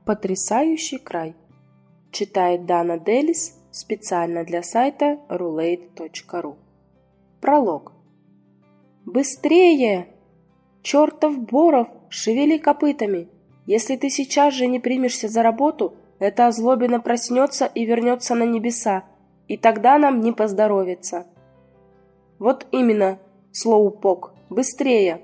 Потрясающий край. Читает Дана Делис специально для сайта roulette.ru. Пролог. «Быстрее! Чертов Боров, шевели копытами! Если ты сейчас же не примешься за работу, эта озлобина проснется и вернется на небеса, и тогда нам не поздоровится». «Вот именно, Слоупок, быстрее!»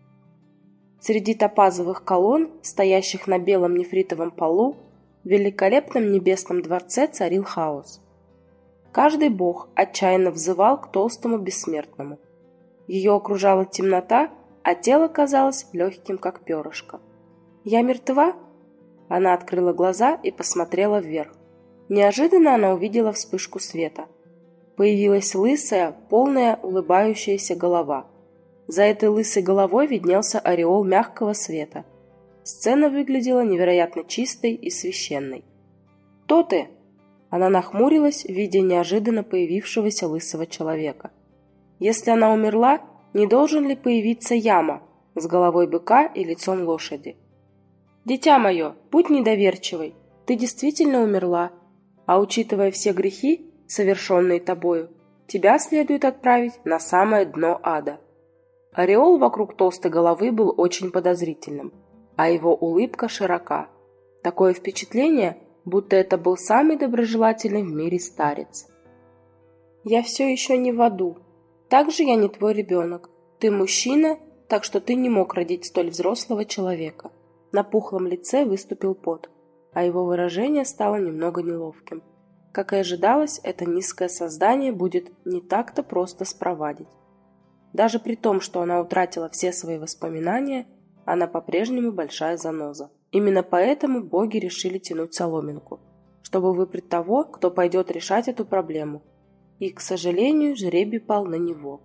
Среди топазовых колонн, стоящих на белом нефритовом полу, в великолепном небесном дворце царил хаос. Каждый бог отчаянно взывал к толстому бессмертному. Ее окружала темнота, а тело казалось легким, как перышко. «Я мертва?» Она открыла глаза и посмотрела вверх. Неожиданно она увидела вспышку света. Появилась лысая, полная, улыбающаяся голова. За этой лысой головой виднелся ореол мягкого света. Сцена выглядела невероятно чистой и священной. «Кто ты?» Она нахмурилась, видя неожиданно появившегося лысого человека. Если она умерла, не должен ли появиться Яма с головой быка и лицом лошади? «Дитя мое, будь недоверчивой, ты действительно умерла, а учитывая все грехи, совершенные тобою, тебя следует отправить на самое дно ада». Ореол вокруг толстой головы был очень подозрительным, а его улыбка широка. Такое впечатление, будто это был самый доброжелательный в мире старец. «Я все еще не в аду. Также я не твой ребенок. Ты мужчина, так что ты не мог родить столь взрослого человека». На пухлом лице выступил пот, а его выражение стало немного неловким. Как и ожидалось, это низкое создание будет не так-то просто спровадить. Даже при том, что она утратила все свои воспоминания, она по-прежнему большая заноза. Именно поэтому боги решили тянуть соломинку, чтобы выбрать того, кто пойдет решать эту проблему. И, к сожалению, жребий пал на него.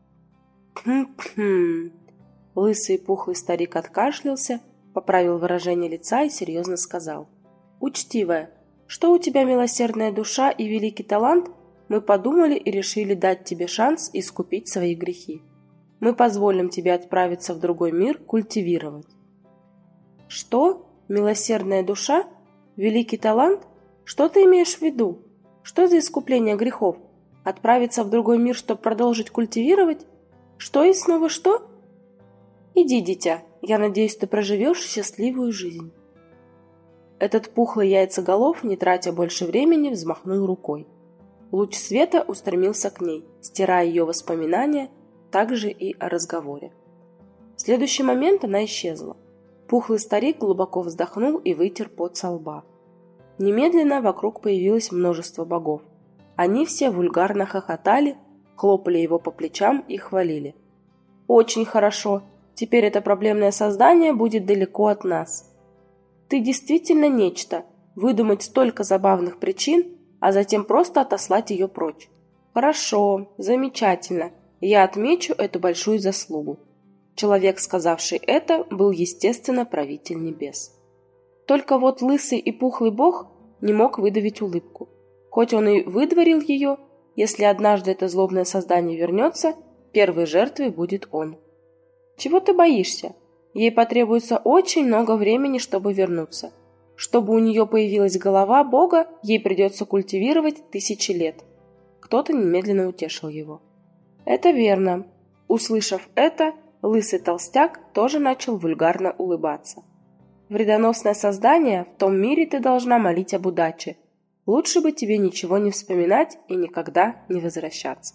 «Хм-хм». Лысый и пухлый старик откашлялся, поправил выражение лица и серьезно сказал: «Учтивая, что у тебя милосердная душа и великий талант, мы подумали и решили дать тебе шанс искупить свои грехи. Мы позволим тебе отправиться в другой мир культивировать». «Что? Милосердная душа? Великий талант? Что ты имеешь в виду? Что за искупление грехов? Отправиться в другой мир, чтобы продолжить культивировать? Что и снова что?» «Иди, дитя, я надеюсь, ты проживешь счастливую жизнь». Этот пухлый яйцеголов, не тратя больше времени, взмахнул рукой. Луч света устремился к ней, стирая ее воспоминания, также и о разговоре. В следующий момент она исчезла. Пухлый старик глубоко вздохнул и вытер пот со лба. Немедленно вокруг появилось множество богов. Они все вульгарно хохотали, хлопали его по плечам и хвалили. «Очень хорошо. Теперь это проблемное создание будет далеко от нас. Ты действительно нечто. Выдумать столько забавных причин, а затем просто отослать ее прочь. Хорошо, замечательно. Я отмечу эту большую заслугу». Человек, сказавший это, был, естественно, правитель небес. Только вот лысый и пухлый бог не мог выдавить улыбку. Хоть он и выдворил ее, если однажды это злобное создание вернется, первой жертвой будет он. «Чего ты боишься? Ей потребуется очень много времени, чтобы вернуться. Чтобы у нее появилась голова бога, ей придется культивировать 1000 лет». Кто-то немедленно утешил его. «Это верно». Услышав это, лысый толстяк тоже начал вульгарно улыбаться. «Вредоносное создание, в том мире ты должна молить об удаче. Лучше бы тебе ничего не вспоминать и никогда не возвращаться».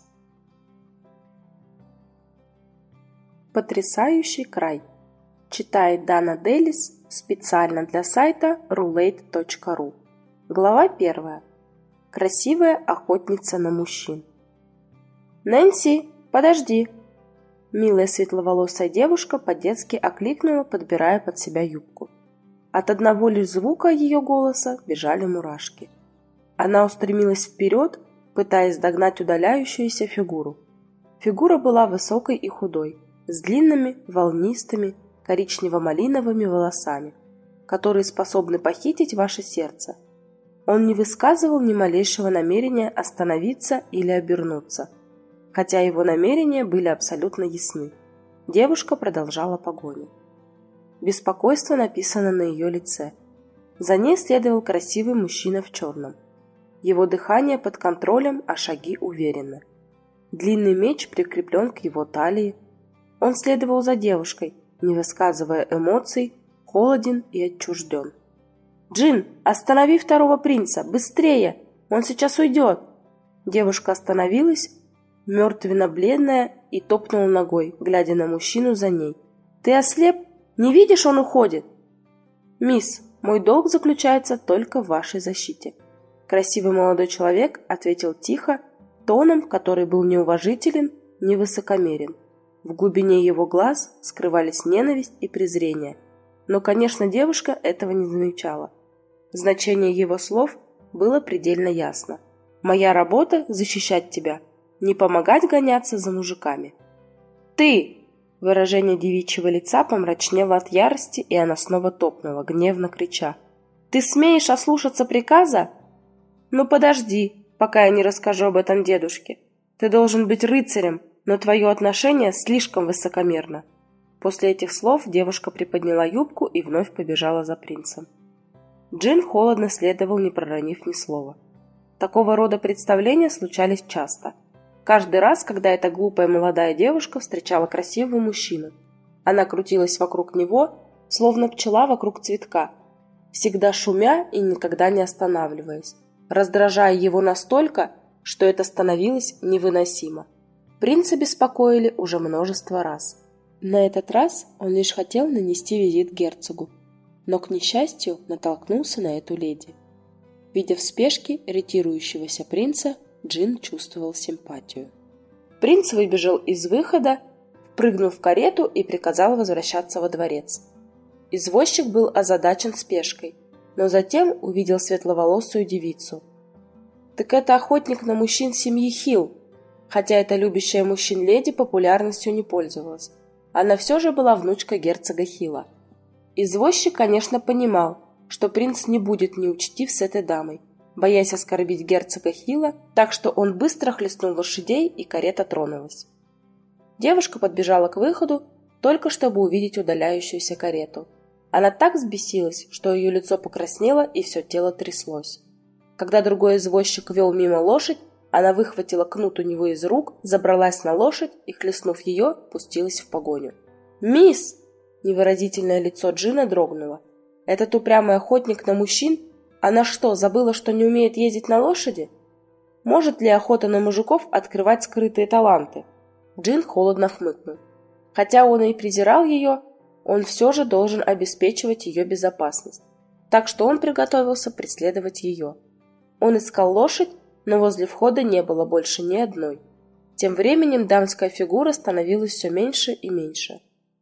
Потрясающий край. Читает Дана Делис специально для сайта roulette.ru. Глава 1. Красивая охотница на мужчин. «Нэнси, подожди!» Милая светловолосая девушка по-детски окликнула, подбирая под себя юбку. От одного лишь звука ее голоса бежали мурашки. Она устремилась вперед, пытаясь догнать удаляющуюся фигуру. Фигура была высокой и худой, с длинными, волнистыми, коричнево-малиновыми волосами, которые способны похитить ваше сердце. Он не высказывал ни малейшего намерения остановиться или обернуться, хотя его намерения были абсолютно ясны. Девушка продолжала погоню. Беспокойство написано на ее лице. За ней следовал красивый мужчина в черном. Его дыхание под контролем, а шаги уверены. Длинный меч прикреплен к его талии. Он следовал за девушкой, не высказывая эмоций, холоден и отчужден. «Джин, останови второго принца! Быстрее! Он сейчас уйдет!» Девушка остановилась, мертвенно-бледная, и топнула ногой, глядя на мужчину за ней. «Ты ослеп? Не видишь, он уходит?» «Мисс, мой долг заключается только в вашей защите». Красивый молодой человек ответил тихо, тоном, который был неуважителен, невысокомерен. В глубине его глаз скрывались ненависть и презрение. Но, конечно, девушка этого не замечала. Значение его слов было предельно ясно. «Моя работа – защищать тебя, не помогать гоняться за мужиками». «Ты!» Выражение девичьего лица помрачнело от ярости, и она снова топнула, гневно крича. «Ты смеешь ослушаться приказа? Ну подожди, пока я не расскажу об этом дедушке. Ты должен быть рыцарем, но твое отношение слишком высокомерно». После этих слов девушка приподняла юбку и вновь побежала за принцем. Джин холодно следовал, не проронив ни слова. Такого рода представления случались часто. Каждый раз, когда эта глупая молодая девушка встречала красивого мужчину, она крутилась вокруг него, словно пчела вокруг цветка, всегда шумя и никогда не останавливаясь, раздражая его настолько, что это становилось невыносимо. Принца беспокоили уже множество раз. На этот раз он лишь хотел нанести визит герцогу, но, к несчастью, натолкнулся на эту леди. Видя в спешке ретирующегося принца, Джин чувствовал симпатию. Принц выбежал из выхода, впрыгнул в карету и приказал возвращаться во дворец. Извозчик был озадачен спешкой, но затем увидел светловолосую девицу. Так это охотник на мужчин семьи Хилл, хотя эта любящая мужчин леди популярностью не пользовалась. Она все же была внучкой герцога Хилла. Извозчик, конечно, понимал, что принц не будет неучтив с этой дамой, боясь оскорбить герцога Хилла, так что он быстро хлестнул лошадей, и карета тронулась. Девушка подбежала к выходу, только чтобы увидеть удаляющуюся карету. Она так взбесилась, что ее лицо покраснело и все тело тряслось. Когда другой извозчик вел мимо лошадь, она выхватила кнут у него из рук, забралась на лошадь и, хлестнув ее, пустилась в погоню. «Мисс!» Невыразительное лицо Джина дрогнуло. «Этот упрямый охотник на мужчин? Она что, забыла, что не умеет ездить на лошади? Может ли охота на мужиков открывать скрытые таланты?» Джин холодно хмыкнул. Хотя он и презирал ее, он все же должен обеспечивать ее безопасность. Так что он приготовился преследовать ее. Он искал лошадь, но возле входа не было больше ни одной. Тем временем дамская фигура становилась все меньше и меньше.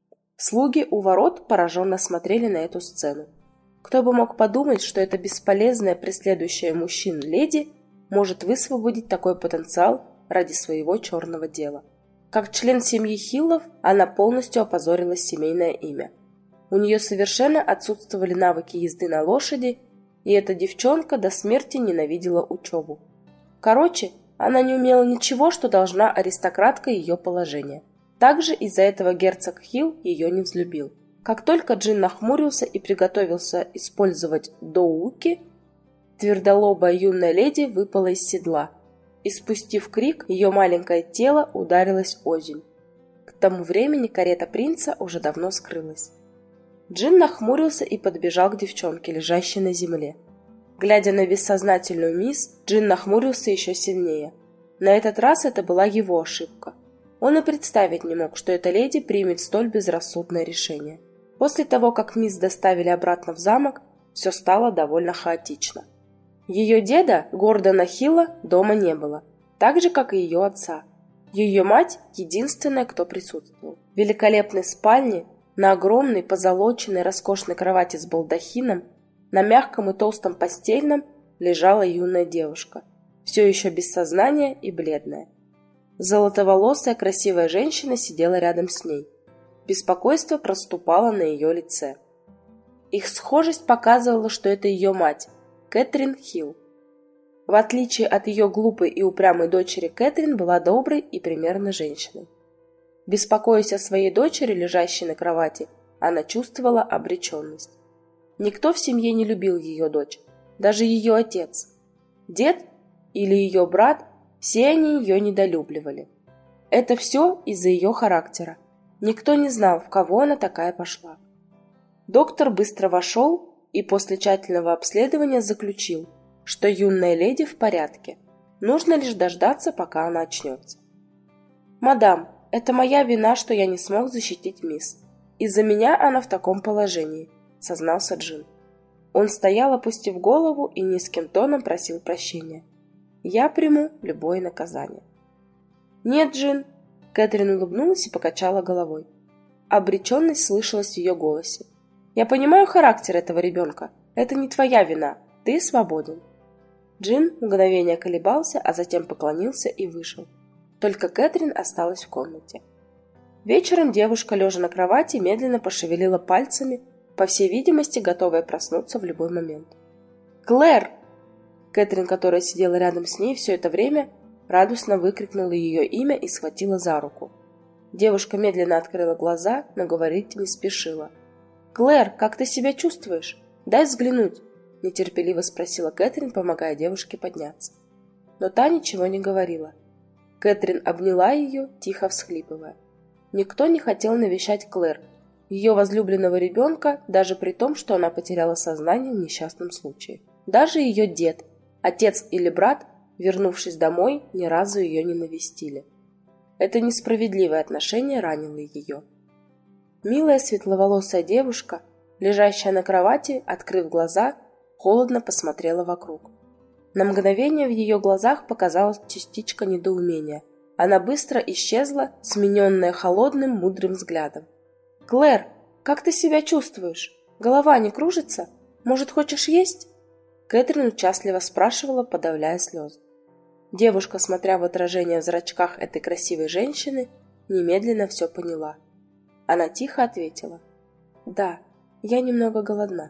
Слуги у ворот пораженно смотрели на эту сцену. Кто бы мог подумать, что эта бесполезная преследующая мужчин леди может высвободить такой потенциал ради своего черного дела. Как член семьи Хиллов, она полностью опозорила семейное имя. У нее совершенно отсутствовали навыки езды на лошади, и эта девчонка до смерти ненавидела учебу. Короче, она не умела ничего, что должна аристократка ее положения. Также из-за этого герцог Хилл ее не взлюбил. Как только Джин нахмурился и приготовился использовать доуки, твердолобая юная леди выпала из седла, и, спустив крик, ее маленькое тело ударилось озимь. К тому времени карета принца уже давно скрылась. Джин нахмурился и подбежал к девчонке, лежащей на земле. Глядя на бессознательную мисс, Джин нахмурился еще сильнее. На этот раз это была его ошибка. Он и представить не мог, что эта леди примет столь безрассудное решение. После того, как мисс доставили обратно в замок, все стало довольно хаотично. Ее деда, Гордона Хилла, дома не было, так же, как и ее отца. Ее мать – единственная, кто присутствовал. В великолепной спальне, на огромной позолоченной роскошной кровати с балдахином, на мягком и толстом постельном лежала юная девушка, все еще без сознания и бледная. Золотоволосая красивая женщина сидела рядом с ней. Беспокойство проступало на ее лице. Их схожесть показывала, что это ее мать, Кэтрин Хилл. В отличие от ее глупой и упрямой дочери, Кэтрин была доброй и примерной женщиной. Беспокоясь о своей дочери, лежащей на кровати, она чувствовала обреченность. Никто в семье не любил ее дочь, даже ее отец. Дед или ее брат, все они ее недолюбливали. Это все из-за ее характера. Никто не знал, в кого она такая пошла. Доктор быстро вошел и после тщательного обследования заключил, что юная леди в порядке. Нужно лишь дождаться, пока она очнется. «Мадам, это моя вина, что я не смог защитить мисс. Из-за меня она в таком положении», — сознался Джин. Он стоял, опустив голову, и низким тоном просил прощения. «Я приму любое наказание». «Нет, Джин», — Кэтрин улыбнулась и покачала головой. Обреченность слышалась в ее голосе. «Я понимаю характер этого ребенка. Это не твоя вина. Ты свободен». Джин мгновение колебался, а затем поклонился и вышел. Только Кэтрин осталась в комнате. Вечером девушка, лежа на кровати, медленно пошевелила пальцами, по всей видимости, готовая проснуться в любой момент. «Клэр!» Кэтрин, которая сидела рядом с ней все это время, радостно выкрикнула ее имя и схватила за руку. Девушка медленно открыла глаза, но говорить не спешила. «Клэр, как ты себя чувствуешь? Дай взглянуть!» – нетерпеливо спросила Кэтрин, помогая девушке подняться. Но та ничего не говорила. Кэтрин обняла ее, тихо всхлипывая. Никто не хотел навещать Клэр, ее возлюбленного ребенка, даже при том, что она потеряла сознание в несчастном случае. Даже ее дед, отец или брат, вернувшись домой, ни разу ее не навестили. Это несправедливое отношение ранило ее. Милая светловолосая девушка, лежащая на кровати, открыв глаза, холодно посмотрела вокруг. На мгновение в ее глазах показалась частичка недоумения. Она быстро исчезла, смененная холодным, мудрым взглядом. «Клэр, как ты себя чувствуешь? Голова не кружится? Может, хочешь есть?» Кэтрин участливо спрашивала, подавляя слезы. Девушка, смотря в отражение в зрачках этой красивой женщины, немедленно все поняла. Она тихо ответила: «Да, я немного голодна».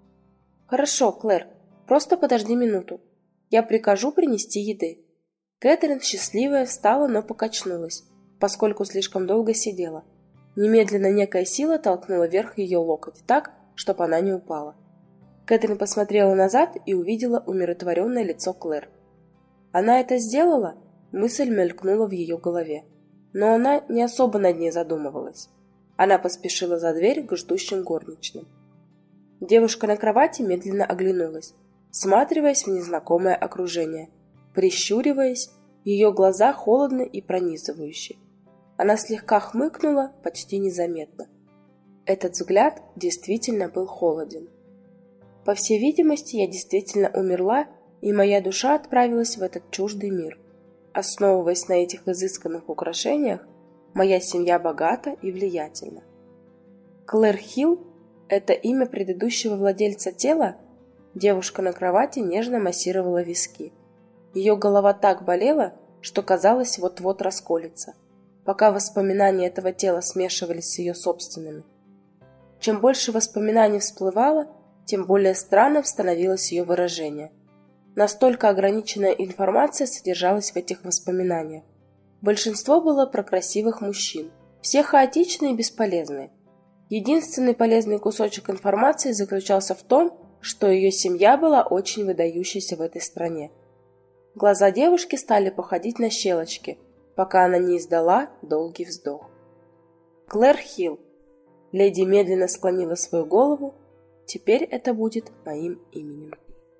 «Хорошо, Клэр, просто подожди минуту. Я прикажу принести еды». Кэтрин, счастливая, встала, но покачнулась, поскольку слишком долго сидела. Немедленно некая сила толкнула вверх ее локоть так, чтобы она не упала. Кэтрин посмотрела назад и увидела умиротворенное лицо Клэр. Она это сделала? Мысль мелькнула в ее голове. Но она не особо над ней задумывалась. Она поспешила за дверь к ждущим горничным. Девушка на кровати медленно оглянулась, всматриваясь в незнакомое окружение. Прищуриваясь, ее глаза холодны и пронизывающие. Она слегка хмыкнула, почти незаметно. Этот взгляд действительно был холоден. По всей видимости, я действительно умерла, и моя душа отправилась в этот чуждый мир. Основываясь на этих изысканных украшениях, моя семья богата и влиятельна. Клэр Хилл – это имя предыдущего владельца тела? Девушка на кровати нежно массировала виски. Ее голова так болела, что казалось, вот-вот расколется, пока воспоминания этого тела смешивались с ее собственными. Чем больше воспоминаний всплывало, тем более странным становилось ее выражение. Настолько ограниченная информация содержалась в этих воспоминаниях. Большинство было про красивых мужчин, все хаотичные и бесполезные. Единственный полезный кусочек информации заключался в том, что ее семья была очень выдающейся в этой стране. Глаза девушки стали походить на щелочки, пока она не издала долгий вздох. «Клэр Хилл». Леди медленно склонила свою голову. «Теперь это будет моим именем».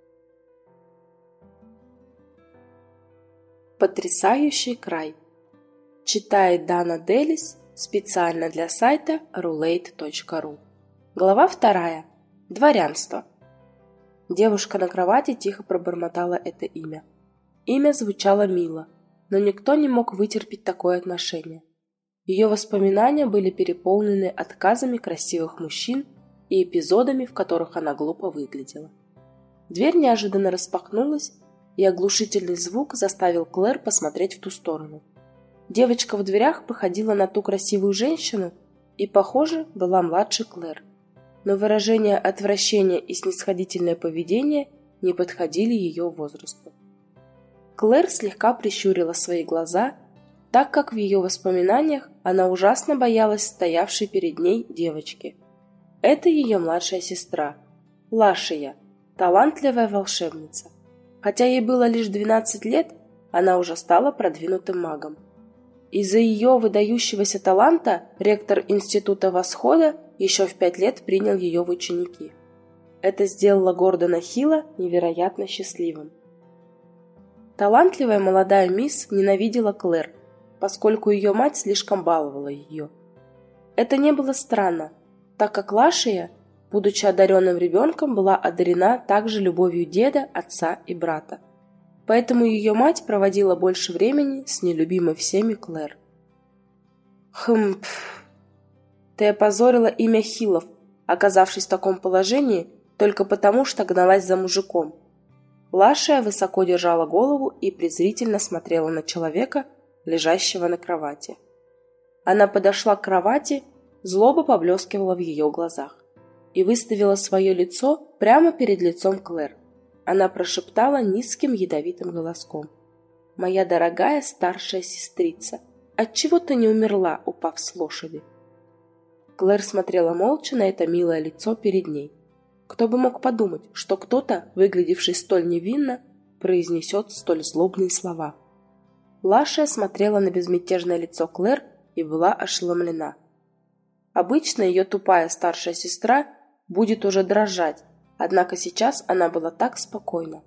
Потрясающий край. Читает Дана Делис специально для сайта roulette.ru. Глава 2. Дворянство. Девушка на кровати тихо пробормотала это имя. Имя звучало мило, но никто не мог вытерпеть такое отношение. Ее воспоминания были переполнены отказами красивых мужчин и эпизодами, в которых она глупо выглядела. Дверь неожиданно распахнулась, и оглушительный звук заставил Клэр посмотреть в ту сторону. Девочка в дверях походила на ту красивую женщину и, похоже, была младше Клэр. Но выражение отвращения и снисходительное поведение не подходили ее возрасту. Клэр слегка прищурила свои глаза, так как в ее воспоминаниях она ужасно боялась стоявшей перед ней девочки. Это ее младшая сестра, Лашия, талантливая волшебница. Хотя ей было лишь 12 лет, она уже стала продвинутым магом. Из-за ее выдающегося таланта ректор Института Восхода еще в 5 лет принял ее в ученики. Это сделало Гордона Хилла невероятно счастливым. Талантливая молодая мисс ненавидела Клэр, поскольку ее мать слишком баловала ее. Это не было странно, так как Лашия, будучи одаренным ребенком, была одарена также любовью деда, отца и брата. Поэтому ее мать проводила больше времени с нелюбимой всеми Клэр. Ты опозорила имя Хиллов, оказавшись в таком положении только потому, что гналась за мужиком. Лашия высоко держала голову и презрительно смотрела на человека, лежащего на кровати. Она подошла к кровати, злоба поблескивала в ее глазах, и выставила свое лицо прямо перед лицом Клэр. Она прошептала низким ядовитым голоском: «Моя дорогая старшая сестрица, отчего ты не умерла, упав с лошади?» Клэр смотрела молча на это милое лицо перед ней. Кто бы мог подумать, что кто-то, выглядевший столь невинно, произнесет столь злобные слова. Лашия смотрела на безмятежное лицо Клэр и была ошеломлена. Обычно ее тупая старшая сестра будет уже дрожать, однако сейчас она была так спокойна.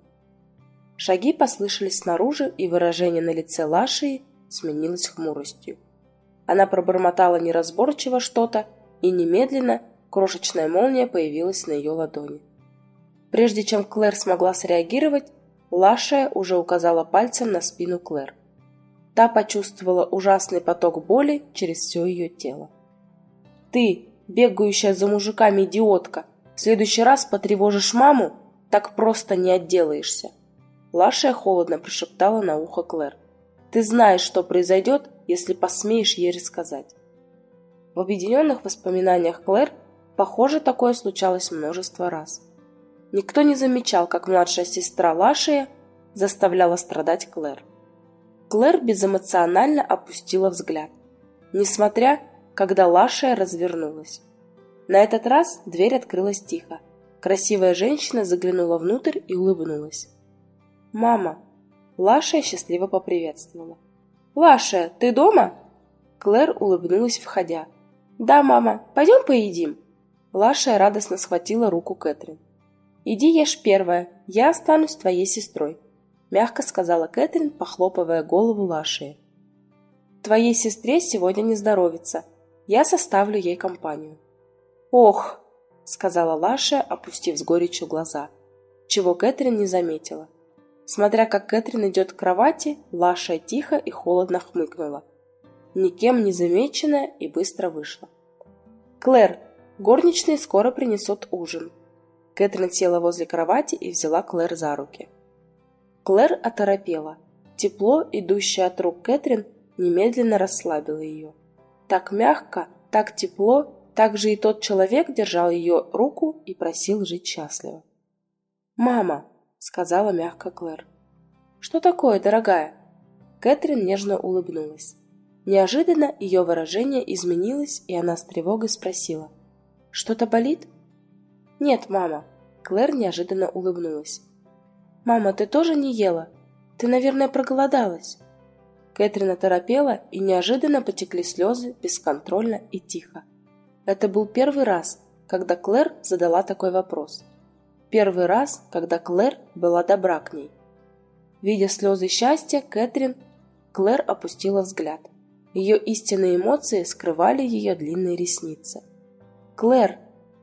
Шаги послышались снаружи, и выражение на лице Лашии сменилось хмуростью. Она пробормотала неразборчиво что-то, и немедленно крошечная молния появилась на ее ладони. Прежде чем Клэр смогла среагировать, Лашия уже указала пальцем на спину Клэр. Та почувствовала ужасный поток боли через все ее тело. «Ты, бегающая за мужиками идиотка, в следующий раз потревожишь маму, так просто не отделаешься!» Лашия холодно прошептала на ухо Клэр. «Ты знаешь, что произойдет, если посмеешь ей рассказать». В объединенных воспоминаниях Клэр, похоже, такое случалось множество раз. Никто не замечал, как младшая сестра Лашия заставляла страдать Клэр. Клэр безэмоционально опустила взгляд, несмотря, когда Лашия развернулась. На этот раз дверь открылась тихо. Красивая женщина заглянула внутрь и улыбнулась. «Мама!» Лашия счастливо поприветствовала. «Лашия, ты дома?» Клэр улыбнулась, входя. «Да, мама, пойдем поедим?» Лашия радостно схватила руку Кэтрин. «Иди ешь первая, я останусь твоей сестрой», мягко сказала Кэтрин, похлопывая голову Лашии. «Твоей сестре сегодня не здоровится. Я составлю ей компанию». «Ох!» — сказала Лашия, опустив с горечью глаза, чего Кэтрин не заметила. Смотря как Кэтрин идет к кровати, Лашия тихо и холодно хмыкнула, никем не замеченная, и быстро вышла. «Клэр, горничные скоро принесут ужин». Кэтрин села возле кровати и взяла Клэр за руки. Клэр оторопела. Тепло, идущее от рук Кэтрин, немедленно расслабило ее. Так мягко, так тепло, так же и тот человек держал ее руку и просил жить счастливо. «Мама», — сказала мягко Клэр. «Что такое, дорогая?» Кэтрин нежно улыбнулась. Неожиданно ее выражение изменилось, и она с тревогой спросила: «Что-то болит?» «Нет, мама», — Клэр неожиданно улыбнулась. «Мама, ты тоже не ела? Ты, наверное, проголодалась?» Кэтрин оторопела, и неожиданно потекли слезы, бесконтрольно и тихо. Это был первый раз, когда Клэр задала такой вопрос. Первый раз, когда Клэр была добра к ней. Видя слезы счастья, Клэр опустила взгляд. Ее истинные эмоции скрывали ее длинные ресницы. «Клэр!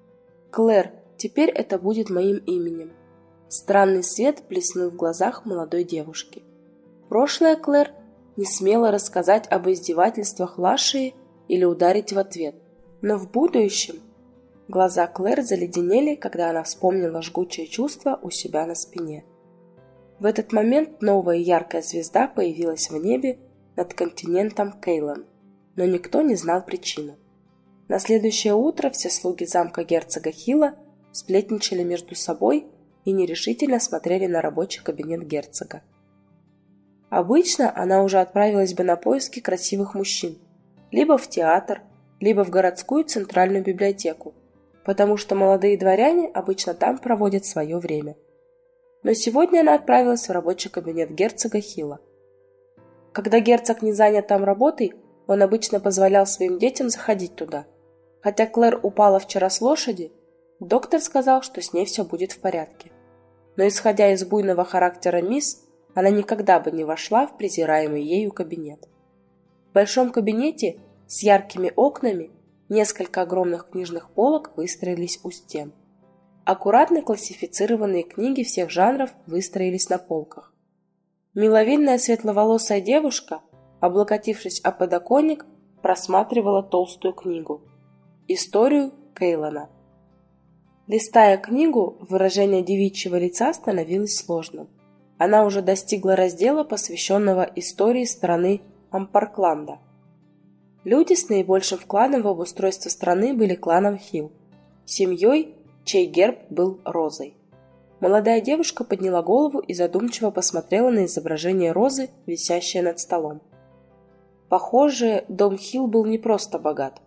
Клэр, теперь это будет моим именем». Странный свет блеснул в глазах молодой девушки. Прошлое Клэр не смела рассказать об издевательствах Лашии или ударить в ответ. Но в будущем глаза Клэр заледенели, когда она вспомнила жгучее чувство у себя на спине. В этот момент новая яркая звезда появилась в небе над континентом Кейлан, но никто не знал причину. На следующее утро все слуги замка герцога Хилла сплетничали между собой и нерешительно смотрели на рабочий кабинет герцога. Обычно она уже отправилась бы на поиски красивых мужчин, либо в театр, либо в городскую центральную библиотеку. потому что молодые дворяне обычно там проводят свое время. Но сегодня она отправилась в рабочий кабинет герцога Хилла. Когда герцог не занят там работой, он обычно позволял своим детям заходить туда. Хотя Клэр упала вчера с лошади, доктор сказал, что с ней все будет в порядке. Но исходя из буйного характера мисс, она никогда бы не вошла в презираемый ею кабинет. В большом кабинете с яркими окнами несколько огромных книжных полок выстроились у стен. Аккуратно классифицированные книги всех жанров выстроились на полках. Миловидная светловолосая девушка, облокотившись о подоконник, просматривала толстую книгу «Историю Кейлана». Листая книгу, выражение девичьего лица становилось сложным. Она уже достигла раздела, посвященного истории страны Ампаркланда. Люди с наибольшим вкладом в обустройство страны были кланом Хилл, семьей, чей герб был розой. Молодая девушка подняла голову и задумчиво посмотрела на изображение розы, висящее над столом. Похоже, дом Хилл был не просто богат.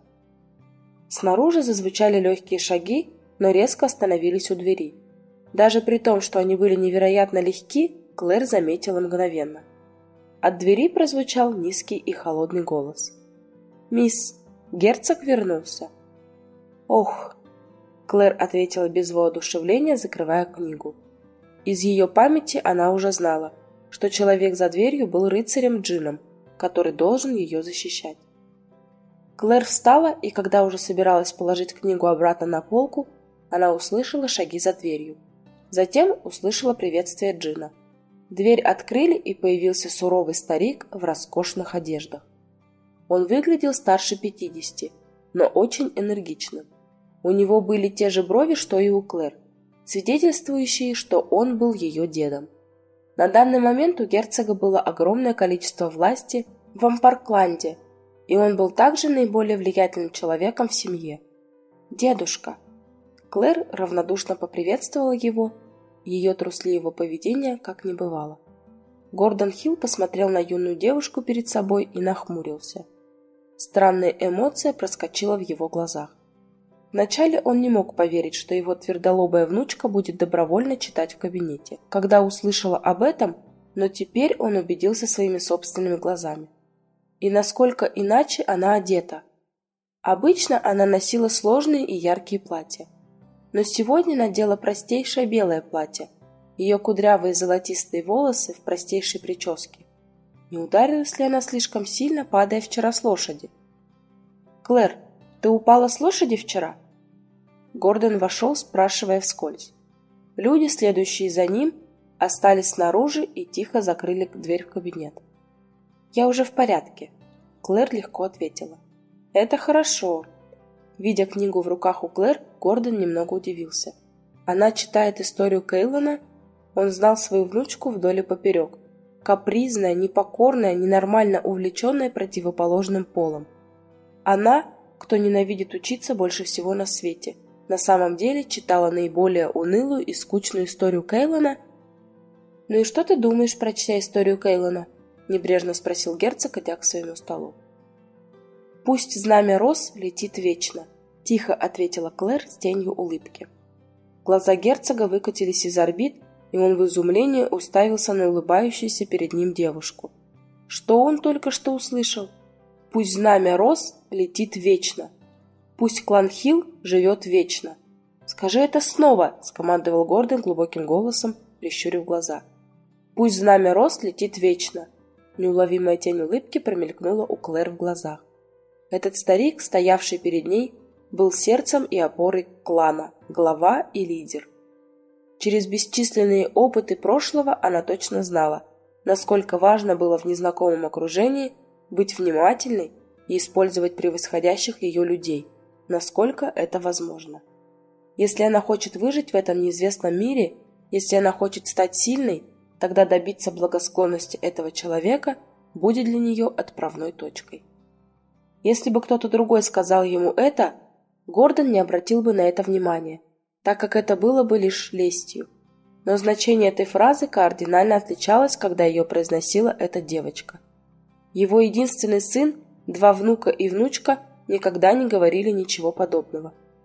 Снаружи зазвучали легкие шаги, но резко остановились у двери. Даже при том, что они были невероятно легки, Клэр заметила мгновенно. От двери прозвучал низкий и холодный голос. «Мисс, герцог вернулся». «Ох!» — Клэр ответила без воодушевления, закрывая книгу. Из ее памяти она уже знала, что человек за дверью был рыцарем-джином, который должен ее защищать. Клэр встала, и когда уже собиралась положить книгу обратно на полку, она услышала шаги за дверью. Затем услышала приветствие джина. Дверь открыли, и появился суровый старик в роскошных одеждах. Он выглядел старше 50, но очень энергичным. У него были те же брови, что и у Клэр, свидетельствующие, что он был ее дедом. На данный момент у герцога было огромное количество власти в Ампаркленде, и он был также наиболее влиятельным человеком в семье. «Дедушка!» Клэр равнодушно поприветствовала его, ее трусливого поведения как не бывало. Гордон Хилл посмотрел на юную девушку перед собой и нахмурился. Странная эмоция проскочила в его глазах. Вначале он не мог поверить, что его твердолобая внучка будет добровольно читать в кабинете, когда услышала об этом, но теперь он убедился своими собственными глазами. И насколько иначе она одета. Обычно она носила сложные и яркие платья. Но сегодня надела простейшее белое платье, ее кудрявые золотистые волосы в простейшей прическе. Не ударилась ли она слишком сильно, падая вчера с лошади? «Клэр, ты упала с лошади вчера?» Гордон вошел, спрашивая вскользь. Люди, следующие за ним, остались снаружи и тихо закрыли дверь в кабинет. «Я уже в порядке», — Клэр легко ответила. «Это хорошо». Видя книгу в руках у Клэр, Гордон немного удивился. Она читает историю Кейлана. Он знал свою внучку вдоль и поперек. Капризная, непокорная, ненормально увлеченная противоположным полом. Она, кто ненавидит учиться больше всего на свете, на самом деле читала наиболее унылую и скучную историю Кейлана. «Ну и что ты думаешь, прочтя историю Кейлана?» — небрежно спросил герцог, идя к своему столу. «Пусть знамя роз летит вечно», — тихо ответила Клэр с тенью улыбки. Глаза герцога выкатились из орбит, и он в изумлении уставился на улыбающуюся перед ним девушку. Что он только что услышал? «Пусть знамя роз летит вечно. Пусть клан Хилл живет вечно». «Скажи это снова», — скомандовал Гордон глубоким голосом, прищурив глаза. «Пусть знамя роз летит вечно». Неуловимая тень улыбки промелькнула у Клэр в глазах. Этот старик, стоявший перед ней, был сердцем и опорой клана, глава и лидер. Через бесчисленные опыты прошлого она точно знала, насколько важно было в незнакомом окружении быть внимательной и использовать превосходящих ее людей, насколько это возможно. Если она хочет выжить в этом неизвестном мире, если она хочет стать сильной, тогда добиться благосклонности этого человека будет для нее отправной точкой. Если бы кто-то другой сказал ему это, Гордон не обратил бы на это внимания, так как это было бы лишь лестью. Но значение этой фразы кардинально отличалось, когда ее произносила эта девочка. Его единственный сын, 2 внука и внучка никогда не говорили ничего подобного.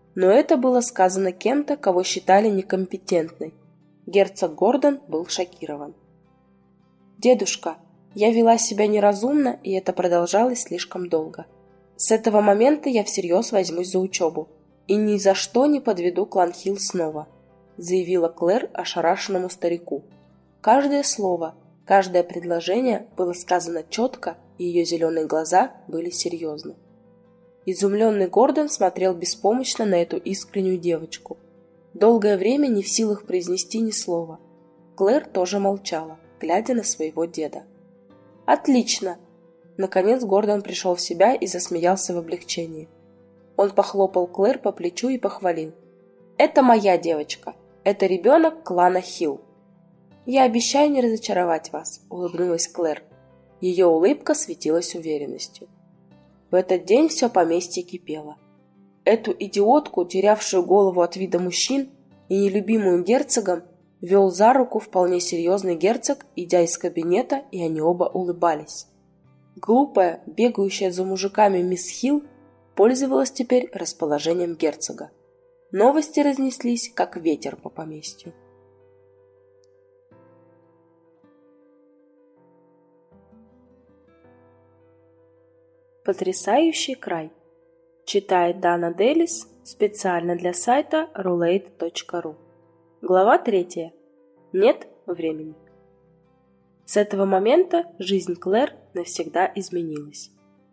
Но это было сказано кем-то, кого считали некомпетентной. Герцог Гордон был шокирован. «Дедушка, я вела себя неразумно, и это продолжалось слишком долго. С этого момента я всерьез возьмусь за учебу и ни за что не подведу клан Хилл снова», заявила Клэр ошарашенному старику. Каждое слово, каждое предложение было сказано четко, и ее зеленые глаза были серьезны. Изумленный Гордон смотрел беспомощно на эту искреннюю девочку. Долгое время не в силах произнести ни слова. Клэр тоже молчала, глядя на своего деда. «Отлично!» Наконец Гордон пришел в себя и засмеялся в облегчении. Он похлопал Клэр по плечу и похвалил. «Это моя девочка. Это ребенок клана Хилл». «Я обещаю не разочаровать вас», — улыбнулась Клэр. Ее улыбка светилась уверенностью. В этот день все поместье кипело. Эту идиотку, терявшую голову от вида мужчин и нелюбимую герцогом, вел за руку вполне серьезный герцог, идя из кабинета, и они оба улыбались. Глупая, бегающая за мужиками мисс Хилл пользовалась теперь расположением герцога. Новости разнеслись, как ветер по поместью. Потрясающий край. Читает Дана Делис специально для сайта roulette.ru. Глава 3. Нет времени. С этого момента жизнь Клэр навсегда изменилась.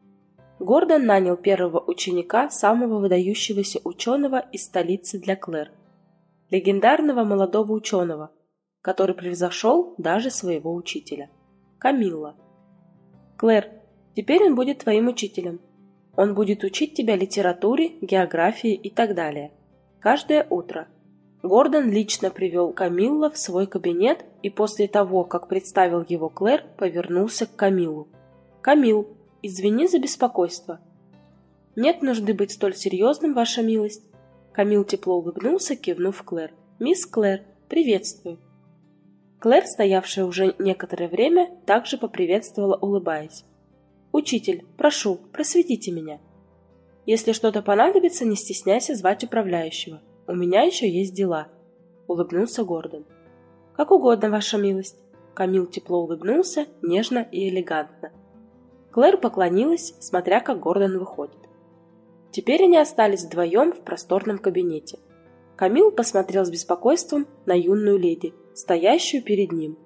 Гордон нанял первого ученика самого выдающегося ученого из столицы для Клэр. Легендарного молодого ученого, который превзошел даже своего учителя. Камилла. «Клэр, теперь он будет твоим учителем. Он будет учить тебя литературе, географии и так далее. Каждое утро». Гордон лично привел Камилла в свой кабинет и после того, как представил его Клэр, повернулся к Камиллу. «Камилл, извини за беспокойство». «Нет нужды быть столь серьезным, ваша милость». Камилл тепло улыбнулся, кивнув Клэр. «Мисс Клэр, приветствую». Клэр, стоявшая уже некоторое время, также поприветствовала, улыбаясь. «Учитель, прошу, просветите меня. Если что-то понадобится, не стесняйся звать управляющего. У меня еще есть дела», — улыбнулся Гордон. «Как угодно, ваша милость». Камилл тепло улыбнулся, нежно и элегантно. Клэр поклонилась, смотря как Гордон выходит. Теперь они остались вдвоем в просторном кабинете. Камилл посмотрел с беспокойством на юную леди, стоящую перед ним.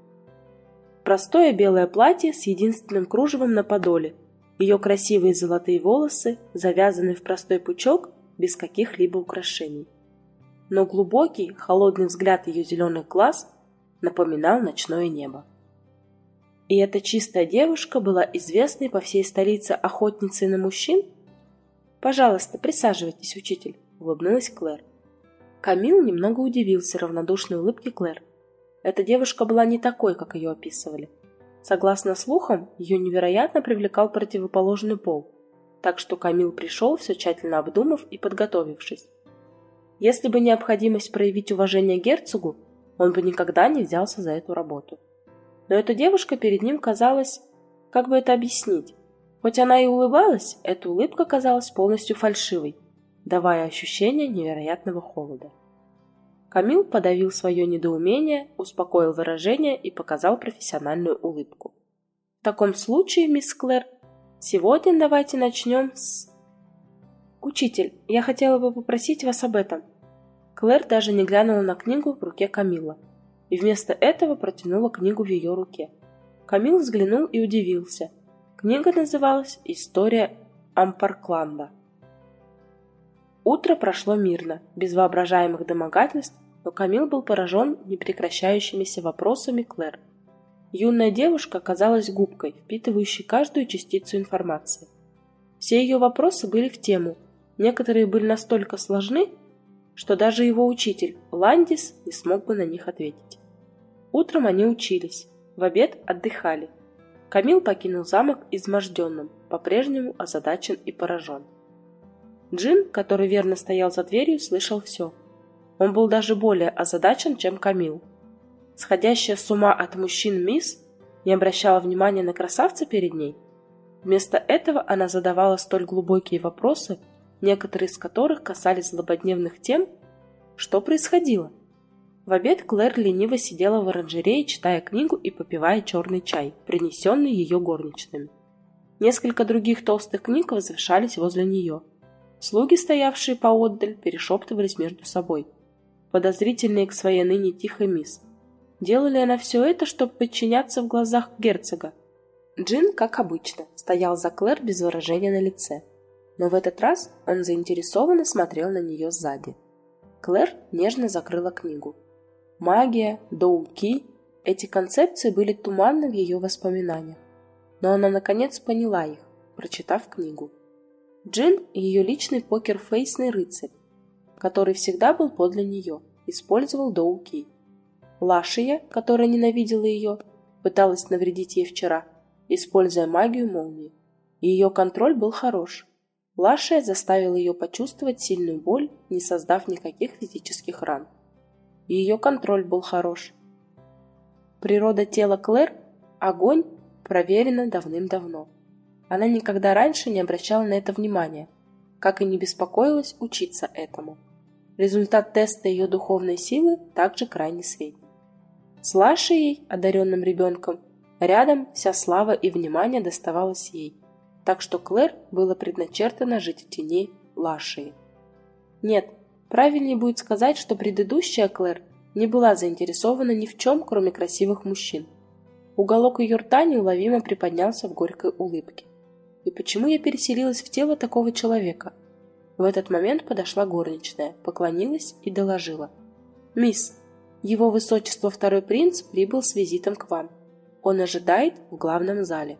Простое белое платье с единственным кружевом на подоле, ее красивые золотые волосы, завязанные в простой пучок, без каких-либо украшений. Но глубокий, холодный взгляд ее зеленых глаз напоминал ночное небо. И эта чистая девушка была известной по всей столице охотницей на мужчин? «Пожалуйста, присаживайтесь, учитель», — улыбнулась Клэр. Камилл немного удивился равнодушной улыбке Клэр. Эта девушка была не такой, как ее описывали. Согласно слухам, ее невероятно привлекал противоположный пол, так что Камилл пришел, все тщательно обдумав и подготовившись. Если бы необходимость проявить уважение герцогу, он бы никогда не взялся за эту работу. Но эта девушка перед ним казалась, как бы это объяснить, хоть она и улыбалась, эта улыбка казалась полностью фальшивой, давая ощущение невероятного холода. Камилл подавил свое недоумение, успокоил выражение и показал профессиональную улыбку. «В таком случае, мисс Клэр, сегодня давайте начнем с...» «Учитель, я хотела бы попросить вас об этом». Клэр даже не глянула на книгу в руке Камилла, и вместо этого протянула книгу в ее руке. Камилл взглянул и удивился. Книга называлась «История Ампаркланда». Утро прошло мирно, без воображаемых домогательств, но Камилл был поражен непрекращающимися вопросами Клэр. Юная девушка казалась губкой, впитывающей каждую частицу информации. Все ее вопросы были в тему, некоторые были настолько сложны, что даже его учитель, Ландис, не смог бы на них ответить. Утром они учились, в обед отдыхали. Камилл покинул замок изможденным, по-прежнему озадачен и поражен. Джин, который верно стоял за дверью, слышал все. Он был даже более озадачен, чем Камилл. Сходящая с ума от мужчин мисс не обращала внимания на красавца перед ней. Вместо этого она задавала столь глубокие вопросы, некоторые из которых касались злободневных тем, что происходило. В обед Клэр лениво сидела в оранжерее, читая книгу и попивая черный чай, принесенный ее горничными. Несколько других толстых книг возвышались возле нее. Слуги, стоявшие поотдаль, перешептывались между собой, подозрительные к своей ныне тихой мисс. Делала ли она все это, чтобы подчиняться в глазах герцога? Джин, как обычно, стоял за Клэр без выражения на лице, но в этот раз он заинтересованно смотрел на нее сзади. Клэр нежно закрыла книгу. Магия, доуки – эти концепции были туманны в ее воспоминаниях, но она наконец поняла их, прочитав книгу. Джин – ее личный покерфейсный рыцарь, который всегда был подле нее, использовал доуки. Лашия, которая ненавидела ее, пыталась навредить ей вчера, используя магию молнии. Ее контроль был хорош. Лашия заставила ее почувствовать сильную боль, не создав никаких физических ран. Ее контроль был хорош. Природа тела Клэр – огонь, проверена давным-давно. Она никогда раньше не обращала на это внимания, как и не беспокоилась учиться этому. Результат теста ее духовной силы также крайне средний. С Лашией, одаренным ребенком, рядом вся слава и внимание доставалось ей, так что Клэр было предначертано жить в тени Лашии. Нет, правильнее будет сказать, что предыдущая Клэр не была заинтересована ни в чем, кроме красивых мужчин. Уголок ее рта неуловимо приподнялся в горькой улыбке. И почему я переселилась в тело такого человека? В этот момент подошла горничная, поклонилась и доложила. «Мисс, его высочество второй принц прибыл с визитом к вам. Он ожидает в главном зале».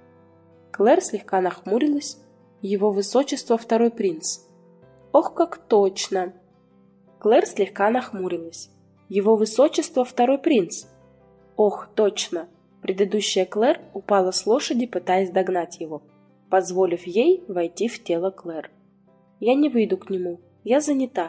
Клэр слегка нахмурилась. «Его высочество второй принц». «Ох, как точно!» Клэр слегка нахмурилась. «Его высочество второй принц». «Ох, точно!» Предыдущая Клэр упала с лошади, пытаясь догнать его, позволив ей войти в тело Клэр. «Я не выйду к нему, я занята»,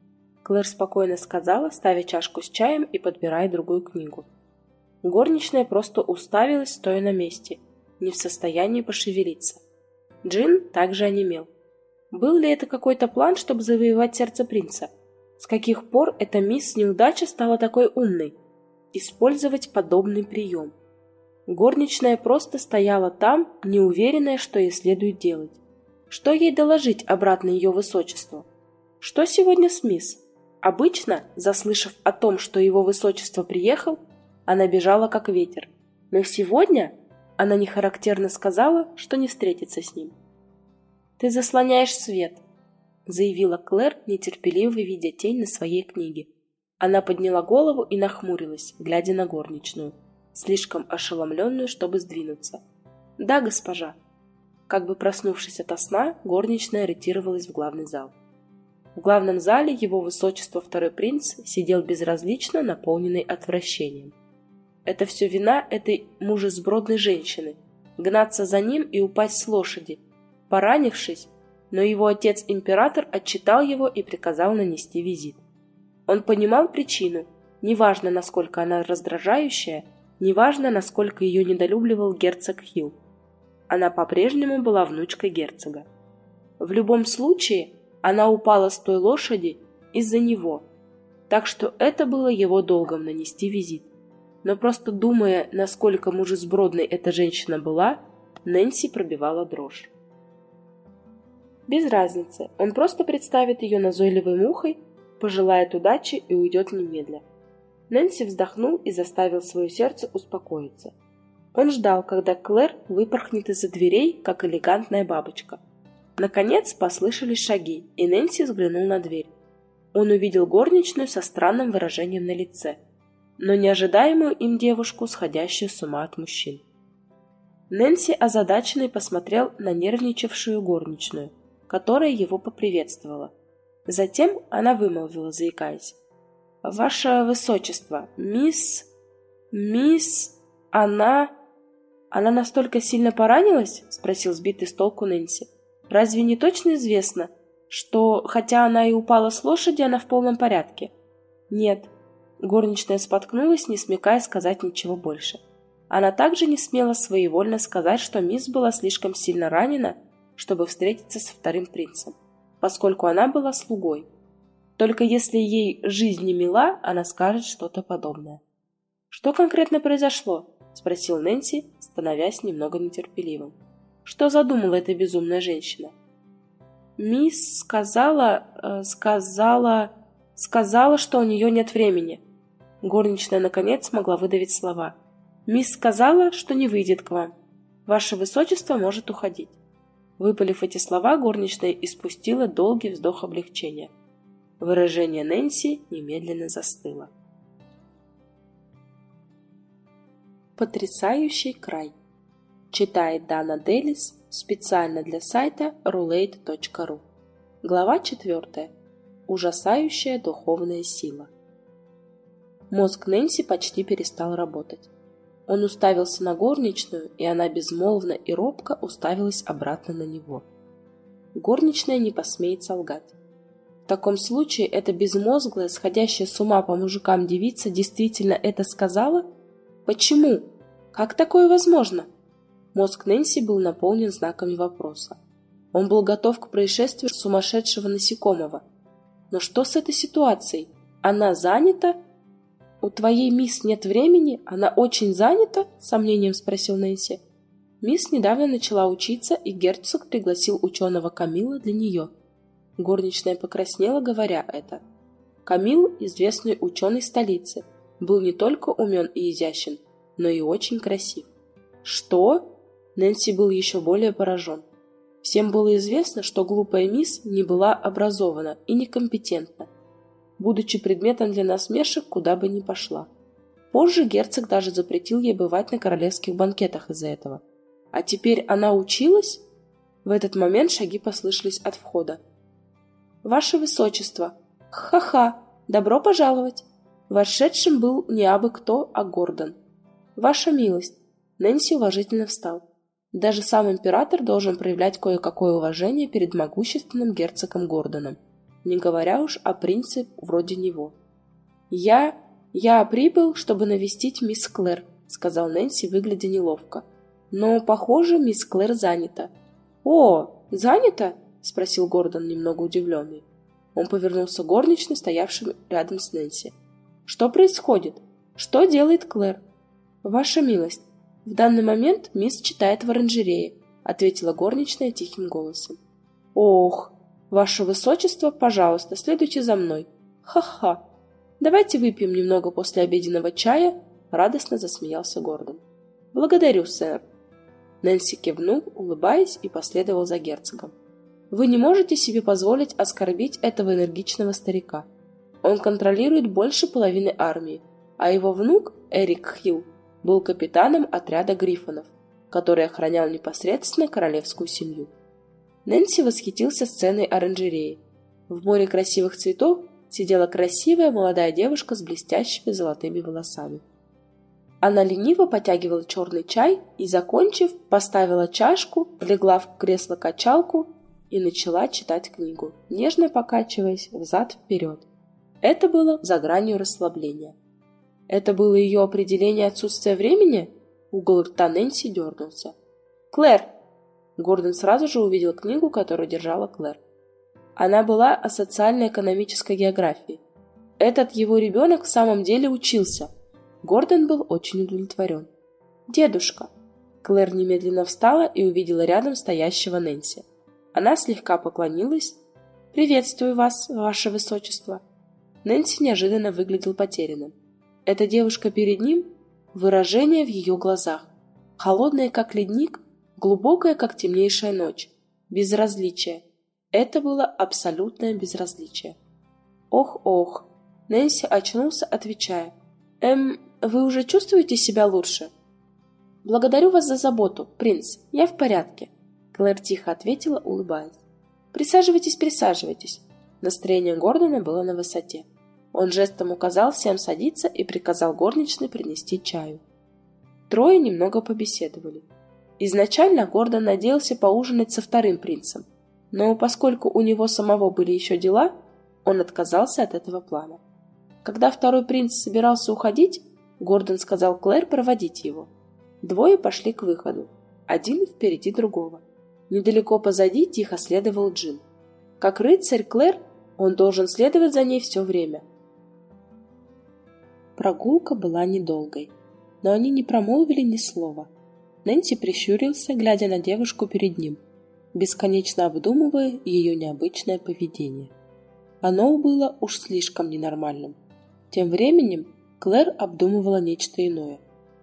— Клэр спокойно сказала, ставя чашку с чаем и подбирая другую книгу. Горничная просто уставилась, стоя на месте, не в состоянии пошевелиться. Джин также онемел. Был ли это какой-то план, чтобы завоевать сердце принца? С каких пор эта мисс неудача стала такой умной? Использовать подобный прием. Горничная просто стояла там, неуверенная, что ей следует делать. Что ей доложить обратно ее высочеству? Что сегодня с мисс? Обычно, заслышав о том, что его высочество приехал, она бежала как ветер. Но сегодня она нехарактерно сказала, что не встретится с ним. «Ты заслоняешь свет», — заявила Клэр, нетерпеливо видя тень на своей книге. Она подняла голову и нахмурилась, глядя на горничную, слишком ошеломленную, чтобы сдвинуться. «Да, госпожа». Как бы проснувшись ото сна, горничная ретировалась в главный зал. В главном зале его высочество второй принц сидел безразлично, наполненный отвращением. Это все вина этой мужесбродной женщины. Гнаться за ним и упасть с лошади, поранившись, но его отец-император отчитал его и приказал нанести визит. Он понимал причину, неважно, насколько она раздражающая, неважно, насколько ее недолюбливал герцог Хилл. Она по-прежнему была внучкой герцога. В любом случае, она упала с той лошади из-за него, так что это было его долгом нанести визит. Но просто думая, насколько мужесбродной эта женщина была, Нэнси пробивала дрожь. Без разницы, он просто представит ее назойливой мухой, пожелает удачи и уйдет немедля. Нэнси вздохнул и заставил свое сердце успокоиться. Он ждал, когда Клэр выпорхнет из-за дверей, как элегантная бабочка. Наконец послышались шаги, и Нэнси взглянул на дверь. Он увидел горничную со странным выражением на лице, но неожидаемую им девушку, сходящую с ума от мужчин. Нэнси озадаченный посмотрел на нервничавшую горничную, которая его поприветствовала. Затем она вымолвила, заикаясь: «Ваше высочество, мисс... Она настолько сильно поранилась?» — спросил сбитый с толку Нэнси. «Разве не точно известно, что, хотя она и упала с лошади, она в полном порядке?» «Нет». Горничная споткнулась, не смекая сказать ничего больше. Она также не смела своевольно сказать, что мисс была слишком сильно ранена, чтобы встретиться со вторым принцем. поскольку она была слугой. Только если ей жизнь не мила, она скажет что-то подобное. «Что конкретно произошло?» – спросил Нэнси, становясь немного нетерпеливым. «Что задумала эта безумная женщина?» «Мисс сказала, что у нее нет времени». Горничная наконец смогла выдавить слова. «Мисс сказала, что не выйдет к вам. Ваше высочество может уходить». Выпалив эти слова, горничная испустила долгий вздох облегчения. Выражение Нэнси немедленно застыло. Потрясающий край. Читает Дана Делис специально для сайта roulette.ru. Глава 4. Ужасающая духовная сила. Мозг Нэнси почти перестал работать. Он уставился на горничную, и она безмолвно и робко уставилась обратно на него. Горничная не посмеет солгать. В таком случае эта безмозглая, сходящая с ума по мужикам девица действительно это сказала? Почему? Как такое возможно? Мозг Нэнси был наполнен знаками вопроса. Он был готов к происшествию сумасшедшего насекомого. Но что с этой ситуацией? Она занята? «У твоей мисс нет времени? Она очень занята?» – с сомнением спросил Нэнси. Мисс недавно начала учиться, и герцог пригласил ученого Камилла для нее. Горничная покраснела, говоря это. Камилл, известный ученый столицы, был не только умен и изящен, но и очень красив. «Что?» Нэнси был еще более поражен. Всем было известно, что глупая мисс не была образована и некомпетентна, будучи предметом для насмешек, куда бы ни пошла. Позже герцог даже запретил ей бывать на королевских банкетах из-за этого. А теперь она училась? В этот момент шаги послышались от входа. «Ваше высочество! Ха-ха! Добро пожаловать!» Вошедшим был не абы кто, а Гордон. «Ваша милость!» Нэнси уважительно встал. Даже сам император должен проявлять кое-какое уважение перед могущественным герцогом Гордоном, не говоря уж о принце вроде него. «Я прибыл, чтобы навестить мисс Клэр», — сказал Нэнси, выглядя неловко. «Но, похоже, мисс Клэр занята». «О, занята?» — спросил Гордон, немного удивленный. Он повернулся к горничной, стоявшей рядом с Нэнси. «Что происходит? Что делает Клэр?» «Ваша милость, в данный момент мисс читает в оранжерее», — ответила горничная тихим голосом. «Ох, ваше высочество, пожалуйста, следуйте за мной. Ха-ха. Давайте выпьем немного после обеденного чая», — радостно засмеялся Гордон. «Благодарю, сэр». Нэнси кивнул, улыбаясь, и последовал за герцогом. «Вы не можете себе позволить оскорбить этого энергичного старика. Он контролирует больше половины армии, а его внук, Эрик Хилл, был капитаном отряда гриффонов, который охранял непосредственно королевскую семью». Нэнси восхитился сценой оранжереи. В море красивых цветов сидела красивая молодая девушка с блестящими золотыми волосами. Она лениво потягивала черный чай и, закончив, поставила чашку, легла в кресло-качалку и начала читать книгу, нежно покачиваясь взад-вперед. Это было за гранью расслабления. Это было ее определение отсутствия времени? Угол рта Нэнси дернулся. «Клэр!» Гордон сразу же увидел книгу, которую держала Клэр. Она была о социально-экономической географии. Этот его ребенок в самом деле учился. Гордон был очень удовлетворен. «Дедушка!» Клэр немедленно встала и увидела рядом стоящего Нэнси. Она слегка поклонилась. «Приветствую вас, ваше высочество!» Нэнси неожиданно выглядел потерянным. Эта девушка перед ним, выражение в ее глазах. Холодная, как ледник, глубокая, как темнейшая ночь. Безразличие. Это было абсолютное безразличие. «Ох-ох!» Нэнси очнулся, отвечая. Вы уже чувствуете себя лучше?» «Благодарю вас за заботу, принц. Я в порядке», — Клэр тихо ответила, улыбаясь. «Присаживайтесь, присаживайтесь». Настроение Гордона было на высоте. Он жестом указал всем садиться и приказал горничной принести чаю. Трое немного побеседовали. Изначально Гордон надеялся поужинать со вторым принцем, но поскольку у него самого были еще дела, он отказался от этого плана. Когда второй принц собирался уходить, Гордон сказал Клэр проводить его. Двое пошли к выходу, один впереди другого. Недалеко позади тихо следовал Джин. Как рыцарь Клэр, он должен следовать за ней все время. Прогулка была недолгой, но они не промолвили ни слова. Нэнси прищурился, глядя на девушку перед ним, бесконечно обдумывая ее необычное поведение. Оно было уж слишком ненормальным. Тем временем Клэр обдумывала нечто иное.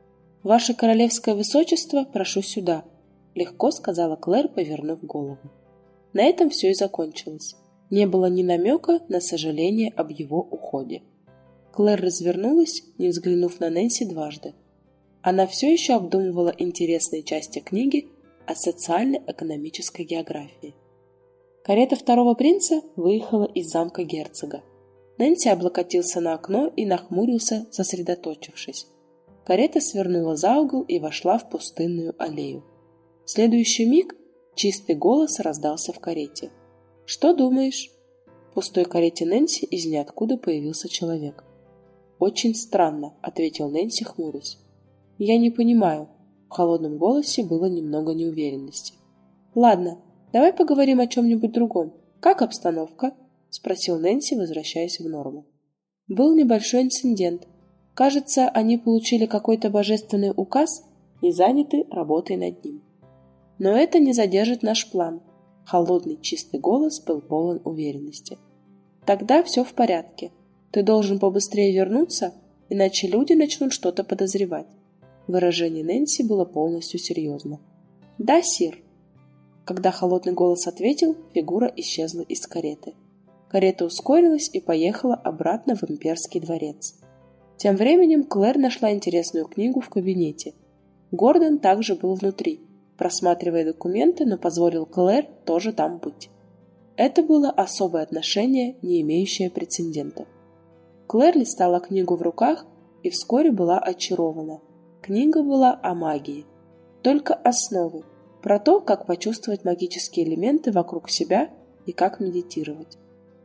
«Ваше королевское высочество, прошу сюда», — легко сказала Клэр, повернув голову. На этом все и закончилось. Не было ни намека на сожаление об его уходе. Клэр развернулась, не взглянув на Нэнси дважды. Она все еще обдумывала интересные части книги о социально-экономической географии. Карета второго принца выехала из замка герцога. Нэнси облокотился на окно и нахмурился, сосредоточившись. Карета свернула за угол и вошла в пустынную аллею. В следующий миг чистый голос раздался в карете. «Что думаешь?» В пустой карете Нэнси из ниоткуда появился человек. «Очень странно», — ответил Нэнси, хмурясь. «Я не понимаю». В холодном голосе было немного неуверенности. «Ладно, давай поговорим о чем-нибудь другом. Как обстановка?» — спросил Нэнси, возвращаясь в норму. Был небольшой инцидент. Кажется, они получили какой-то божественный указ и заняты работой над ним. Но это не задержит наш план. Холодный чистый голос был полон уверенности. Тогда все в порядке. Ты должен побыстрее вернуться, иначе люди начнут что-то подозревать. Выражение Нэнси было полностью серьезно. Да, сир. Когда холодный голос ответил, фигура исчезла из кареты. Карета ускорилась и поехала обратно в имперский дворец. Тем временем Клэр нашла интересную книгу в кабинете. Гордон также был внутри, просматривая документы, но позволил Клэр тоже там быть. Это было особое отношение, не имеющее прецедента. Клэр листала книгу в руках и вскоре была очарована. Книга была о магии. Только основы, про то, как почувствовать магические элементы вокруг себя и как медитировать.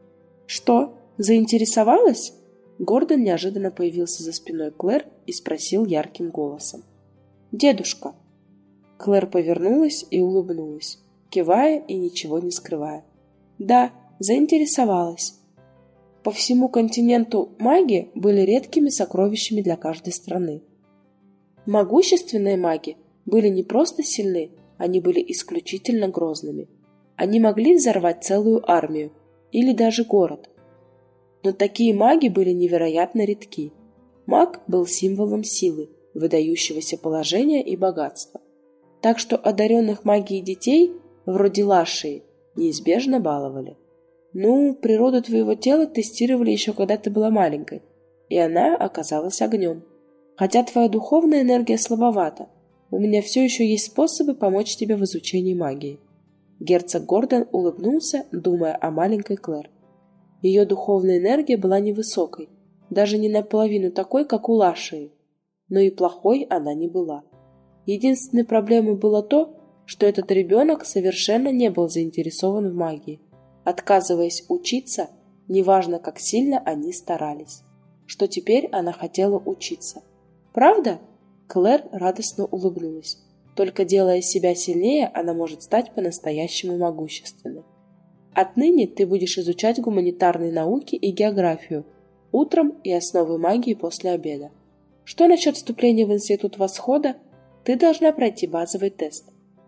«Что, заинтересовалась?» Гордон неожиданно появился за спиной Клэр и спросил ярким голосом. «Дедушка». Клэр повернулась и улыбнулась, кивая и ничего не скрывая. «Да, заинтересовалась». По всему континенту маги были редкими сокровищами для каждой страны. Могущественные маги были не просто сильны, они были исключительно грозными. Они могли взорвать целую армию или даже город. Но такие маги были невероятно редки. Маг был символом силы, выдающегося положения и богатства. Так что одаренных магией детей, вроде Лашии, неизбежно баловали. Ну, природу твоего тела тестировали еще когда ты была маленькой, и она оказалась огнем. Хотя твоя духовная энергия слабовата, у меня все еще есть способы помочь тебе в изучении магии. Герцог Гордон улыбнулся, думая о маленькой Клэр. Ее духовная энергия была невысокой, даже не наполовину такой, как у Лашии, но и плохой она не была. Единственной проблемой было то, что этот ребенок совершенно не был заинтересован в магии, отказываясь учиться, неважно, как сильно они старались. Что теперь она хотела учиться. «Правда?» Клэр радостно улыбнулась. Только делая себя сильнее, она может стать по-настоящему могущественной. Отныне ты будешь изучать гуманитарные науки и географию, утром и основы магии после обеда. Что насчет вступления в Институт Восхода? Ты должна пройти базовый тест.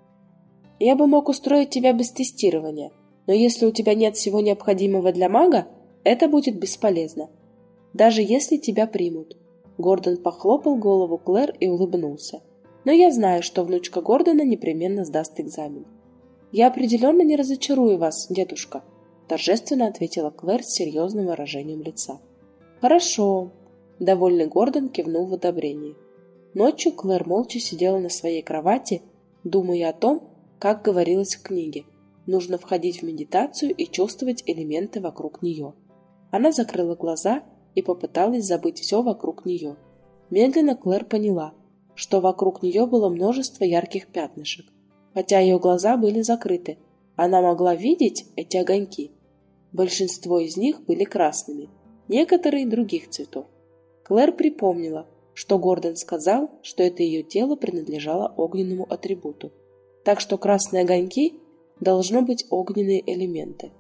Я бы мог устроить тебя без тестирования, но если у тебя нет всего необходимого для мага, это будет бесполезно. Даже если тебя примут. Гордон похлопал голову Клэр и улыбнулся. Но я знаю, что внучка Гордона непременно сдаст экзамен. «Я определенно не разочарую вас, дедушка», — торжественно ответила Клэр с серьезным выражением лица. «Хорошо», — довольный Гордон кивнул в одобрении. Ночью Клэр молча сидела на своей кровати, думая о том, как говорилось в книге. Нужно входить в медитацию и чувствовать элементы вокруг нее. Она закрыла глаза и попыталась забыть все вокруг нее. Медленно Клэр поняла, что вокруг нее было множество ярких пятнышек. Хотя ее глаза были закрыты, она могла видеть эти огоньки. Большинство из них были красными, некоторые других цветов. Клэр припомнила, что Гордон сказал, что это ее тело принадлежало огненному атрибуту. Так что красные огоньки должно быть огненные элементы.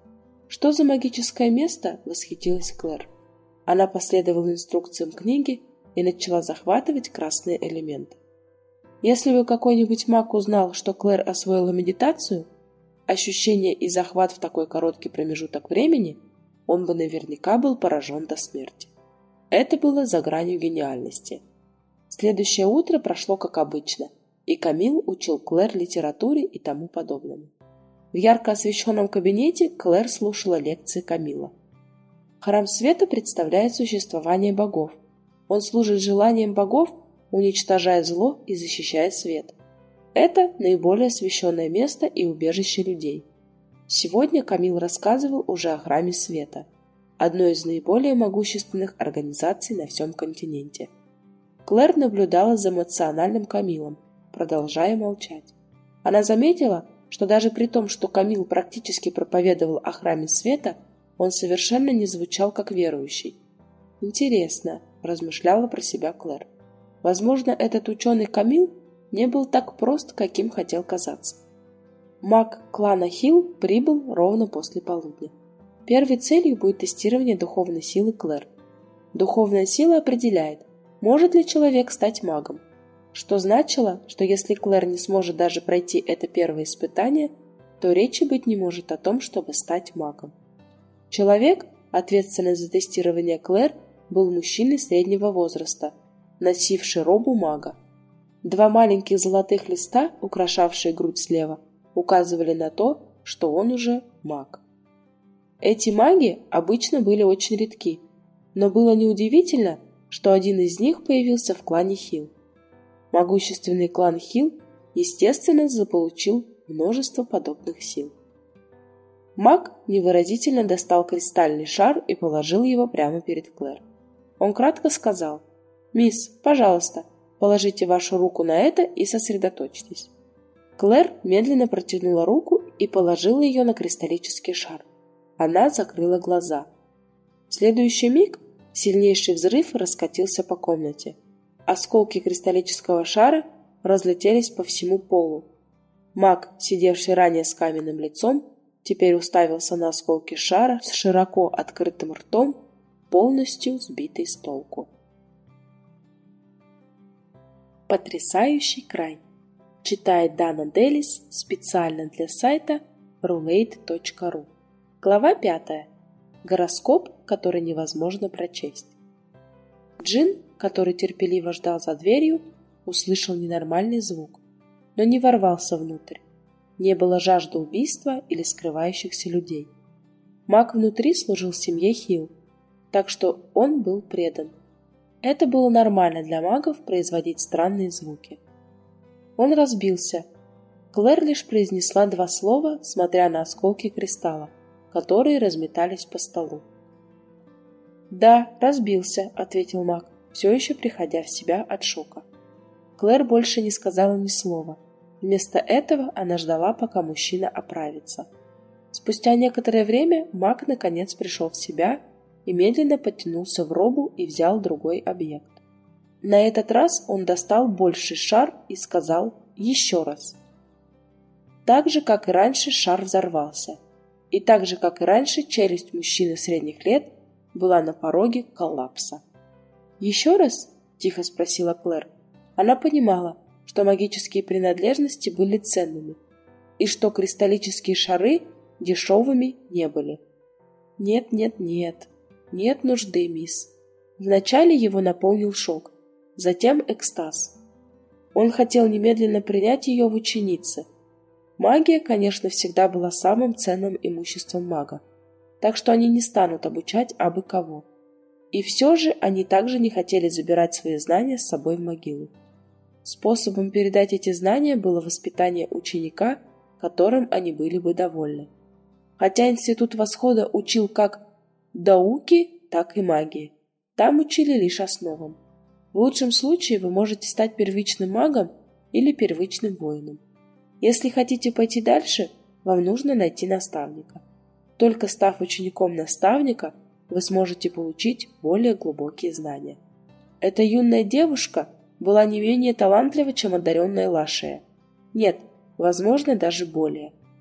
«Что за магическое место?» – восхитилась Клэр. Она последовала инструкциям книги и начала захватывать красные элементы. Если бы какой-нибудь маг узнал, что Клэр освоила медитацию, ощущение и захват в такой короткий промежуток времени, он бы наверняка был поражен до смерти. Это было за гранью гениальности. Следующее утро прошло как обычно, и Камил учил Клэр литературе и тому подобному. В ярко освещенном кабинете Клэр слушала лекции Камила. Храм света представляет существование богов. Он служит желаниям богов, уничтожая зло и защищая свет. Это наиболее освященное место и убежище людей. Сегодня Камил рассказывал уже о храме света, одной из наиболее могущественных организаций на всем континенте. Клэр наблюдала за эмоциональным Камилом, продолжая молчать. Она заметила, что даже при том, что Камил практически проповедовал о храме света, он совершенно не звучал как верующий. «Интересно», – размышляла про себя Клэр. «Возможно, этот ученый Камил не был так прост, каким хотел казаться». Маг клана Хилл прибыл ровно после полудня. Первой целью будет тестирование духовной силы Клэр. Духовная сила определяет, может ли человек стать магом, что значило, что если Клэр не сможет даже пройти это первое испытание, то речи быть не может о том, чтобы стать магом. Человек, ответственный за тестирование Клэр, был мужчиной среднего возраста, носивший робу мага. Два маленьких золотых листа, украшавшие грудь слева, указывали на то, что он уже маг. Эти маги обычно были очень редки, но было неудивительно, что один из них появился в клане Хилл. Могущественный клан Хилл, естественно, заполучил множество подобных сил. Маг невыразительно достал кристальный шар и положил его прямо перед Клэр. Он кратко сказал: «Мисс, пожалуйста, положите вашу руку на это и сосредоточьтесь». Клэр медленно протянула руку и положила ее на кристаллический шар. Она закрыла глаза. В следующий миг сильнейший взрыв раскатился по комнате. Осколки кристаллического шара разлетелись по всему полу. Маг, сидевший ранее с каменным лицом, теперь уставился на осколки шара с широко открытым ртом, полностью сбитый с толку. Потрясающий край. Читает Дана Делис специально для сайта roulette.ru. Глава 5. Гороскоп, который невозможно прочесть. Джин, который терпеливо ждал за дверью, услышал ненормальный звук, но не ворвался внутрь. Не было жажды убийства или скрывающихся людей. Маг внутри служил семье Хилл, так что он был предан. Это было нормально для магов производить странные звуки. Он разбился. Клэр лишь произнесла два слова, смотря на осколки кристалла, которые разметались по столу. «Да, разбился», — ответил маг, все еще приходя в себя от шока. Клэр больше не сказала ни слова. Вместо этого она ждала, пока мужчина оправится. Спустя некоторое время маг наконец пришел в себя и медленно подтянулся в робу и взял другой объект. На этот раз он достал больший шар и сказал «еще раз». Так же, как и раньше, шар взорвался. И так же, как и раньше, челюсть мужчины средних лет была на пороге коллапса. «Еще раз?» – тихо спросила Клэр. Она понимала, что магические принадлежности были ценными, и что кристаллические шары дешевыми не были. «Нет, нет нужды, мисс». Вначале его наполнил шок, затем экстаз. Он хотел немедленно принять ее в ученицы. Магия, конечно, всегда была самым ценным имуществом мага, так что они не станут обучать абы кого. И все же они также не хотели забирать свои знания с собой в могилу. Способом передать эти знания было воспитание ученика, которым они были бы довольны. Хотя Институт Восхода учил как науки, так и магии. Там учили лишь основам. В лучшем случае вы можете стать первичным магом или первичным воином. Если хотите пойти дальше, вам нужно найти наставника. Только став учеником наставника, вы сможете получить более глубокие знания. Эта юная девушка была не менее талантлива, чем одаренная Лашия. Нет, возможно, даже более.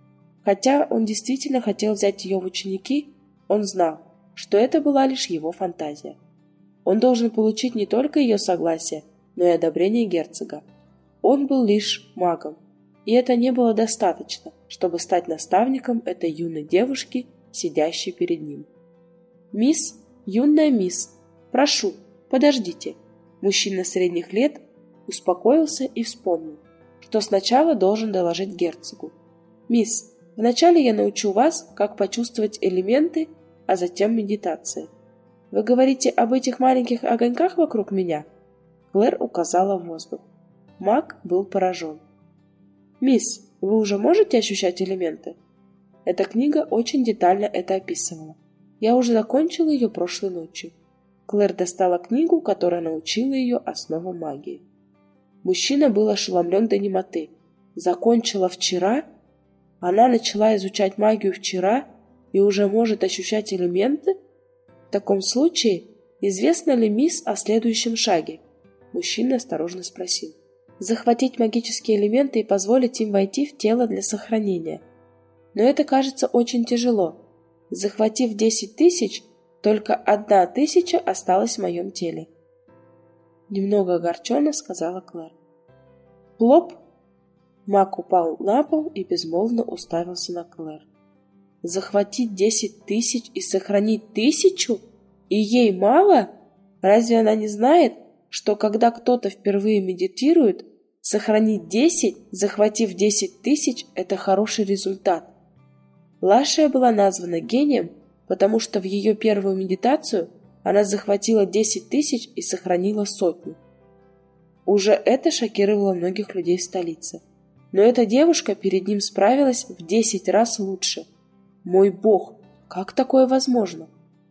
Хотя он действительно хотел взять ее в ученики, он знал, что это была лишь его фантазия. Он должен получить не только ее согласие, но и одобрение герцога. Он был лишь магом, и это не было достаточно, чтобы стать наставником этой юной девушки, сидящей перед ним. «Мисс, юная мисс, прошу, подождите». Мужчина средних лет успокоился и вспомнил, что сначала должен доложить герцогу. «Мисс, вначале я научу вас, как почувствовать элементы, а затем медитации. Вы говорите об этих маленьких огоньках вокруг меня?» Клэр указала в воздух. Маг был поражен. «Мисс, вы уже можете ощущать элементы?» Эта книга очень детально это описывала. Я уже закончила ее прошлой ночью. Клэр достала книгу, которая научила ее основам магии. Мужчина был ошеломлен до немоты. Закончила вчера? Она начала изучать магию вчера и уже может ощущать элементы? В таком случае, известно ли мисс о следующем шаге? Мужчина осторожно спросил. Захватить магические элементы и позволить им войти в тело для сохранения. Но это кажется очень тяжело. Захватив 10 тысяч, только 1 тысяча осталась в моем теле. Немного огорченно сказала Клэр. Плоп! Маг упал на пол и безмолвно уставился на Клэр. Захватить 10 тысяч и сохранить 1000? И ей мало? Разве она не знает, что когда кто-то впервые медитирует, сохранить 10, захватив 10 тысяч, это хороший результат? Лашия была названа гением, потому что в ее первую медитацию она захватила 10 тысяч и сохранила 100. Уже это шокировало многих людей в столице. Но эта девушка перед ним справилась в 10 раз лучше. Мой бог, как такое возможно?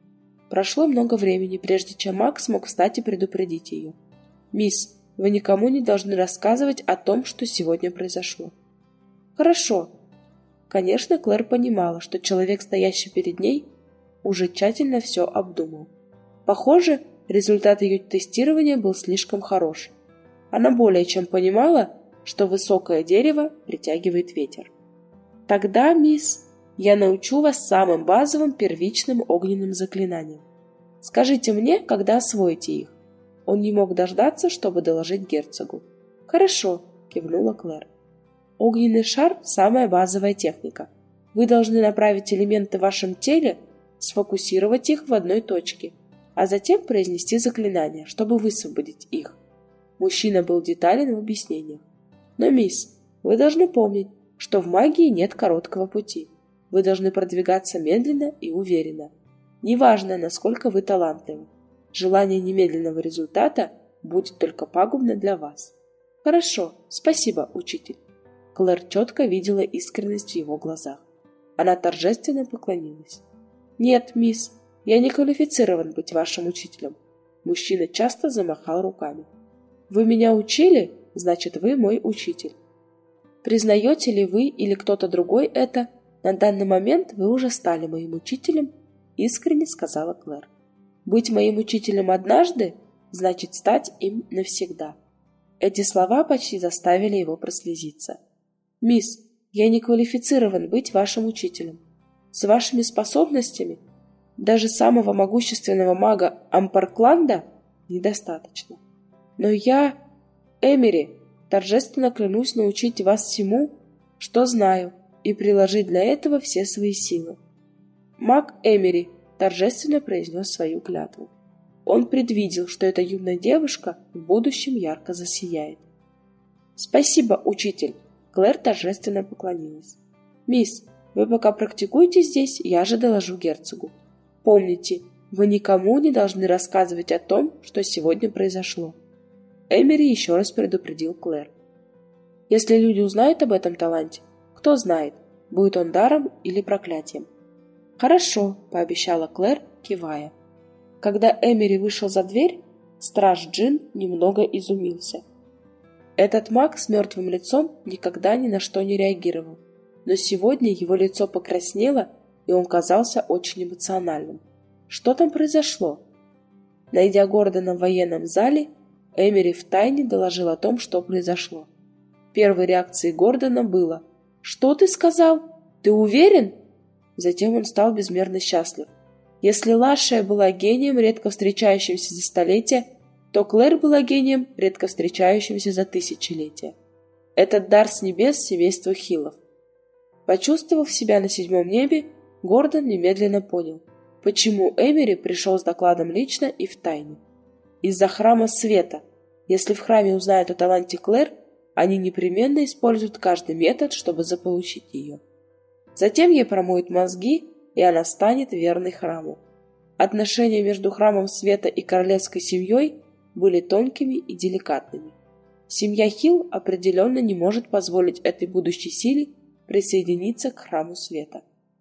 Прошло много времени, прежде чем Маг смог встать и предупредить ее. «Мисс, вы никому не должны рассказывать о том, что сегодня произошло». «Хорошо». Конечно, Клэр понимала, что человек, стоящий перед ней, уже тщательно все обдумал. Похоже, результат ее тестирования был слишком хорош. Она более чем понимала, что высокое дерево притягивает ветер. «Тогда, мисс, я научу вас самым базовым первичным огненным заклинаниям. Скажите мне, когда освоите их». Он не мог дождаться, чтобы доложить герцогу. «Хорошо», — кивнула Клэр. «Огненный шар — самая базовая техника. Вы должны направить элементы в вашем теле, сфокусировать их в одной точке, а затем произнести заклинание, чтобы высвободить их». Мужчина был детален в объяснениях. «Но, мисс, вы должны помнить, что в магии нет короткого пути. Вы должны продвигаться медленно и уверенно. Неважно, насколько вы талантливы. Желание немедленного результата будет только пагубно для вас». «Хорошо, спасибо, учитель». Клэр четко видела искренность в его глазах. Она торжественно поклонилась. «Нет, мисс, я не квалифицирован быть вашим учителем». Мужчина часто замахал руками. «Вы меня учили, значит, вы мой учитель. Признаете ли вы или кто-то другой это, на данный момент вы уже стали моим учителем», искренне сказала Клэр. «Быть моим учителем однажды, значит стать им навсегда». Эти слова почти заставили его прослезиться. «Мисс, я не квалифицирован быть вашим учителем. С вашими способностями даже самого могущественного мага Ампаркланда недостаточно. Но я, Эмери, торжественно клянусь научить вас всему, что знаю, и приложить для этого все свои силы». Маг Эмери торжественно произнес свою клятву. Он предвидел, что эта юная девушка в будущем ярко засияет. «Спасибо, учитель!» Клэр торжественно поклонилась. «Мисс, вы пока практикуйте здесь, я же доложу герцогу. Помните, вы никому не должны рассказывать о том, что сегодня произошло». Эмери еще раз предупредил Клэр. «Если люди узнают об этом таланте, кто знает, будет он даром или проклятием». «Хорошо», — пообещала Клэр, кивая. Когда Эмери вышел за дверь, страж Джин немного изумился. Этот маг с мертвым лицом никогда ни на что не реагировал, но сегодня его лицо покраснело, и он казался очень эмоциональным. Что там произошло? Найдя Гордона в военном зале, Эмери втайне доложил о том, что произошло. Первой реакцией Гордона было: «Что ты сказал? Ты уверен? Затем он стал безмерно счастлив. Если Лашия была гением, редко встречающимся за столетия, то Клэр была гением, редко встречающимся за тысячелетия. Этот дар с небес семейства Хиллов. Почувствовав себя на 7-м небе, Гордон немедленно понял, почему Эмери пришел с докладом лично и втайне. Из-за храма света. Если в храме узнают о таланте Клэр, они непременно используют каждый метод, чтобы заполучить ее. Затем ей промоют мозги, и она станет верной храму. Отношения между храмом света и королевской семьей были тонкими и деликатными. Семья Хилл определенно не может позволить этой будущей силе присоединиться к храму света.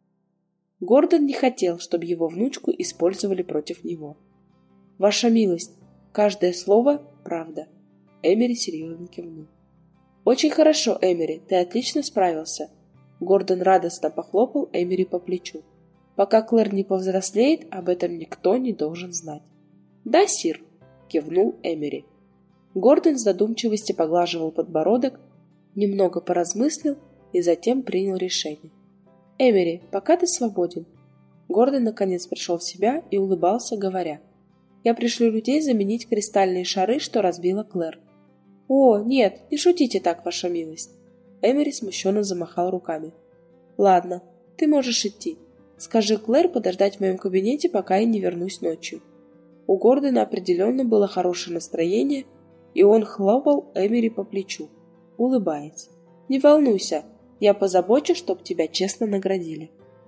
Гордон не хотел, чтобы его внучку использовали против него. «Ваша милость, каждое слово – правда», – Эмери серьезно кивнул. «Очень хорошо, Эмери, ты отлично справился». Гордон радостно похлопал Эмери по плечу. «Пока Клэр не повзрослеет, об этом никто не должен знать». «Да, сир», – кивнул Эмери. Гордон в задумчивости поглаживал подбородок, немного поразмыслил и затем принял решение. «Эмери, пока ты свободен». Гордон наконец пришел в себя и улыбался, говоря: «Я пришлю людей заменить кристальные шары, что разбила Клэр». «О, нет, не шутите так, ваша милость». Эмери смущенно замахал руками. «Ладно, ты можешь идти. Скажи Клэр подождать в моем кабинете, пока я не вернусь ночью». У Гордона определенно было хорошее настроение, и он хлопал Эмери по плечу, улыбаясь. «Не волнуйся, я позабочусь, чтоб тебя честно наградили».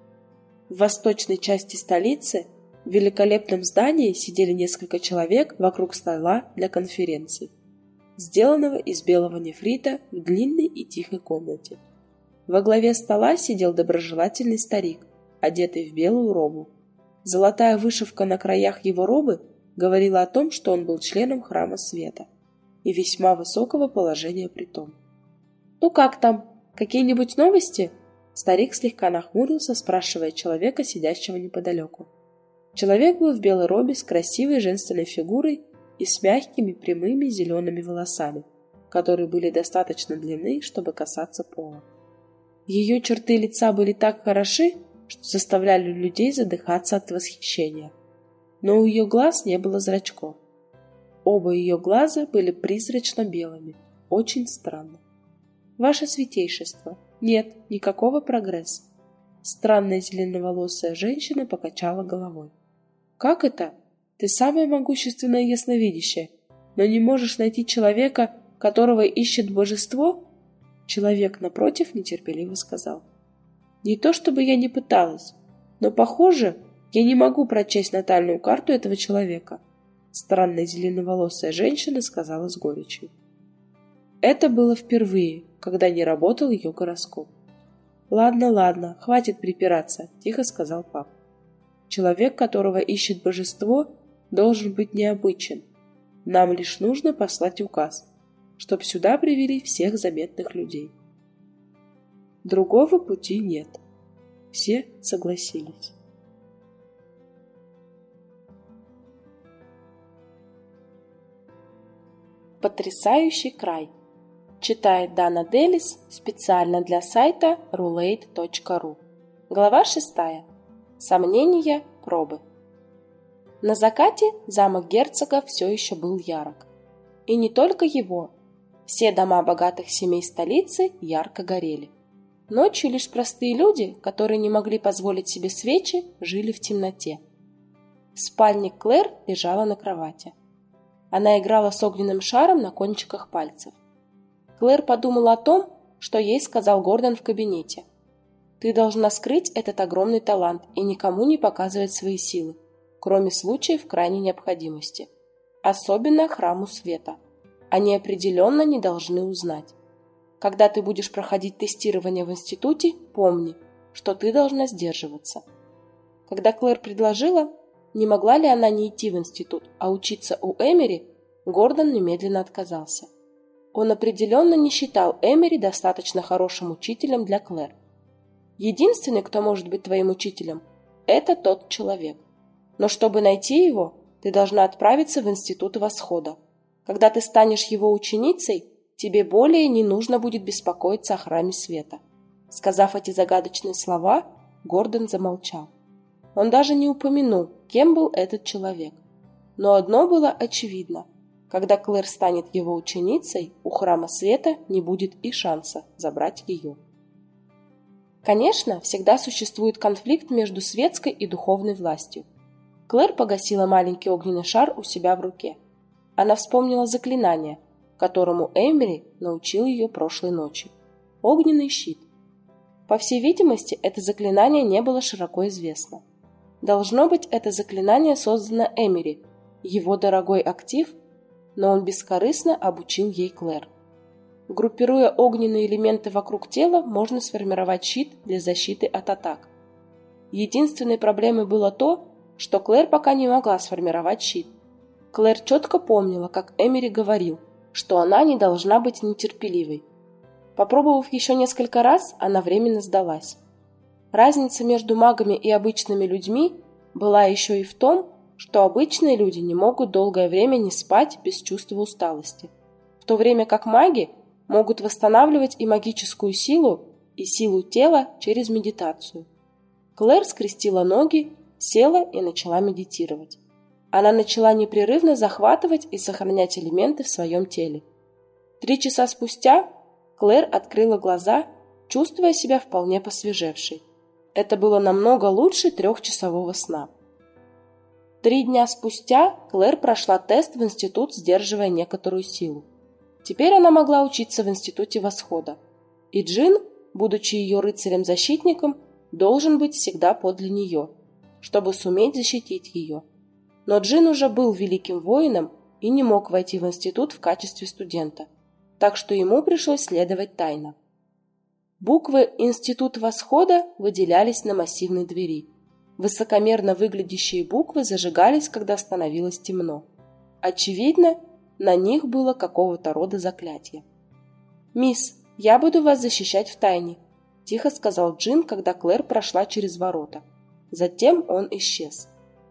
В восточной части столицы в великолепном здании сидели несколько человек вокруг стола для конференций, сделанного из белого нефрита в длинной и тихой комнате. Во главе стола сидел доброжелательный старик, одетый в белую робу. Золотая вышивка на краях его робы говорила о том, что он был членом храма света и весьма высокого положения при том. «Ну как там? Какие-нибудь новости?» Старик слегка нахмурился, спрашивая человека, сидящего неподалеку. Человек был в белой робе с красивой женственной фигурой и с мягкими прямыми зелеными волосами, которые были достаточно длинны, чтобы касаться пола. Ее черты лица были так хороши, что заставляли людей задыхаться от восхищения. Но у ее глаз не было зрачков. Оба ее глаза были призрачно белыми. Очень странно. «Ваше святейшество, нет никакого прогресса». Странная зеленоволосая женщина покачала головой. «Как это? Ты самая могущественная ясновидящая, но не можешь найти человека, которого ищет божество?» Человек, напротив, нетерпеливо сказал: «Не то чтобы я не пыталась, но, похоже, я не могу прочесть натальную карту этого человека», странная зеленоволосая женщина сказала с горечью. Это было впервые, когда не работал ее гороскоп. «Ладно, ладно, хватит припираться», — тихо сказал пап. «Человек, которого ищет божество, должен быть необычен. Нам лишь нужно послать указ, чтоб сюда привели всех заметных людей». Другого пути нет. Все согласились. Потрясающий край. Читает Дана Делис специально для сайта roulette.ru. Глава 6. Сомнения, пробы. На закате замок герцога все еще был ярок. И не только его. Все дома богатых семей столицы ярко горели. Ночью лишь простые люди, которые не могли позволить себе свечи, жили в темноте. В спальне Клэр лежала на кровати. Она играла с огненным шаром на кончиках пальцев. Клэр подумала о том, что ей сказал Гордон в кабинете. «Ты должна скрыть этот огромный талант и никому не показывать свои силы, кроме случаев крайней необходимости. Особенно храму света. Они определенно не должны узнать. Когда ты будешь проходить тестирование в институте, помни, что ты должна сдерживаться». Когда Клэр предложила, не могла ли она не идти в институт, а учиться у Эмери, Гордон немедленно отказался. Он определенно не считал Эмери достаточно хорошим учителем для Клэр. Единственный, кто может быть твоим учителем, это тот человек. Но чтобы найти его, ты должна отправиться в институт Восхода. Когда ты станешь его ученицей, тебе более не нужно будет беспокоиться о храме света. Сказав эти загадочные слова, Гордон замолчал. Он даже не упомянул, кем был этот человек. Но одно было очевидно. Когда Клэр станет его ученицей, у Храма Света не будет и шанса забрать ее. Конечно, всегда существует конфликт между светской и духовной властью. Клэр погасила маленький огненный шар у себя в руке. Она вспомнила заклинание, которому Эмили научил ее прошлой ночью. Огненный щит. По всей видимости, это заклинание не было широко известно. Должно быть, это заклинание создано Эмили, его дорогой актив, но он бескорыстно обучил ей Клэр. Группируя огненные элементы вокруг тела, можно сформировать щит для защиты от атак. Единственной проблемой было то, что Клэр пока не могла сформировать щит. Клэр четко помнила, как Эмили говорил, что она не должна быть нетерпеливой. Попробовав еще несколько раз, она временно сдалась. Разница между магами и обычными людьми была еще и в том, что обычные люди не могут долгое время не спать без чувства усталости, в то время как маги могут восстанавливать и магическую силу, и силу тела через медитацию. Клэр скрестила ноги, села и начала медитировать. Она начала непрерывно захватывать и сохранять элементы в своем теле. 3 часа спустя Клэр открыла глаза, чувствуя себя вполне посвежевшей. Это было намного лучше 3-часового сна. 3 дня спустя Клэр прошла тест в институт, сдерживая некоторую силу. Теперь она могла учиться в институте Восхода. И Джин, будучи ее рыцарем-защитником, должен быть всегда подле нее, чтобы суметь защитить ее. Но Джин уже был великим воином и не мог войти в институт в качестве студента, так что ему пришлось следовать тайно. Буквы «Институт Восхода» выделялись на массивной двери. Высокомерно выглядящие буквы зажигались, когда становилось темно. Очевидно, на них было какого-то рода заклятие. «Мисс, я буду вас защищать в тайне», – тихо сказал Джин, когда Клэр прошла через ворота. Затем он исчез.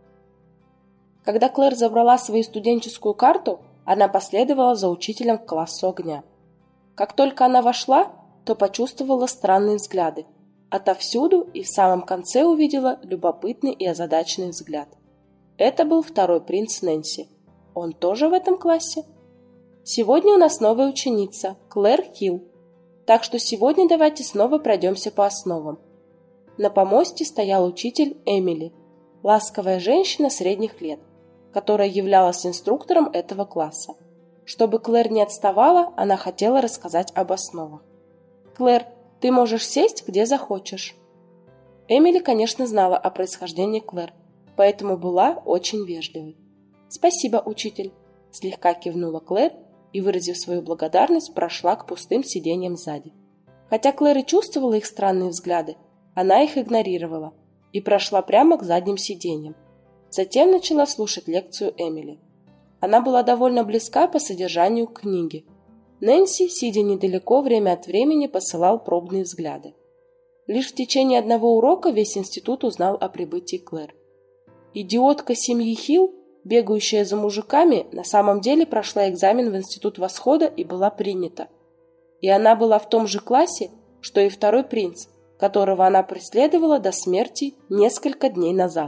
Когда Клэр забрала свою студенческую карту, она последовала за учителем к классу огня. Как только она вошла, то почувствовала странные взгляды. Отовсюду и в самом конце увидела любопытный и озадаченный взгляд. Это был второй принц Нэнси. Он тоже в этом классе? Сегодня у нас новая ученица, Клэр Хилл. Так что сегодня давайте снова пройдемся по основам. На помосте стоял учитель Эмили, ласковая женщина средних лет, которая являлась инструктором этого класса. Чтобы Клэр не отставала, она хотела рассказать об основах. «Клэр, ты можешь сесть, где захочешь». Эмили, конечно, знала о происхождении Клэр, поэтому была очень вежливой. «Спасибо, учитель», – слегка кивнула Клэр и, выразив свою благодарность, прошла к пустым сиденьям сзади. Хотя Клэр и чувствовала их странные взгляды, она их игнорировала и прошла прямо к задним сиденьям. Затем начала слушать лекцию Эмили. Она была довольно близка по содержанию к книге. Нэнси, сидя недалеко, время от времени посылал пробные взгляды. Лишь в течение одного урока весь институт узнал о прибытии Клэр. Идиотка семьи Хилл, бегающая за мужиками, на самом деле прошла экзамен в институт Восхода и была принята. И она была в том же классе, что и второй принц, которого она преследовала до смерти несколько дней назад.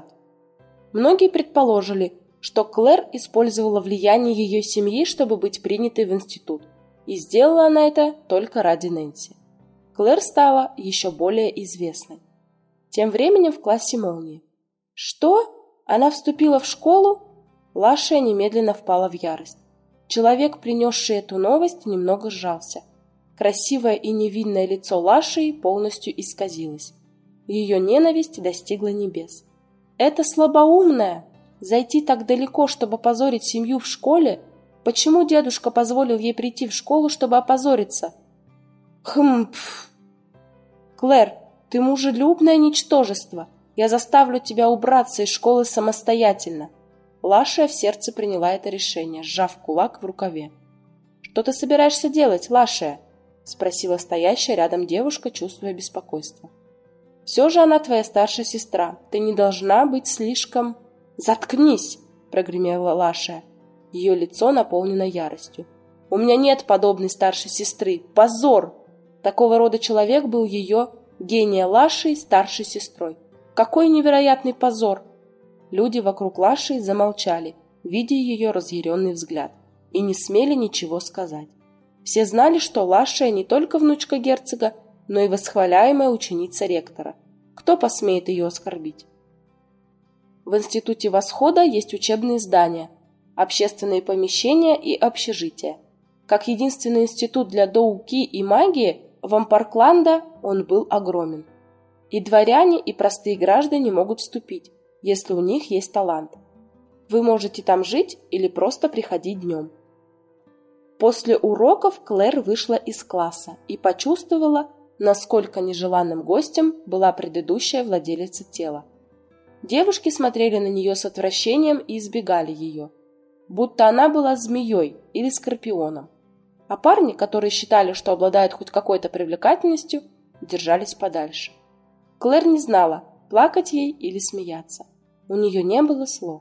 Многие предположили, что Клэр использовала влияние ее семьи, чтобы быть принятой в институт, и сделала она это только ради Нэнси. Клэр стала еще более известной. Тем временем в классе молнии. «Что? Она вступила в школу?» Лашия немедленно впала в ярость. Человек, принесший эту новость, немного сжался. Красивое и невинное лицо Лашии полностью исказилось. Ее ненависть достигла небес. «Это слабоумная! Зайти так далеко, чтобы позорить семью в школе? Почему дедушка позволил ей прийти в школу, чтобы опозориться?» «Хм-пф! Клэр, ты мужелюбное ничтожество! Я заставлю тебя убраться из школы самостоятельно!» Лашия в сердце приняла это решение, сжав кулак в рукаве. «Что ты собираешься делать, Лашия?» – спросила стоящая рядом девушка, чувствуя беспокойство. «Все же она твоя старшая сестра. Ты не должна быть слишком...» «Заткнись!» – прогремела Лашия. Ее лицо наполнено яростью. «У меня нет подобной старшей сестры. Позор! Такого рода человек был ее, гения Лаши, старшей сестрой. Какой невероятный позор! Люди вокруг Лаши замолчали, видя ее разъяренный взгляд, и не смели ничего сказать. Все знали, что Лашия не только внучка герцога, но и восхваляемая ученица ректора. Кто посмеет ее оскорбить? В Институте Восхода есть учебные здания, общественные помещения и общежития. Как единственный институт для доуки и магии Вампаркланда он был огромен. И дворяне, и простые граждане могут вступить, если у них есть талант. Вы можете там жить или просто приходить днем. После уроков Клэр вышла из класса и почувствовала, насколько нежеланным гостем была предыдущая владелица тела. Девушки смотрели на нее с отвращением и избегали ее, будто она была змеей или скорпионом. А парни, которые считали, что обладают хоть какой-то привлекательностью, держались подальше. Клэр не знала, плакать ей или смеяться. У нее не было слов.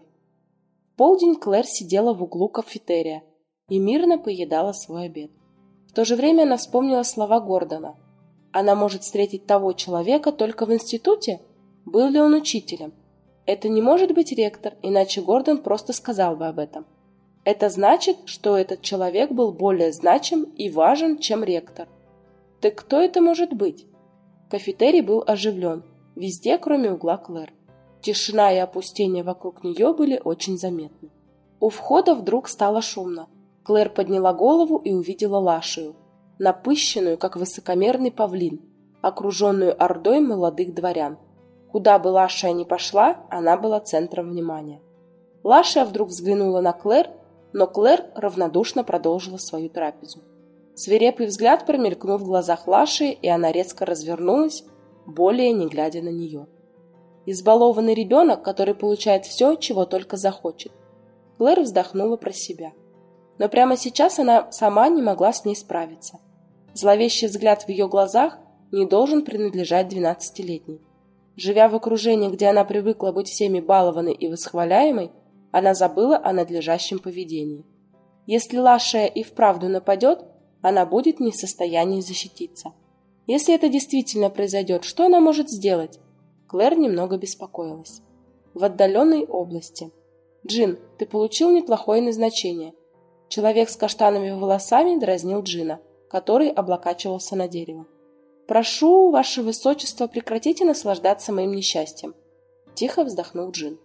В полдень Клэр сидела в углу кафетерия и мирно поедала свой обед. В то же время она вспомнила слова Гордона. Она может встретить того человека только в институте? Был ли он учителем? Это не может быть ректор, иначе Гордон просто сказал бы об этом. Это значит, что этот человек был более значим и важен, чем ректор. Так кто это может быть? Кафетерий был оживлен, везде, кроме угла Клэр. Тишина и опустение вокруг нее были очень заметны. У входа вдруг стало шумно. Клэр подняла голову и увидела Лашию, напыщенную, как высокомерный павлин, окруженную ордой молодых дворян. Куда бы Лашия ни пошла, она была центром внимания. Лашия вдруг взглянула на Клэр, но Клэр равнодушно продолжила свою трапезу. Свирепый взгляд промелькнул в глазах Лашии, и она резко развернулась, более не глядя на нее. Избалованный ребенок, который получает все, чего только захочет. Клэр вздохнула про себя. Но прямо сейчас она сама не могла с ней справиться. Зловещий взгляд в ее глазах не должен принадлежать 12-летней. Живя в окружении, где она привыкла быть всеми балованной и восхваляемой, она забыла о надлежащем поведении. Если Лашия и вправду нападет, она будет не в состоянии защититься. Если это действительно произойдет, что она может сделать? Клэр немного беспокоилась. В отдаленной области. «Джин, ты получил неплохое назначение». Человек с каштановыми волосами дразнил Джина, который облокачивался на дерево. «Прошу, ваше высочество, прекратите наслаждаться моим несчастьем», — тихо вздохнул Джин.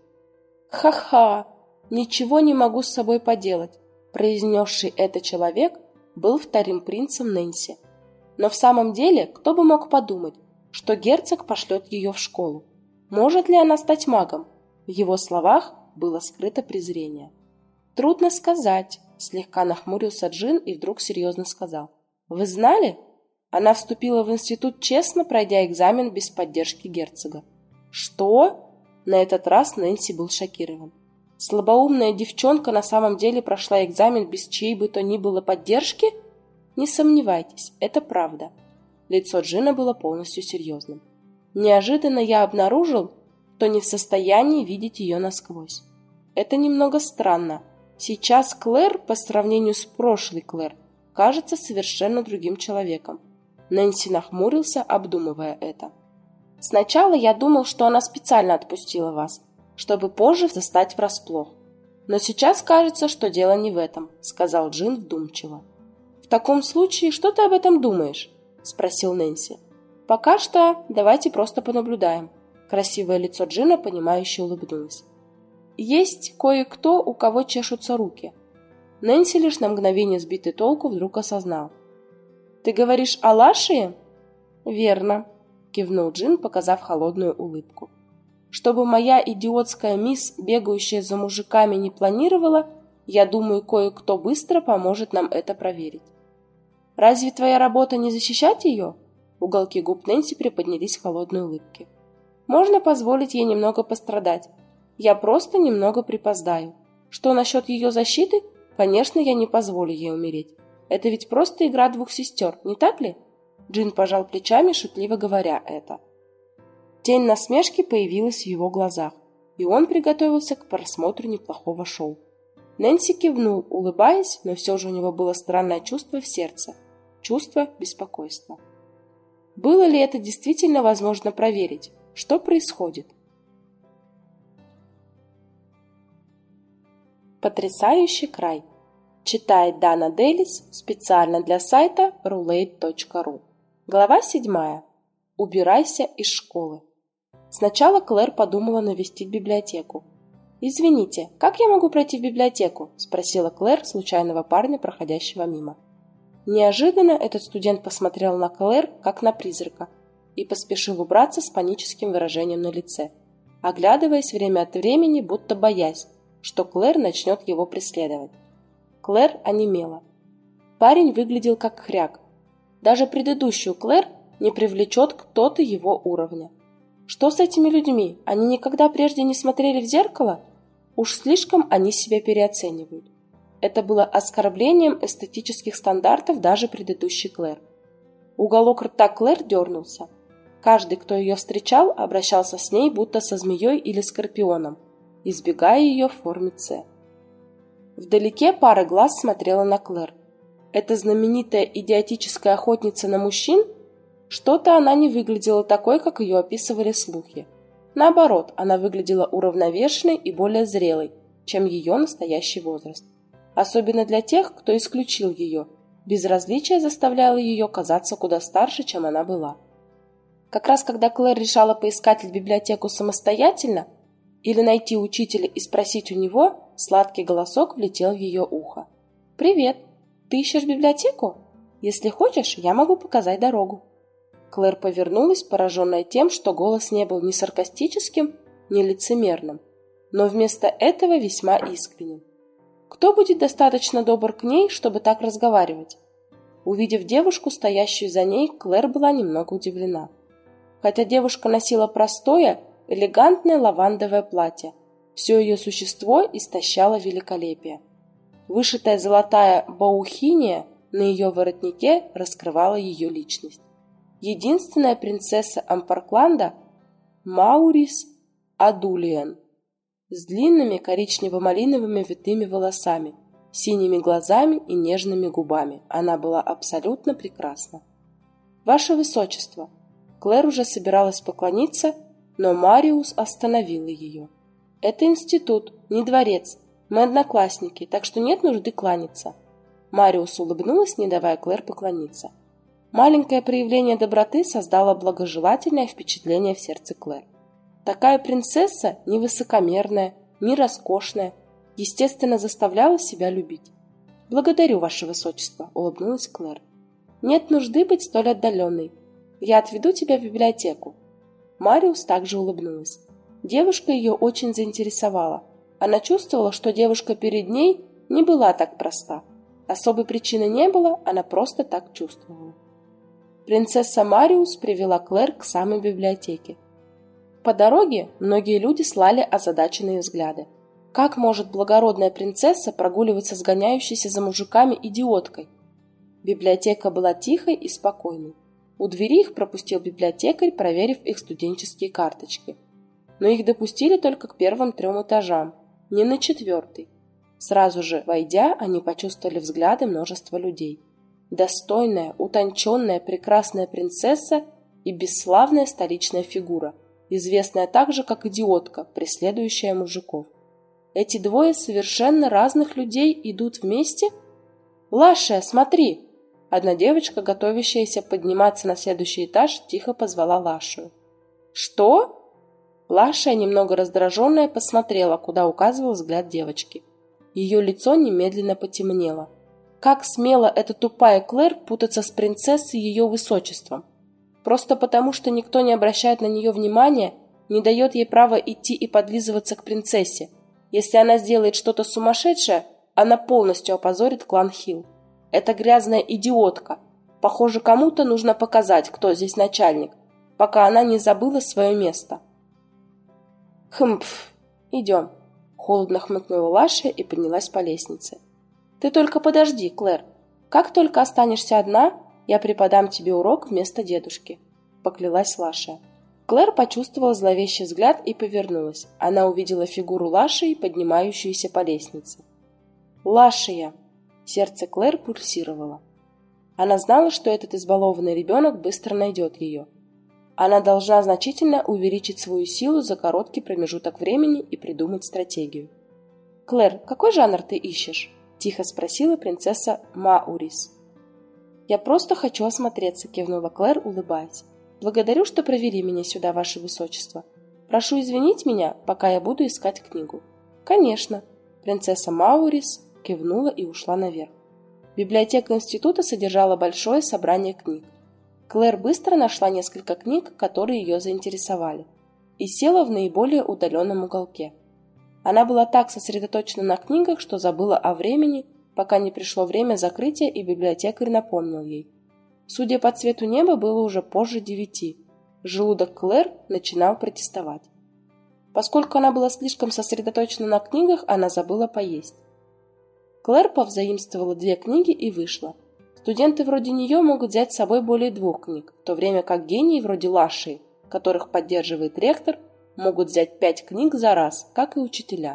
«Ха-ха! Ничего не могу с собой поделать», — произнесший это человек был вторым принцем Нэнси. Но в самом деле, кто бы мог подумать, что герцог пошлет ее в школу? Может ли она стать магом? В его словах было скрыто презрение. «Трудно сказать», — слегка нахмурился Джин и вдруг серьезно сказал. «Вы знали? Она вступила в институт честно, пройдя экзамен без поддержки герцога». «Что?» На этот раз Нэнси был шокирован. Слабоумная девчонка на самом деле прошла экзамен без чьей бы то ни было поддержки? Не сомневайтесь, это правда. Лицо Джина было полностью серьезным. Неожиданно я обнаружил, что не в состоянии видеть ее насквозь. Это немного странно. Сейчас Клэр, по сравнению с прошлой Клэр, кажется совершенно другим человеком. Нэнси нахмурился, обдумывая это. Сначала я думал, что она специально отпустила вас, чтобы позже застать врасплох. Но сейчас кажется, что дело не в этом, сказал Джин вдумчиво. В таком случае, что ты об этом думаешь? Спросил Нэнси. Пока что давайте просто понаблюдаем. Красивое лицо Джина, понимающе улыбнулось. Есть кое-кто, у кого чешутся руки. Нэнси лишь на мгновение сбитый толку вдруг осознал. Ты говоришь о Лашии? Верно, кивнул Джин, показав холодную улыбку. Чтобы моя идиотская мисс, бегающая за мужиками, не планировала, я думаю, кое-кто быстро поможет нам это проверить. Разве твоя работа не защищать ее? Уголки губ Нэнси приподнялись в холодной улыбке. Можно позволить ей немного пострадать. Я просто немного припоздаю. Что насчет ее защиты? Конечно, я не позволю ей умереть. Это ведь просто игра двух сестер, не так ли? Джин пожал плечами, шутливо говоря это. Тень насмешки появилась в его глазах, и он приготовился к просмотру неплохого шоу. Нэнси кивнул, улыбаясь, но все же у него было странное чувство в сердце. Чувство беспокойства. Было ли это действительно возможно проверить? Что происходит? Потрясающий край. Читает Дана Делис специально для сайта roulette.ru. Глава 7. Убирайся из школы. Сначала Клэр подумала навестить библиотеку. «Извините, как я могу пройти в библиотеку?» – спросила Клэр случайного парня, проходящего мимо. Неожиданно этот студент посмотрел на Клэр, как на призрака, и поспешил убраться с паническим выражением на лице, оглядываясь время от времени, будто боясь, что Клэр начнет его преследовать. Клэр онемела. Парень выглядел как хряк. Даже предыдущую Клэр не привлечет кто-то его уровня. Что с этими людьми? Они никогда прежде не смотрели в зеркало? Уж слишком они себя переоценивают. Это было оскорблением эстетических стандартов даже предыдущей Клэр. Уголок рта Клэр дернулся. Каждый, кто ее встречал, обращался с ней будто со змеей или скорпионом, избегая ее в форме «Ц». Вдалеке пара глаз смотрела на Клэр. Эта знаменитая идиотическая охотница на мужчин? Что-то она не выглядела такой, как ее описывали слухи. Наоборот, она выглядела уравновешенной и более зрелой, чем ее настоящий возраст. Особенно для тех, кто исключил ее. Безразличие заставляло ее казаться куда старше, чем она была. Как раз когда Клэр решала поискать библиотеку самостоятельно или найти учителя и спросить у него, сладкий голосок влетел в ее ухо. «Привет! Ты ищешь библиотеку? Если хочешь, я могу показать дорогу». Клэр повернулась, пораженная тем, что голос не был ни саркастическим, ни лицемерным, но вместо этого весьма искренним. Кто будет достаточно добр к ней, чтобы так разговаривать? Увидев девушку, стоящую за ней, Клэр была немного удивлена. Хотя девушка носила простое, элегантное лавандовое платье, все ее существо истощало великолепие. Вышитая золотая баухиния на ее воротнике раскрывала ее личность. Единственная принцесса Ампаркланда – Маурис Адулиен, с длинными коричнево-малиновыми витыми волосами, синими глазами и нежными губами. Она была абсолютно прекрасна. «Ваше Высочество!» Клэр уже собиралась поклониться, но Мариус остановила ее. «Это институт, не дворец. Мы одноклассники, так что нет нужды кланяться». Мариус улыбнулась, не давая Клэр поклониться. Маленькое проявление доброты создало благожелательное впечатление в сердце Клэр. Такая принцесса, ни высокомерная, ни роскошная, естественно, заставляла себя любить. «Благодарю, Ваше Высочество», — улыбнулась Клэр. «Нет нужды быть столь отдаленной. Я отведу тебя в библиотеку». Мариус также улыбнулась. Девушка ее очень заинтересовала. Она чувствовала, что девушка перед ней не была так проста. Особой причины не было, она просто так чувствовала. Принцесса Мариус привела Клэр к самой библиотеке. По дороге многие люди слали озадаченные взгляды. Как может благородная принцесса прогуливаться с гоняющейся за мужиками идиоткой? Библиотека была тихой и спокойной. У двери их пропустил библиотекарь, проверив их студенческие карточки. Но их допустили только к первым 3 этажам, не на 4. Сразу же, войдя, они почувствовали взгляды множества людей. Достойная, утонченная, прекрасная принцесса и бесславная столичная фигура, известная также как идиотка, преследующая мужиков. Эти двое совершенно разных людей идут вместе? «Лашия, смотри!» Одна девочка, готовящаяся подниматься на следующий этаж, тихо позвала Лашию. «Что?» Лашия, немного раздраженная, посмотрела, куда указывал взгляд девочки. Ее лицо немедленно потемнело. Как смела эта тупая Клэр путаться с принцессой ее высочеством? Просто потому, что никто не обращает на нее внимания, не дает ей права идти и подлизываться к принцессе. Если она сделает что-то сумасшедшее, она полностью опозорит клан Хилл. Это грязная идиотка. Похоже, кому-то нужно показать, кто здесь начальник, пока она не забыла свое место. «Хмпф, идем», — холодно хмыкнула Лашия и поднялась по лестнице. «Ты только подожди, Клэр. Как только останешься одна, я преподам тебе урок вместо дедушки», — поклялась Лашия. Клэр почувствовала зловещий взгляд и повернулась. Она увидела фигуру Лашии, поднимающуюся по лестнице. «Лашия!» Сердце Клэр пульсировало. Она знала, что этот избалованный ребенок быстро найдет ее. Она должна значительно увеличить свою силу за короткий промежуток времени и придумать стратегию. «Клэр, какой жанр ты ищешь?» – тихо спросила принцесса Маурис. «Я просто хочу осмотреться», – кивнула Клэр, улыбаясь. «Благодарю, что провели меня сюда, ваше высочество. Прошу извинить меня, пока я буду искать книгу». «Конечно». Принцесса Маурис кивнула и ушла наверх. Библиотека института содержала большое собрание книг. Клэр быстро нашла несколько книг, которые ее заинтересовали, и села в наиболее удаленном уголке. Она была так сосредоточена на книгах, что забыла о времени, пока не пришло время закрытия, и библиотекарь напомнил ей. Судя по цвету неба, было уже позже 9. Желудок Клэр начинал протестовать. Поскольку она была слишком сосредоточена на книгах, она забыла поесть. Клэр повзаимствовала 2 книги и вышла. Студенты вроде нее могут взять с собой более 2 книг, в то время как гении вроде Лашии, которых поддерживает ректор, могут взять 5 книг за раз, как и учителя.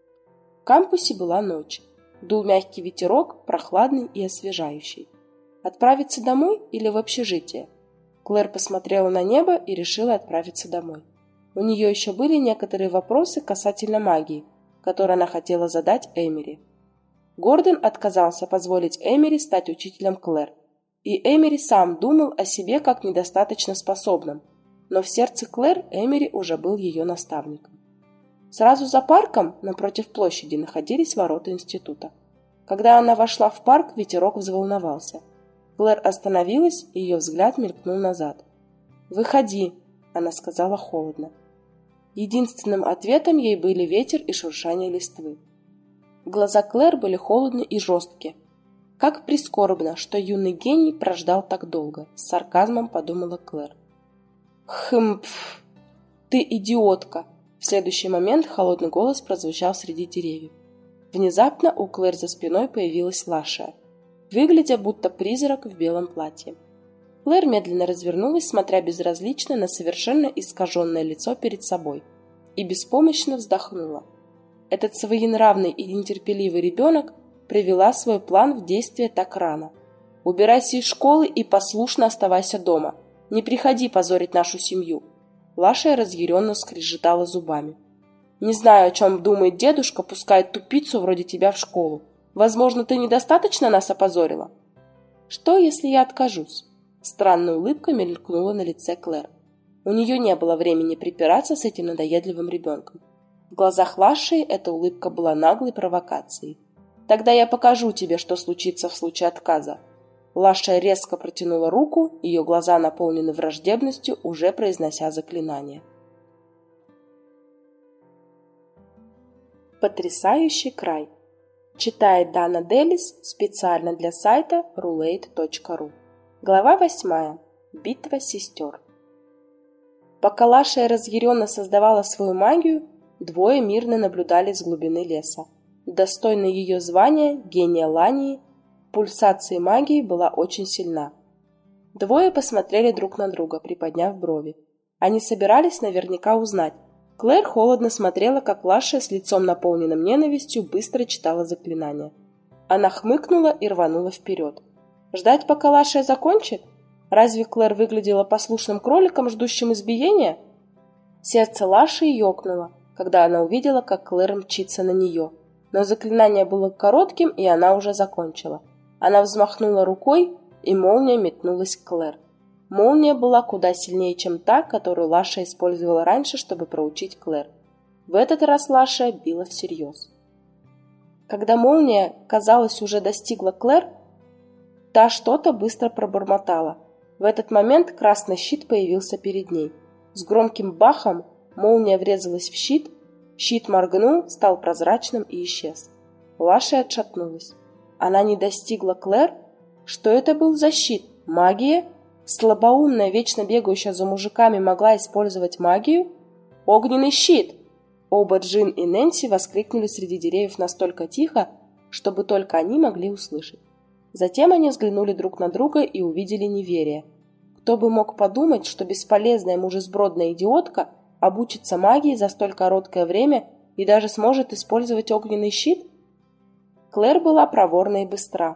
В кампусе была ночь. Дул мягкий ветерок, прохладный и освежающий. Отправиться домой или в общежитие? Клэр посмотрела на небо и решила отправиться домой. У нее еще были некоторые вопросы касательно магии, которые она хотела задать Эмери. Гордон отказался позволить Эмери стать учителем Клэр, и Эмери сам думал о себе как недостаточно способном, но в сердце Клэр Эмери уже был ее наставником. Сразу за парком, напротив площади, находились ворота института. Когда она вошла в парк, ветерок взволновался. Клэр остановилась, и ее взгляд мелькнул назад. «Выходи», — она сказала холодно. Единственным ответом ей были ветер и шуршание листвы. Глаза Клэр были холодны и жесткие. Как прискорбно, что юный гений прождал так долго, с сарказмом подумала Клэр. «Хмпф! Ты идиотка!» В следующий момент холодный голос прозвучал среди деревьев. Внезапно у Клэр за спиной появилась Лашия, выглядя будто призрак в белом платье. Клэр медленно развернулась, смотря безразлично на совершенно искаженное лицо перед собой, и беспомощно вздохнула. Этот своенравный и нетерпеливый ребенок привела свой план в действие так рано. «Убирайся из школы и послушно оставайся дома. Не приходи позорить нашу семью». Лашия разъяренно скрежетала зубами. «Не знаю, о чем думает дедушка, пускает тупицу вроде тебя в школу. Возможно, ты недостаточно нас опозорила?» «Что, если я откажусь?» Странная улыбка мелькнула на лице Клэр. У нее не было времени припираться с этим надоедливым ребенком. В глазах Лашии эта улыбка была наглой провокацией. «Тогда я покажу тебе, что случится в случае отказа». Лашия резко протянула руку, ее глаза наполнены враждебностью, уже произнося заклинание. Потрясающий край. Читает Дана Делис специально для сайта roulette.ru. Глава 8. Битва сестер. Пока Лашия разъяренно создавала свою магию, 2 мирно наблюдали с глубины леса. Достойная ее звания, гения Лании, пульсация магии была очень сильна. 2 посмотрели друг на друга, приподняв брови. Они собирались наверняка узнать. Клэр холодно смотрела, как Лашия с лицом наполненным ненавистью быстро читала заклинание. Она хмыкнула и рванула вперед. Ждать, пока Лашия закончит? Разве Клэр выглядела послушным кроликом, ждущим избиения? Сердце Лашии ёкнуло, когда она увидела, как Клэр мчится на нее. Но заклинание было коротким, и она уже закончила. Она взмахнула рукой, и молния метнулась к Клэр. Молния была куда сильнее, чем та, которую Лашия использовала раньше, чтобы проучить Клэр. В этот раз Лашия била всерьез. Когда молния, казалось, уже достигла Клэр, та что-то быстро пробормотала. В этот момент красный щит появился перед ней. С громким бахом молния врезалась в щит, щит моргнул, стал прозрачным и исчез. Лашия отшатнулась. Она не достигла Клэр? Что это был за щит? Магия? Слабоумная, вечно бегающая за мужиками могла использовать магию? Огненный щит! Оба Джин и Нэнси воскликнули среди деревьев настолько тихо, чтобы только они могли услышать. Затем они взглянули друг на друга и увидели неверие. Кто бы мог подумать, что бесполезная мужесбродная идиотка обучится магии за столь короткое время и даже сможет использовать огненный щит? Клэр была проворна и быстра.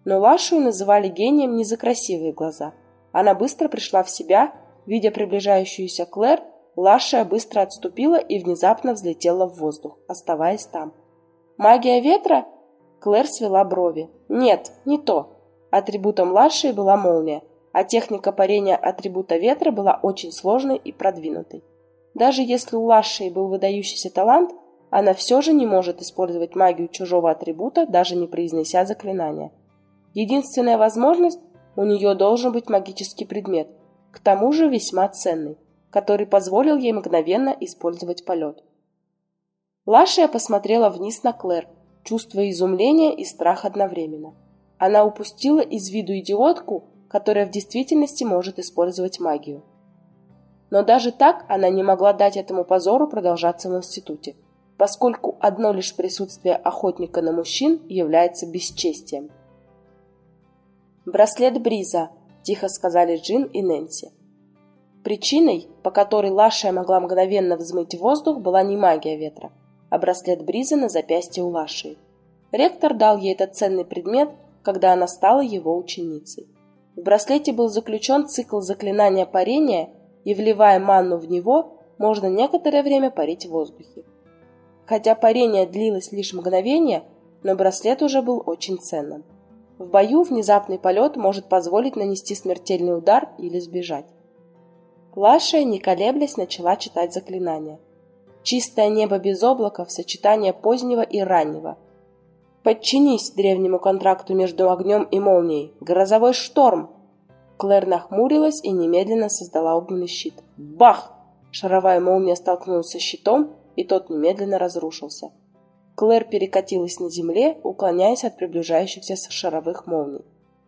Но Лашию называли гением не за красивые глаза. Она быстро пришла в себя, видя приближающуюся Клэр, Лашия быстро отступила и внезапно взлетела в воздух, оставаясь там. «Магия ветра?» Клэр свела брови. «Нет, не то. Атрибутом Лашии была молния, а техника парения атрибута ветра была очень сложной и продвинутой. Даже если у Лашии был выдающийся талант, она все же не может использовать магию чужого атрибута, даже не произнеся заклинания. Единственная возможность – у нее должен быть магический предмет, к тому же весьма ценный, который позволил ей мгновенно использовать полет. Лашия посмотрела вниз на Клэр, чувствуя изумление и страх одновременно. Она упустила из виду идиотку, которая в действительности может использовать магию. Но даже так она не могла дать этому позору продолжаться в институте, поскольку одно лишь присутствие охотника на мужчин является бесчестием. «Браслет Бриза», – тихо сказали Джин и Нэнси. Причиной, по которой Лашия могла мгновенно взмыть в воздух, была не магия ветра, а браслет Бриза на запястье у Лашии. Ректор дал ей этот ценный предмет, когда она стала его ученицей. В браслете был заключен цикл заклинания парения, и, вливая манну в него, можно некоторое время парить в воздухе. Хотя парение длилось лишь мгновение, но браслет уже был очень ценным. В бою внезапный полет может позволить нанести смертельный удар или сбежать. Лашия, не колеблясь, начала читать заклинание. «Чистое небо без облаков, сочетание позднего и раннего. Подчинись древнему контракту между огнем и молнией. Грозовой шторм!» Клэр нахмурилась и немедленно создала огненный щит. Бах! Шаровая молния столкнулась со щитом, и тот немедленно разрушился. Клэр перекатилась на земле, уклоняясь от приближающихся шаровых молний.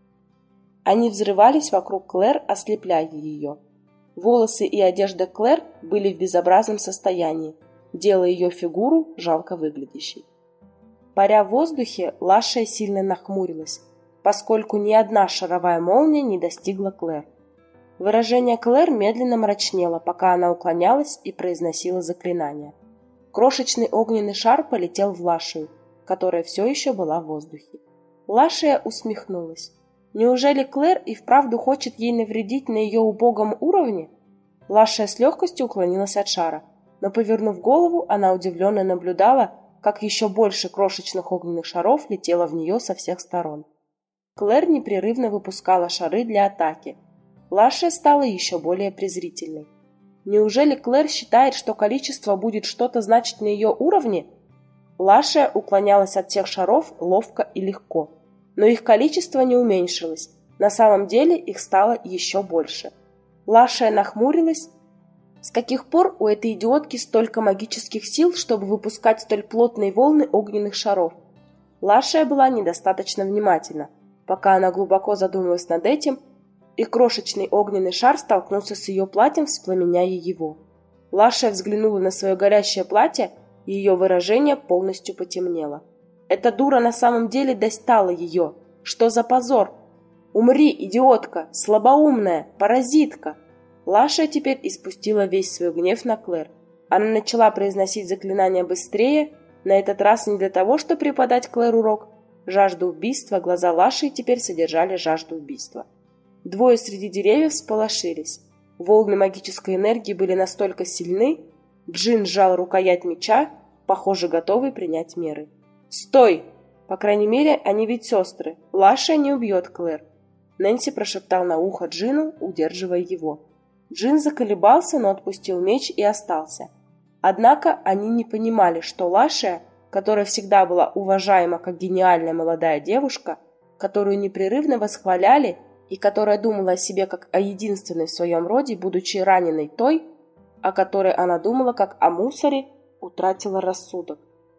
Они взрывались вокруг Клэр, ослепляя ее. Волосы и одежда Клэр были в безобразном состоянии, делая ее фигуру жалко выглядящей. Паря в воздухе, Лашия сильно нахмурилась, поскольку ни одна шаровая молния не достигла Клэр. Выражение Клэр медленно мрачнело, пока она уклонялась и произносила заклинание. Крошечный огненный шар полетел в Лашию, которая все еще была в воздухе. Лашия усмехнулась. Неужели Клэр и вправду хочет ей навредить на ее убогом уровне? Лашия с легкостью уклонилась от шара, но, повернув голову, она удивленно наблюдала, как еще больше крошечных огненных шаров летело в нее со всех сторон. Клэр непрерывно выпускала шары для атаки. Лашия стала еще более презрительной. Неужели Клэр считает, что количество будет что-то значить на ее уровне? Лашия уклонялась от всех шаров ловко и легко. Но их количество не уменьшилось. На самом деле их стало еще больше. Лашия нахмурилась. С каких пор у этой идиотки столько магических сил, чтобы выпускать столь плотные волны огненных шаров? Лашия была недостаточно внимательна. Пока она глубоко задумалась над этим, и крошечный огненный шар столкнулся с ее платьем, воспламеняя его. Лашия взглянула на свое горящее платье, и ее выражение полностью потемнело. Эта дура на самом деле достала ее. Что за позор? Умри, идиотка, слабоумная, паразитка! Лашия теперь испустила весь свой гнев на Клэр. Она начала произносить заклинания быстрее, на этот раз не для того, чтобы преподать Клэр урок. Жажда убийства, глаза Лашии теперь содержали жажду убийства. Двое среди деревьев всполошились. Волны магической энергии были настолько сильны, Джин сжал рукоять меча, похоже, готовый принять меры. «Стой! По крайней мере, они ведь сестры. Лашия не убьет Клэр». Нэнси прошептал на ухо Джину, удерживая его. Джин заколебался, но отпустил меч и остался. Однако они не понимали, что Лашия, которая всегда была уважаема как гениальная молодая девушка, которую непрерывно восхваляли и которая думала о себе как о единственной в своем роде, будучи раненой той, о которой она думала как о мусоре, утратила рассудок.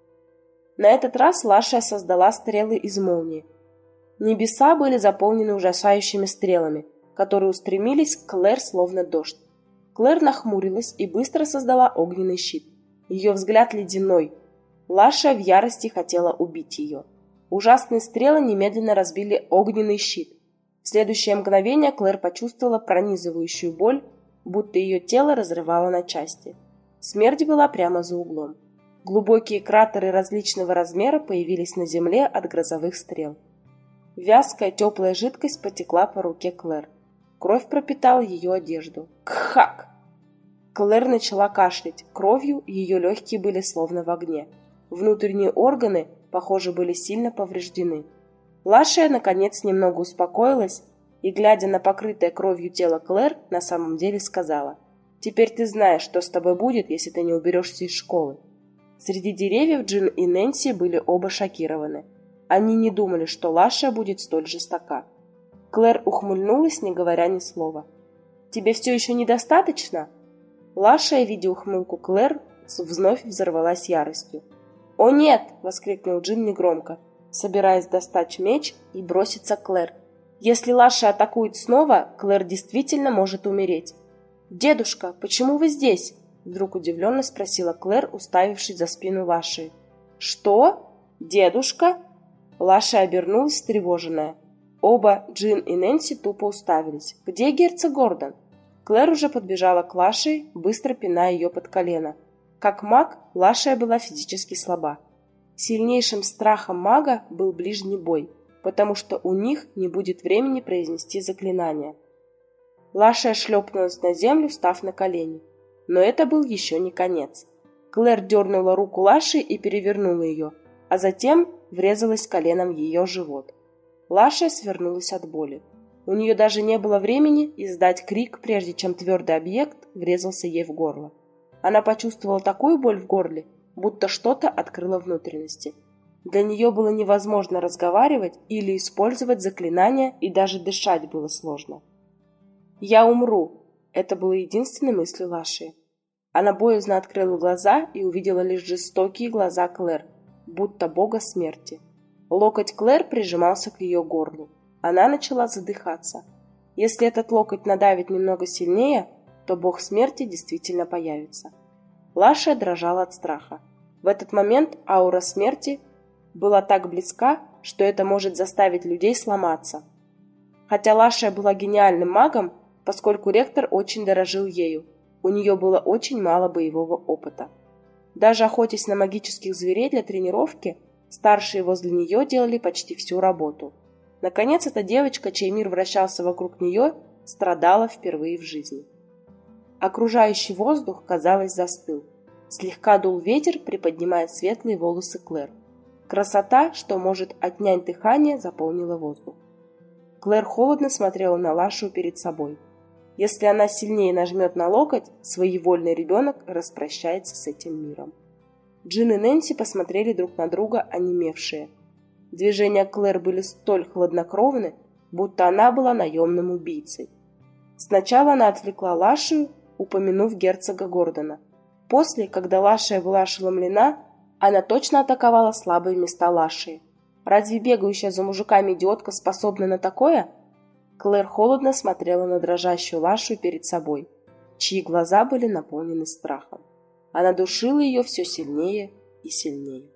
На этот раз Лашия создала стрелы из молнии. Небеса были заполнены ужасающими стрелами, которые устремились к Клэр словно дождь. Клэр нахмурилась и быстро создала огненный щит. Ее взгляд ледяной. Лашия в ярости хотела убить ее. Ужасные стрелы немедленно разбили огненный щит. В следующее мгновение Клэр почувствовала пронизывающую боль, будто ее тело разрывало на части. Смерть была прямо за углом. Глубокие кратеры различного размера появились на земле от грозовых стрел. Вязкая теплая жидкость потекла по руке Клэр. Кровь пропитала ее одежду. Кхак! Клэр начала кашлять. Кровью ее легкие были словно в огне. Внутренние органы, похоже, были сильно повреждены. Лашия, наконец, немного успокоилась и, глядя на покрытое кровью тело Клэр, на самом деле сказала: «Теперь ты знаешь, что с тобой будет, если ты не уберешься из школы». Среди деревьев Джин и Нэнси были оба шокированы. Они не думали, что Лашия будет столь жестока. Клэр ухмыльнулась, не говоря ни слова. «Тебе все еще недостаточно?» Лашия, видя ухмылку Клэр, вновь взорвалась яростью. «О нет!» — воскликнул Джин негромко, собираясь достать меч и броситься к Клэр. «Если Лашия атакует снова, Клэр действительно может умереть». «Дедушка, почему вы здесь?» — вдруг удивленно спросила Клэр, уставившись за спину Лашии. «Что? Дедушка?» Лашия обернулась, встревоженная. Оба, Джин и Нэнси, тупо уставились. «Где герцог Гордон?» Клэр уже подбежала к Лашии, быстро пиная ее под колено. Как маг, Лашия была физически слаба. Сильнейшим страхом мага был ближний бой, потому что у них не будет времени произнести заклинание. Лашия шлепнулась на землю, встав на колени. Но это был еще не конец. Клэр дернула руку Лашии и перевернула ее, а затем врезалась коленом в ее живот. Лашия свернулась от боли. У нее даже не было времени издать крик, прежде чем твердый объект врезался ей в горло. Она почувствовала такую боль в горле, будто что-то открыло внутренности. Для нее было невозможно разговаривать или использовать заклинания, и даже дышать было сложно. «Я умру!» — это было единственной мыслью Лашии. Она боязно открыла глаза и увидела лишь жестокие глаза Клэр, будто бога смерти. Локоть Клэр прижимался к ее горлу. Она начала задыхаться. Если этот локоть надавит немного сильнее, то бог смерти действительно появится. Лашия дрожала от страха. В этот момент аура смерти была так близка, что это может заставить людей сломаться. Хотя Лашия была гениальным магом, поскольку ректор очень дорожил ею, у нее было очень мало боевого опыта. Даже охотясь на магических зверей для тренировки, старшие возле нее делали почти всю работу. Наконец, эта девочка, чей мир вращался вокруг нее, страдала впервые в жизни. Окружающий воздух, казалось, застыл. Слегка дул ветер, приподнимая светлые волосы Клэр. Красота, что может отнять дыхание, заполнила воздух. Клэр холодно смотрела на Лашию перед собой. Если она сильнее нажмет на локоть, своевольный ребенок распрощается с этим миром. Джин и Нэнси посмотрели друг на друга, онемевшие. Движения Клэр были столь хладнокровны, будто она была наемным убийцей. Сначала она отвлекла Лашию, упомянув герцога Гордона. После, когда Лашия была ошеломлена, она точно атаковала слабые места Лашии. Разве бегающая за мужиками идиотка способна на такое? Клэр холодно смотрела на дрожащую Лашию перед собой, чьи глаза были наполнены страхом. Она душила ее все сильнее и сильнее.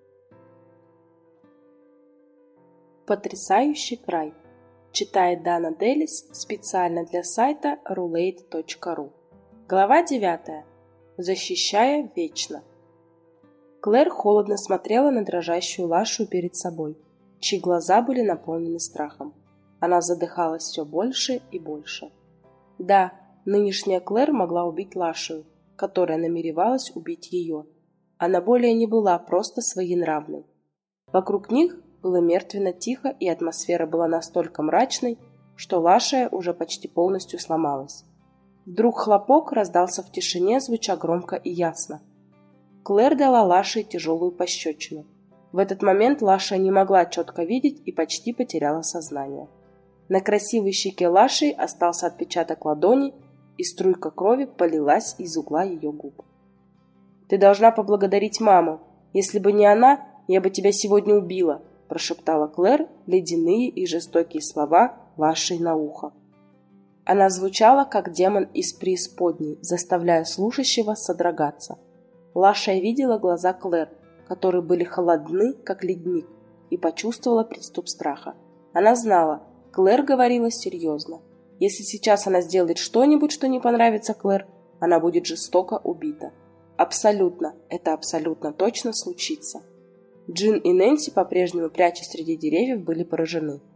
Потрясающий край. Читает Дана Делис специально для сайта roulette.ru. Глава 9. Защищая вечно. Клэр холодно смотрела на дрожащую Лашию перед собой, чьи глаза были наполнены страхом. Она задыхалась все больше и больше. Да, нынешняя Клэр могла убить Лашию, которая намеревалась убить ее. Она более не была просто своенравной. Вокруг них было мертвенно тихо, и атмосфера была настолько мрачной, что Лашия уже почти полностью сломалась. Вдруг хлопок раздался в тишине, звуча громко и ясно. Клэр дала Лашии тяжелую пощечину. В этот момент Лашия не могла четко видеть и почти потеряла сознание. На красивой щеке Лашии остался отпечаток ладони, и струйка крови полилась из угла ее губ. «Ты должна поблагодарить маму. Если бы не она, я бы тебя сегодня убила», прошептала Клэр ледяные и жестокие слова Лашии на ухо. Она звучала, как демон из преисподней, заставляя слушающего содрогаться. Лашия видела глаза Клэр, которые были холодны, как ледник, и почувствовала приступ страха. Она знала, Клэр говорила серьезно. Если сейчас она сделает что-нибудь, что не понравится Клэр, она будет жестоко убита. Абсолютно, это абсолютно точно случится. Джин и Нэнси, по-прежнему прячась среди деревьев, были поражены.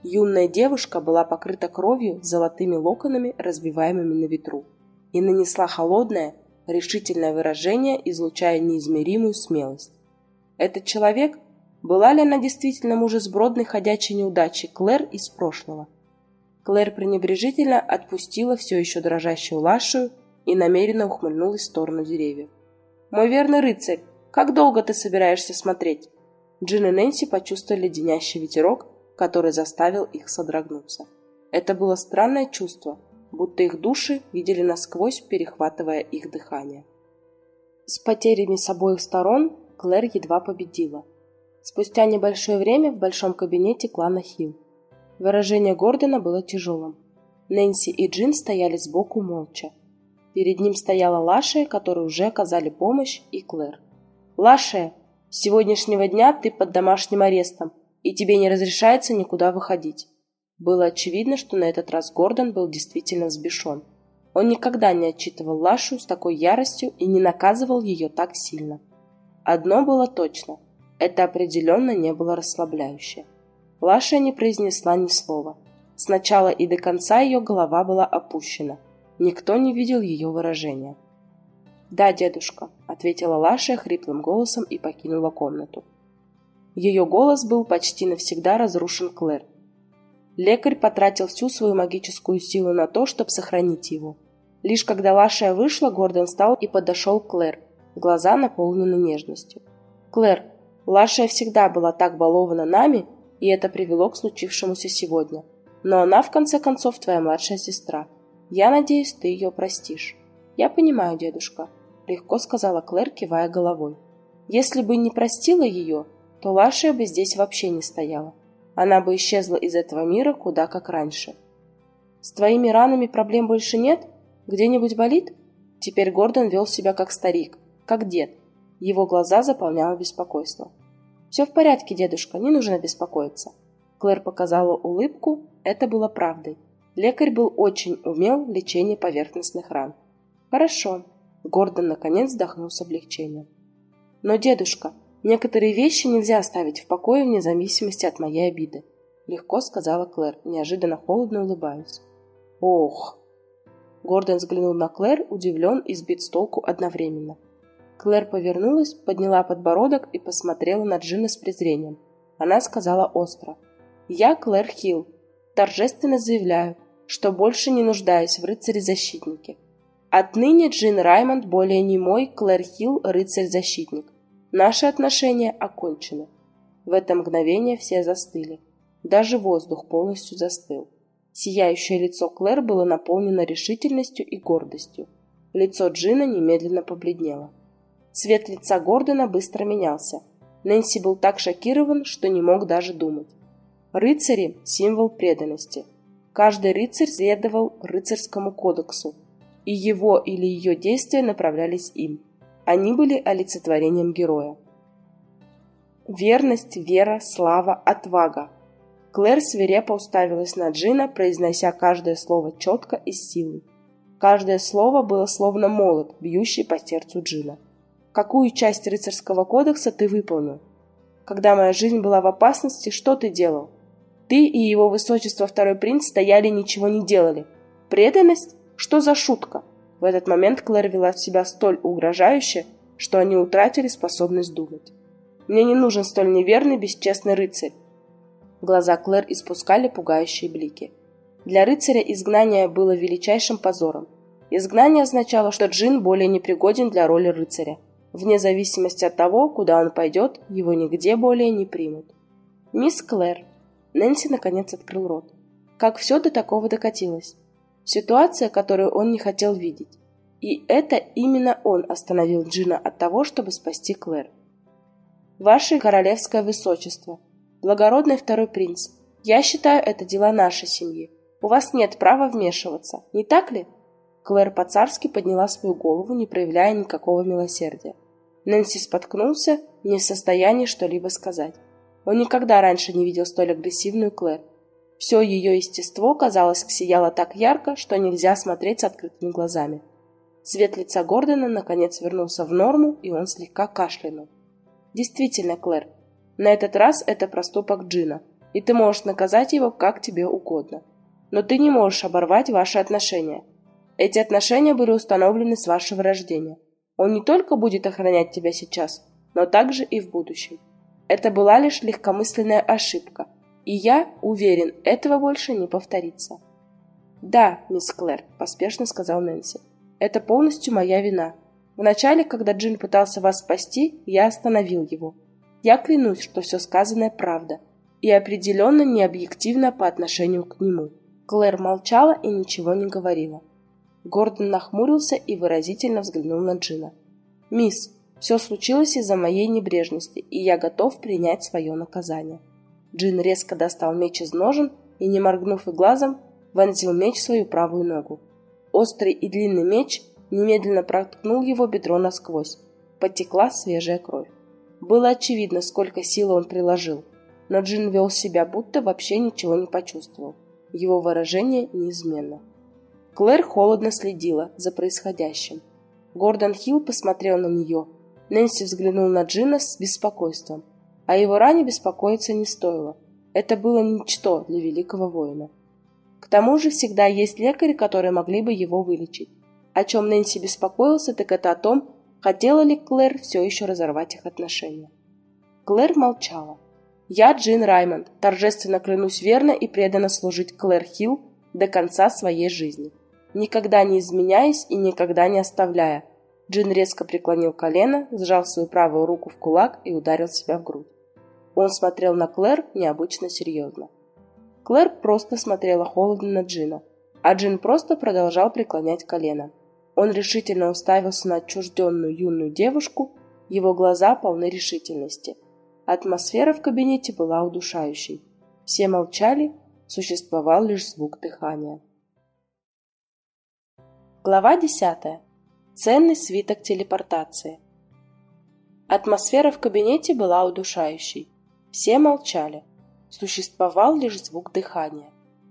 Юная девушка была покрыта кровью с золотыми локонами, разбиваемыми на ветру, и нанесла холодное, решительное выражение, излучая неизмеримую смелость. Этот человек, была ли она действительно мужесбродной ходячей неудачей Клэр из прошлого? Клэр пренебрежительно отпустила все еще дрожащую Лашию и намеренно ухмыльнулась в сторону деревьев. «Мой верный рыцарь, как долго ты собираешься смотреть?» Джин и Нэнси почувствовали леденящий ветерок, который заставил их содрогнуться. Это было странное чувство, будто их души видели насквозь, перехватывая их дыхание. С потерями с обоих сторон Клэр едва победила. Спустя небольшое время в большом кабинете клана Хилл. Выражение Гордона было тяжелым. Нэнси и Джин стояли сбоку молча. Перед ним стояла Лашия, которой уже оказали помощь, и Клэр. «Лашия, с сегодняшнего дня ты под домашним арестом, и тебе не разрешается никуда выходить». Было очевидно, что на этот раз Гордон был действительно взбешен. Он никогда не отчитывал Лашу с такой яростью и не наказывал ее так сильно. Одно было точно – это определенно не было расслабляюще. Лаша не произнесла ни слова. Сначала и до конца ее голова была опущена. Никто не видел ее выражения. «Да, дедушка», — ответила Лаша хриплым голосом и покинула комнату. Ее голос был почти навсегда разрушен Клэр. Лекарь потратил всю свою магическую силу на то, чтобы сохранить его. Лишь когда Лаша вышла, Гордон встал и подошел к Клэр, глаза наполнены нежностью. «Клэр, Лаша всегда была так балована нами, и это привело к случившемуся сегодня. Но она, в конце концов, твоя младшая сестра. Я надеюсь, ты ее простишь». «Я понимаю, дедушка», — легко сказала Клэр, кивая головой. «Если бы не простила ее, то Лаша бы здесь вообще не стояла. Она бы исчезла из этого мира куда как раньше». «С твоими ранами проблем больше нет? Где-нибудь болит?» Теперь Гордон вел себя как старик, как дед. Его глаза заполняло беспокойство. «Все в порядке, дедушка, не нужно беспокоиться». Клэр показала улыбку, это было правдой. Лекарь был очень умел в лечении поверхностных ран. «Хорошо», — Гордон наконец вздохнул с облегчением. «Но, дедушка, некоторые вещи нельзя оставить в покое вне зависимости от моей обиды», — легко сказала Клэр, неожиданно холодно улыбаясь. «Ох!» Гордон взглянул на Клэр, удивлен и сбит с толку одновременно. Клэр повернулась, подняла подбородок и посмотрела на Джина с презрением. Она сказала остро: «Я, Клэр Хилл, торжественно заявляю, что больше не нуждаюсь в рыцаре-защитнике. Отныне Джин Раймонд более не мой Клэр Хилл рыцарь-защитник. Наши отношения окончены». В это мгновение все застыли. Даже воздух полностью застыл. Сияющее лицо Клэр было наполнено решительностью и гордостью. Лицо Джина немедленно побледнело. Цвет лица Гордона быстро менялся. Нэнси был так шокирован, что не мог даже думать. Рыцари – символ преданности. Каждый рыцарь следовал рыцарскому кодексу, и его или ее действия направлялись им. Они были олицетворением героя. Верность, вера, слава, отвага. Клэр свирепо уставилась на Джина, произнося каждое слово четко и с силой. Каждое слово было словно молот, бьющий по сердцу Джина. «Какую часть рыцарского кодекса ты выполнил? Когда моя жизнь была в опасности, что ты делал? Ты и его высочество второй принц стояли и ничего не делали. Преданность? Что за шутка?» В этот момент Клэр вела себя столь угрожающе, что они утратили способность думать. «Мне не нужен столь неверный, бесчестный рыцарь». Глаза Клэр испускали пугающие блики. Для рыцаря изгнание было величайшим позором. Изгнание означало, что Джин более не пригоден для роли рыцаря. Вне зависимости от того, куда он пойдет, его нигде более не примут. «Мисс Клэр», Нэнси наконец открыл рот. Как все до такого докатилось? Ситуация, которую он не хотел видеть. И это именно он остановил Джина от того, чтобы спасти Клэр. «Ваше королевское высочество, благородный второй принц, я считаю, это дела нашей семьи. У вас нет права вмешиваться, не так ли?» Клэр по-царски подняла свою голову, не проявляя никакого милосердия. Нэнси споткнулся, не в состоянии что-либо сказать. Он никогда раньше не видел столь агрессивную Клэр. Все ее естество, казалось, сияло так ярко, что нельзя смотреть с открытыми глазами. Цвет лица Гордона наконец вернулся в норму, и он слегка кашлянул. «Действительно, Клэр, на этот раз это проступок Джина. и ты можешь наказать его как тебе угодно. Но ты не можешь оборвать ваши отношения. Эти отношения были установлены с вашего рождения. Он не только будет охранять тебя сейчас, но также и в будущем. Это была лишь легкомысленная ошибка, и я уверен, этого больше не повторится. «Да, мисс Клэр», – поспешно сказал Нэнси, – «это полностью моя вина. Вначале, когда Джин пытался вас спасти, я остановил его. Я клянусь, что все сказанное правда, и определенно не объективно по отношению к нему». Клэр молчала и ничего не говорила. Гордон нахмурился и выразительно взглянул на Джина. «Мисс, все случилось из-за моей небрежности, и я готов принять свое наказание». Джин резко достал меч из ножен и, не моргнув и глазом, вонзил меч в свою правую ногу. Острый и длинный меч немедленно проткнул его бедро насквозь. Потекла свежая кровь. Было очевидно, сколько силы он приложил, но Джин вел себя, будто вообще ничего не почувствовал. Его выражение неизменно. Клэр холодно следила за происходящим. Гордон Хилл посмотрел на нее. Нэнси взглянул на Джина с беспокойством. О его ране беспокоиться не стоило. Это было ничто для великого воина. К тому же всегда есть лекари, которые могли бы его вылечить. О чем Нэнси беспокоился, так это о том, хотела ли Клэр все еще разорвать их отношения. Клэр молчала. «Я, Джин Раймонд, торжественно клянусь верно и преданно служить Клэр Хилл до конца своей жизни, никогда не изменяясь и никогда не оставляя». Джин резко преклонил колено, сжал свою правую руку в кулак и ударил себя в грудь. Он смотрел на Клэр необычно серьезно. Клэр просто смотрела холодно на Джина, а Джин просто продолжал преклонять колено. Он решительно уставился на отчужденную юную девушку, его глаза полны решительности. Атмосфера в кабинете была удушающей. Все молчали, существовал лишь звук дыхания. Глава 10. Ценный свиток телепортации. Атмосфера в кабинете была удушающей. Все молчали. Существовал лишь звук дыхания.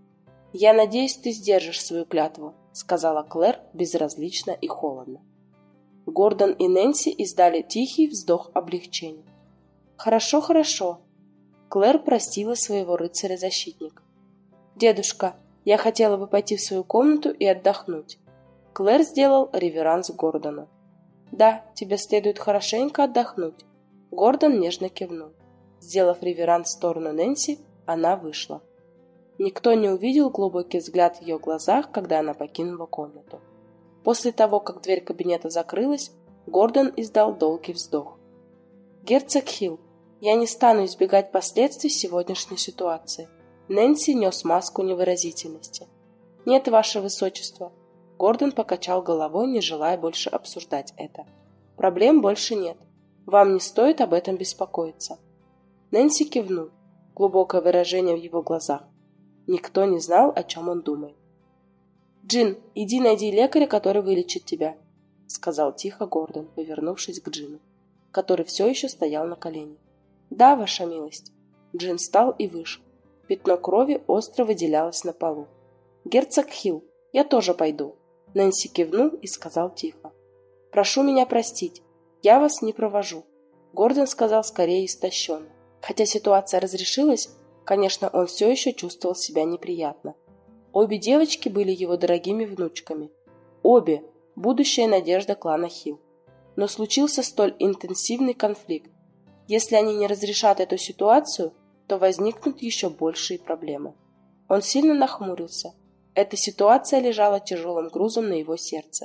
«Я надеюсь, ты сдержишь свою клятву», — сказала Клэр безразлично и холодно. Гордон и Нэнси издали тихий вздох облегчения. «Хорошо, хорошо». Клэр простила своего рыцаря-защитника. «Дедушка, я хотела бы пойти в свою комнату и отдохнуть». Клэр сделал реверанс Гордону. «Да, тебе следует хорошенько отдохнуть». Гордон нежно кивнул. Сделав реверанс в сторону Нэнси, она вышла. Никто не увидел глубокий взгляд в ее глазах, когда она покинула комнату. После того, как дверь кабинета закрылась, Гордон издал долгий вздох. «Герцог Хилл, я не стану избегать последствий сегодняшней ситуации». Нэнси нес маску невыразительности. «Нет, ваше высочество». Гордон покачал головой, не желая больше обсуждать это. «Проблем больше нет. Вам не стоит об этом беспокоиться». Нэнси кивнул. Глубокое выражение в его глазах. Никто не знал, о чем он думает. «Джин, иди найди лекаря, который вылечит тебя», — сказал тихо Гордон, повернувшись к Джину, который все еще стоял на колене. «Да, ваша милость». Джин встал и вышел. Пятно крови остро выделялось на полу. «Герцог Хилл, я тоже пойду». Нэнси кивнул и сказал тихо. «Прошу меня простить, я вас не провожу». Гордон сказал скорее истощенно. Хотя ситуация разрешилась, конечно, он все еще чувствовал себя неприятно. Обе девочки были его дорогими внучками. Обе – будущая надежда клана Хилл. Но случился столь интенсивный конфликт. Если они не разрешат эту ситуацию, то возникнут еще большие проблемы. Он сильно нахмурился. Эта ситуация лежала тяжелым грузом на его сердце.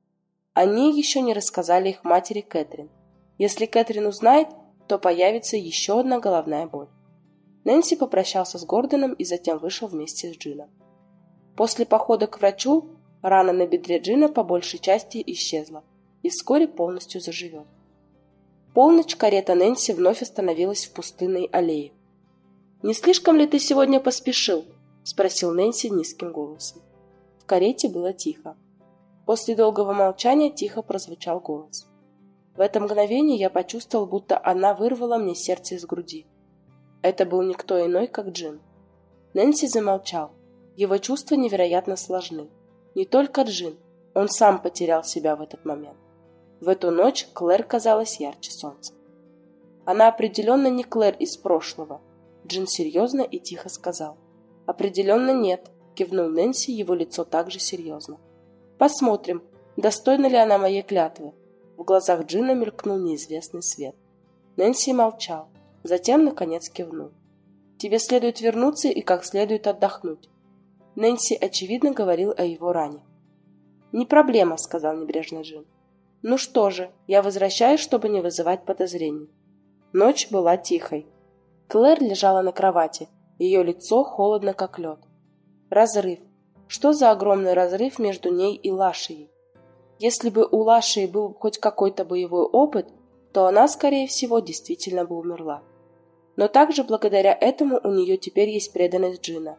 Они еще не рассказали их матери Кэтрин. Если Кэтрин узнает, то появится еще одна головная боль. Нэнси попрощался с Гордоном и затем вышел вместе с Джином. После похода к врачу рана на бедре Джина по большей части исчезла и вскоре полностью заживет. В полночь карета Нэнси вновь остановилась в пустынной аллее. «Не слишком ли ты сегодня поспешил?» – спросил Нэнси низким голосом. В карете было тихо. После долгого молчания тихо прозвучал голос. В это мгновение я почувствовал, будто она вырвала мне сердце из груди. Это был никто иной, как Джин. Нэнси замолчал. Его чувства невероятно сложны. Не только Джин, он сам потерял себя в этот момент. В эту ночь Клэр казалась ярче солнца. Она определенно не Клэр из прошлого. Джин серьезно и тихо сказал. «Определенно нет», — кивнул Нэнси, его лицо также серьезно. «Посмотрим, достойна ли она моей клятвы». В глазах Джина мелькнул неизвестный свет. Нэнси молчал, затем, наконец, кивнул. «Тебе следует вернуться и как следует отдохнуть». Нэнси, очевидно, говорил о его ране. «Не проблема», — сказал небрежно Джин. «Ну что же, я возвращаюсь, чтобы не вызывать подозрений». Ночь была тихой. Клэр лежала на кровати, ее лицо холодно, как лед. Разрыв. Что за огромный разрыв между ней и Лашией? Если бы у Лашии был хоть какой-то боевой опыт, то она, скорее всего, действительно бы умерла. Но также благодаря этому у нее теперь есть преданность Джина.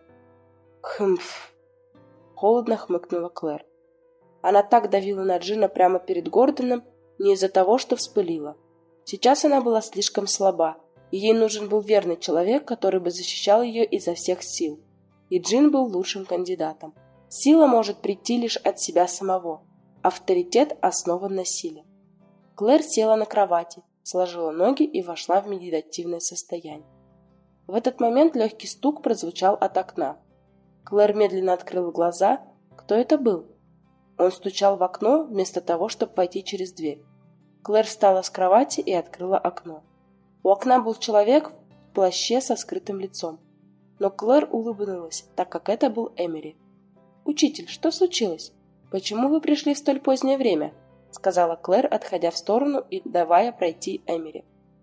«Хмф!» — холодно хмыкнула Клэр. Она так давила на Джина прямо перед Гордоном не из-за того, что вспылила. Сейчас она была слишком слаба, и ей нужен был верный человек, который бы защищал ее изо всех сил. И Джин был лучшим кандидатом. Сила может прийти лишь от себя самого. Авторитет основан на силе. Клэр села на кровати, сложила ноги и вошла в медитативное состояние. В этот момент легкий стук прозвучал от окна. Клэр медленно открыла глаза. Кто это был? Он стучал в окно вместо того, чтобы войти через дверь. Клэр встала с кровати и открыла окно. У окна был человек в плаще со скрытым лицом. Но Клэр улыбнулась, так как это был Эмери. «Учитель, что случилось? Почему вы пришли в столь позднее время?» сказала Клэр, отходя в сторону и давая пройти Эмери.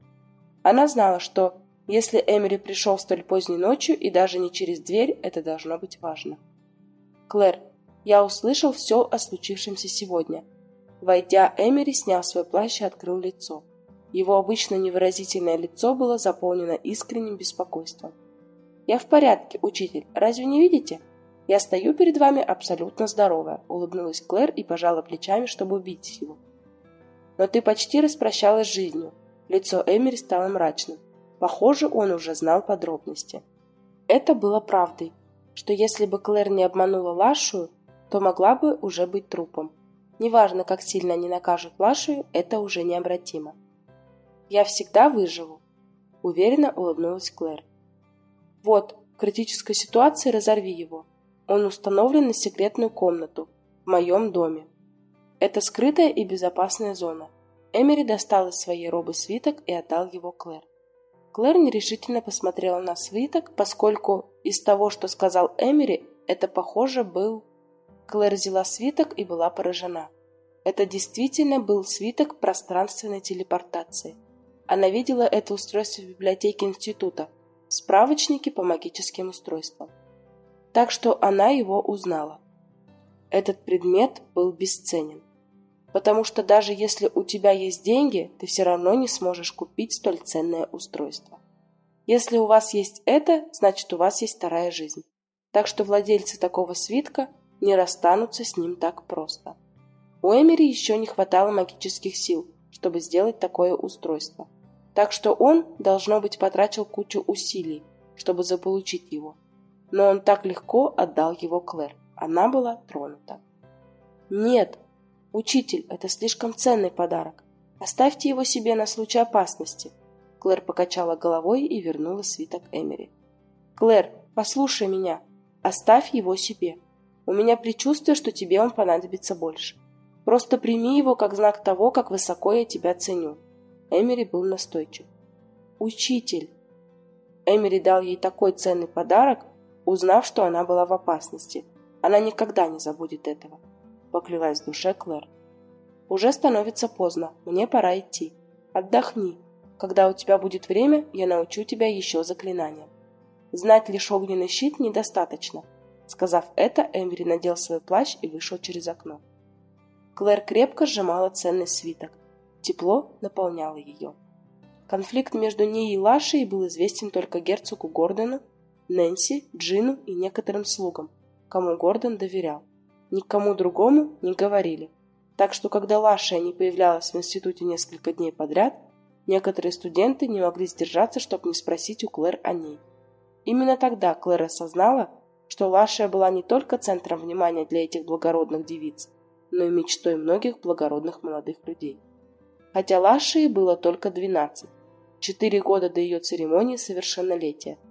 Она знала, что если Эмери пришел столь поздней ночью и даже не через дверь, это должно быть важно. «Клэр, я услышал все о случившемся сегодня». Войдя, Эмери снял свой плащ и открыл лицо. Его обычно невыразительное лицо было заполнено искренним беспокойством. «Я в порядке, учитель, разве не видите? Я стою перед вами абсолютно здоровая», — улыбнулась Клэр и пожала плечами, чтобы увидеть его. «Но ты почти распрощалась с жизнью». Лицо Эмери стало мрачным. Похоже, он уже знал подробности. Это было правдой, что если бы Клэр не обманула Лашию, то могла бы уже быть трупом. Неважно, как сильно они накажут Лашию, это уже необратимо. «Я всегда выживу», — уверенно улыбнулась Клэр. «Вот, в критической ситуации разорви его. Он установлен на секретную комнату в моем доме. Это скрытая и безопасная зона». Эмери достал из своей робы свиток и отдал его Клэр. Клэр нерешительно посмотрела на свиток, поскольку из того, что сказал Эмери, это, похоже, был... Клэр взяла свиток и была поражена. Это действительно был свиток пространственной телепортации. Она видела это устройство в библиотеке института, в справочнике по магическим устройствам. Так что она его узнала. Этот предмет был бесценен. Потому что даже если у тебя есть деньги, ты все равно не сможешь купить столь ценное устройство. Если у вас есть это, значит у вас есть вторая жизнь. Так что владельцы такого свитка не расстанутся с ним так просто. У Эмери еще не хватало магических сил, чтобы сделать такое устройство. Так что он, должно быть, потратил кучу усилий, чтобы заполучить его. Но он так легко отдал его Клэр. Она была тронута. «Нет, учитель, это слишком ценный подарок. Оставьте его себе на случай опасности». Клэр покачала головой и вернула свиток Эмери. «Клэр, послушай меня. Оставь его себе. У меня предчувствие, что тебе он понадобится больше. Просто прими его как знак того, как высоко я тебя ценю». Эмери был настойчив. «Учитель!» Эмери дал ей такой ценный подарок, узнав, что она была в опасности. Она никогда не забудет этого, поклялась в душе Клэр. «Уже становится поздно, мне пора идти. Отдохни. Когда у тебя будет время, я научу тебя еще заклинаниям. Знать лишь огненный щит недостаточно». Сказав это, Эмери надел свой плащ и вышел через окно. Клэр крепко сжимала ценный свиток. Тепло наполняло ее. Конфликт между ней и Лашей был известен только герцогу Гордону, Нэнси, Джину и некоторым слугам, кому Гордон доверял. Никому другому не говорили. Так что, когда Лашия не появлялась в институте несколько дней подряд, некоторые студенты не могли сдержаться, чтобы не спросить у Клэр о ней. Именно тогда Клэр осознала, что Лашия была не только центром внимания для этих благородных девиц, но и мечтой многих благородных молодых людей. Хотя Лашии было только 12, 4 года до ее церемонии совершеннолетия,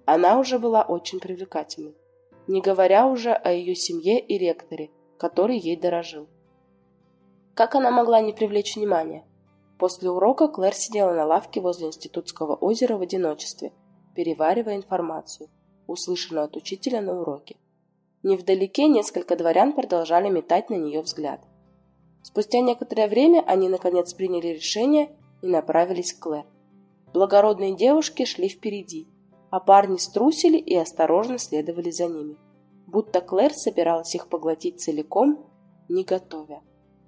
Она уже была очень привлекательной, не говоря уже о ее семье и ректоре, который ей дорожил. Как она могла не привлечь внимания? После урока Клэр сидела на лавке возле институтского озера в одиночестве, переваривая информацию, услышанную от учителя на уроке. Невдалеке несколько дворян продолжали метать на нее взгляд. Спустя некоторое время они наконец приняли решение и направились к Клэр. Благородные девушки шли впереди, а парни струсили и осторожно следовали за ними, будто Клэр собиралась их поглотить целиком, не готовя.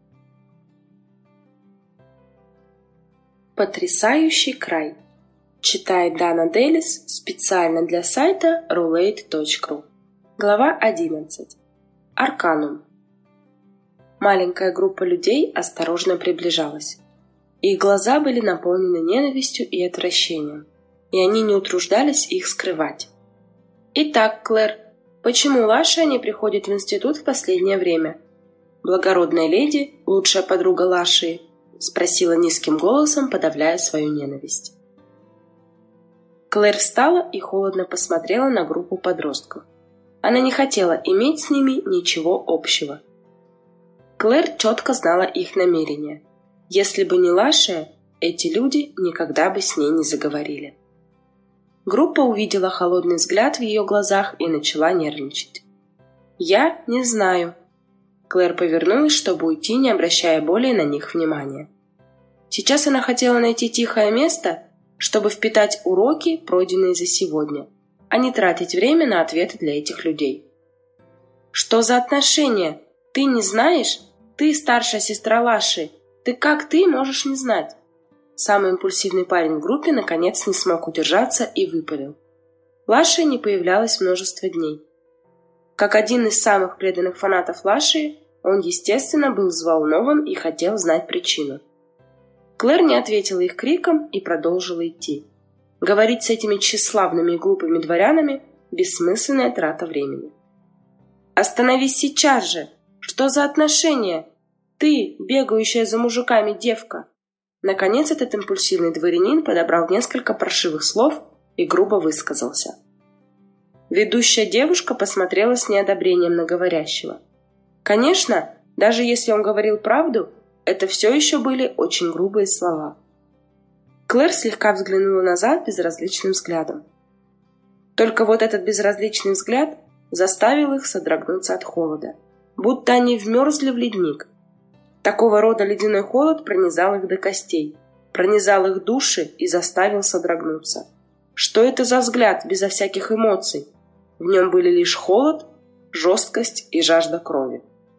Потрясающий край. Читает Дана Делис специально для сайта roulette.ru. Глава 11. Арканум. Маленькая группа людей осторожно приближалась. Их глаза были наполнены ненавистью и отвращением, и они не утруждались их скрывать. «Итак, Клэр, почему Лашия не приходит в институт в последнее время?» «Благородная леди, лучшая подруга Лашии», — спросила низким голосом, подавляя свою ненависть. Клэр встала и холодно посмотрела на группу подростков. Она не хотела иметь с ними ничего общего. Клэр четко знала их намерения. Если бы не Лашия, эти люди никогда бы с ней не заговорили. Группа увидела холодный взгляд в ее глазах и начала нервничать. «Я не знаю». Клэр повернулась, чтобы уйти, не обращая более на них внимания. Сейчас она хотела найти тихое место, чтобы впитать уроки, пройденные за сегодня, а не тратить время на ответы для этих людей. «Что за отношения? Ты не знаешь? Ты старшая сестра Лаши. Как ты можешь не знать?» Самый импульсивный парень в группе наконец не смог удержаться и выпалил. Лашия не появлялась множество дней. Как один из самых преданных фанатов Лашии, он, естественно, был взволнован и хотел знать причину. Клэр не ответила их криком и продолжила идти. Говорить с этими тщеславными и глупыми дворянами – бессмысленная трата времени. «Остановись сейчас же! Что за отношения? Ты, бегающая за мужиками девка!» Наконец этот импульсивный дворянин подобрал несколько паршивых слов и грубо высказался. Ведущая девушка посмотрела с неодобрением на говорящего. Конечно, даже если он говорил правду, это все еще были очень грубые слова. Клэр слегка взглянула назад безразличным взглядом. Только вот этот безразличный взгляд заставил их содрогнуться от холода, будто они вмерзли в ледник. Такого рода ледяной холод пронизал их до костей, пронизал их души и заставил содрогнуться. Что это за взгляд безо всяких эмоций? В нем были лишь холод, жесткость и жажда крови.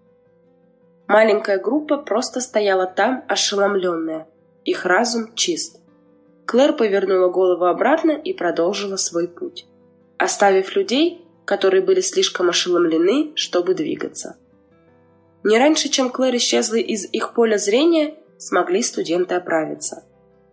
Маленькая группа просто стояла там, ошеломленная. Их разум чист. Клэр повернула голову обратно и продолжила свой путь, оставив людей, которые были слишком ошеломлены, чтобы двигаться. Не раньше, чем Клэр исчезла из их поля зрения, смогли студенты оправиться.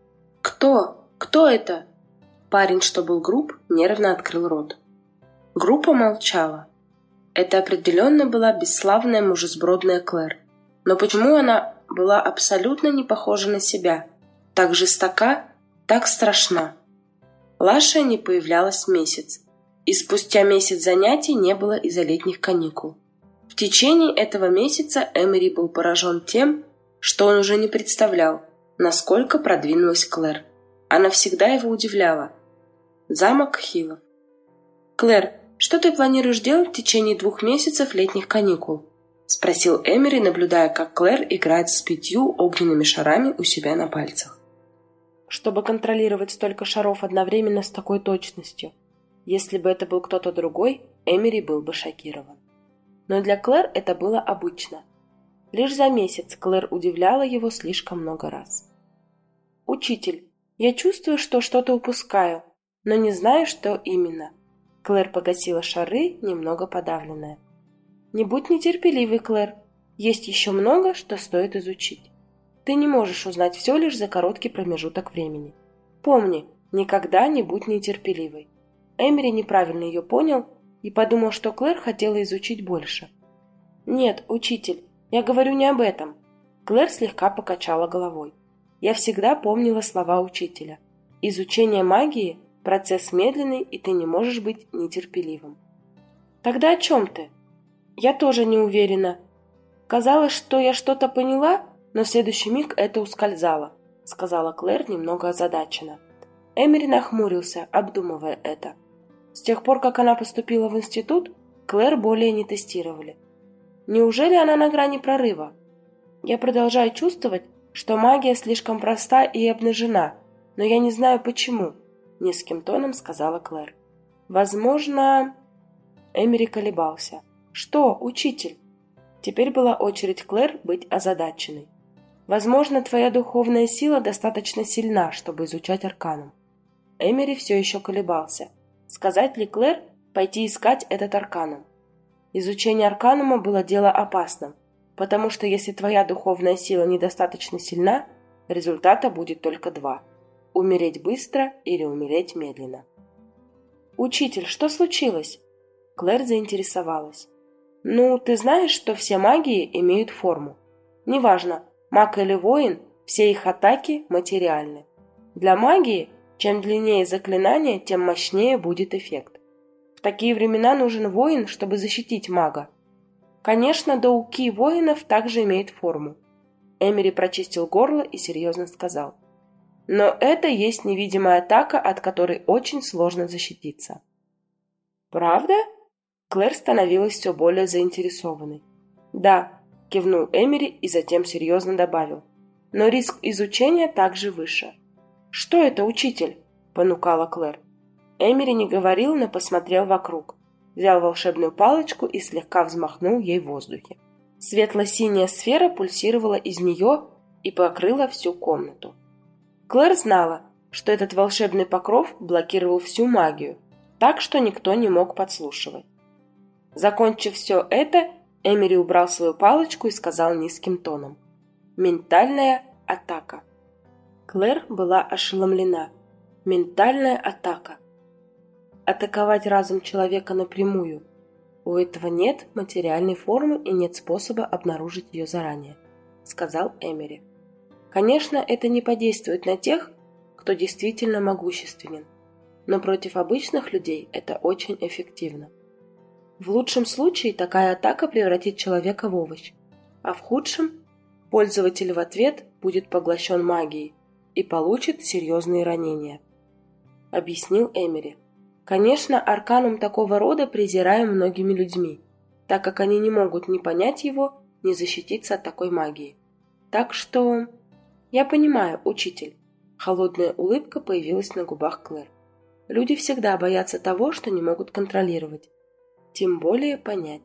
«Кто? Кто это?» Парень, что был груб, нервно открыл рот. Группа молчала. Это определенно была бесславная мужесбродная Клэр. Но почему она была абсолютно не похожа на себя? Так жестока, так страшна. Лашия не появлялась месяц, и спустя месяц занятий не было из-за летних каникул. В течение этого месяца Эмери был поражен тем, что он уже не представлял, насколько продвинулась Клэр. Она всегда его удивляла. Замок Хилов. «Клэр, что ты планируешь делать в течение 2 месяцев летних каникул?» — спросил Эмери, наблюдая, как Клэр играет с 5 огненными шарами у себя на пальцах. Чтобы контролировать столько шаров одновременно с такой точностью, если бы это был кто-то другой, Эмери был бы шокирован. Но для Клэр это было обычно. Лишь за месяц Клэр удивляла его слишком много раз. «Учитель, я чувствую, что что-то упускаю, но не знаю, что именно». Клэр погасила шары, немного подавленная. «Не будь нетерпеливой, Клэр. Есть еще много, что стоит изучить. Ты не можешь узнать все лишь за короткий промежуток времени. Помни, никогда не будь нетерпеливой». Эмери неправильно ее понял и подумал, что Клэр хотела изучить больше. «Нет, учитель, я говорю не об этом». Клэр слегка покачала головой. «Я всегда помнила слова учителя. Изучение магии Процесс медленный, и ты не можешь быть нетерпеливым. Тогда о чем ты? Я тоже не уверена. Казалось, что я что-то поняла, но в следующий миг это ускользало, сказала Клэр немного озадаченно. Эмери нахмурился, обдумывая это. С тех пор, как она поступила в институт, Клэр более не тестировали. Неужели она на грани прорыва? Я продолжаю чувствовать, что магия слишком проста и обнажена, но я не знаю почему, низким тоном сказала Клэр. Возможно... Эмери колебался. Что, учитель? Теперь была очередь Клэр быть озадаченной. Возможно, твоя духовная сила достаточно сильна, чтобы изучать арканум. Эмери все еще колебался. Сказать ли Клэр пойти искать этот арканум? Изучение арканума было дело опасным, потому что если твоя духовная сила недостаточно сильна, результата будет только два – умереть быстро или умереть медленно. «Учитель, что случилось?» Клэр заинтересовалась. «Ну, ты знаешь, что все магии имеют форму. Неважно, маг или воин, все их атаки материальны. Для магии, чем длиннее заклинание, тем мощнее будет эффект. В такие времена нужен воин, чтобы защитить мага. Конечно, доуки воинов также имеют форму». Эмери прочистил горло и серьезно сказал. «Но это есть невидимая атака, от которой очень сложно защититься». «Правда?» Клэр становилась все более заинтересованной. «Да», — кивнул Эмери и затем серьезно добавил. «Но риск изучения также выше». «Что это, учитель?» — понукала Клэр. Эмери не говорил, но посмотрел вокруг. Взял волшебную палочку и слегка взмахнул ей в воздухе. Светло-синяя сфера пульсировала из нее и покрыла всю комнату. Клэр знала, что этот волшебный покров блокировал всю магию, так что никто не мог подслушивать. Закончив все это, Эмери убрал свою палочку и сказал низким тоном. «Ментальная атака». Клэр была ошеломлена. Ментальная атака. Атаковать разум человека напрямую. У этого нет материальной формы и нет способа обнаружить ее заранее, сказал Эмери. Конечно, это не подействует на тех, кто действительно могущественен, но против обычных людей это очень эффективно. В лучшем случае такая атака превратит человека в овощ, а в худшем пользователь в ответ будет поглощен магией и получит серьезные ранения, объяснил Эмери. Конечно, арканум такого рода презираем многими людьми, так как они не могут ни понять его, ни защититься от такой магии. Так что... Я понимаю, учитель. Холодная улыбка появилась на губах Клэр. Люди всегда боятся того, что не могут контролировать. Тем более понять.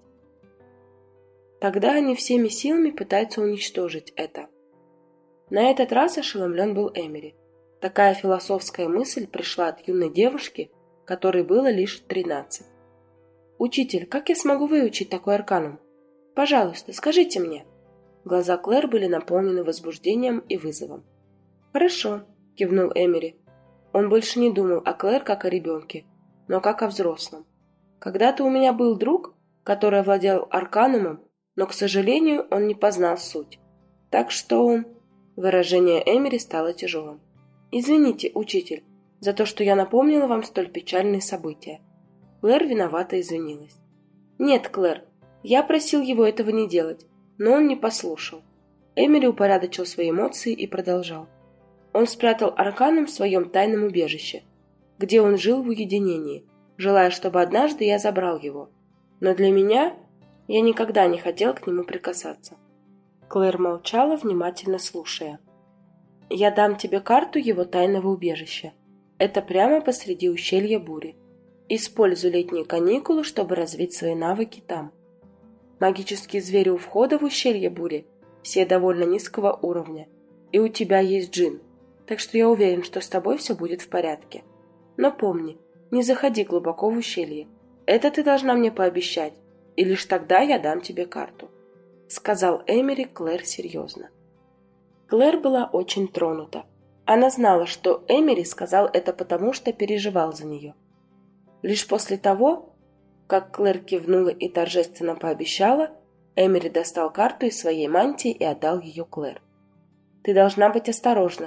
Тогда они всеми силами пытаются уничтожить это. На этот раз ошеломлен был Эмери. Такая философская мысль пришла от юной девушки, которой было лишь 13. «Учитель, как я смогу выучить такой арканум? Пожалуйста, скажите мне». Глаза Клэр были наполнены возбуждением и вызовом. «Хорошо», — кивнул Эмери. Он больше не думал о Клэр как о ребенке, но как о взрослом. «Когда-то у меня был друг, который владел арканумом, но, к сожалению, он не познал суть. Так что...» Выражение Эмери стало тяжелым. «Извините, учитель, за то, что я напомнила вам столь печальные события». Клэр виновато извинилась. «Нет, Клэр, я просил его этого не делать, но он не послушал». Эмери упорядочил свои эмоции и продолжал. Он спрятал арканум в своем тайном убежище, где он жил в уединении, желая, чтобы однажды я забрал его. Но для меня я никогда не хотел к нему прикасаться. Клэр молчала, внимательно слушая. «Я дам тебе карту его тайного убежища. Это прямо посреди ущелья бури. Используй летние каникулы, чтобы развить свои навыки там. Магические звери у входа в ущелье бури все довольно низкого уровня, и у тебя есть джин, так что я уверен, что с тобой все будет в порядке. Но помни, не заходи глубоко в ущелье. Это ты должна мне пообещать, и лишь тогда я дам тебе карту», — сказал Эмери Клэр серьезно. Клэр была очень тронута. Она знала, что Эмери сказал это потому, что переживал за нее. Лишь после того, как Клэр кивнула и торжественно пообещала, Эмери достал карту из своей мантии и отдал ее Клэр. «Ты должна быть осторожна.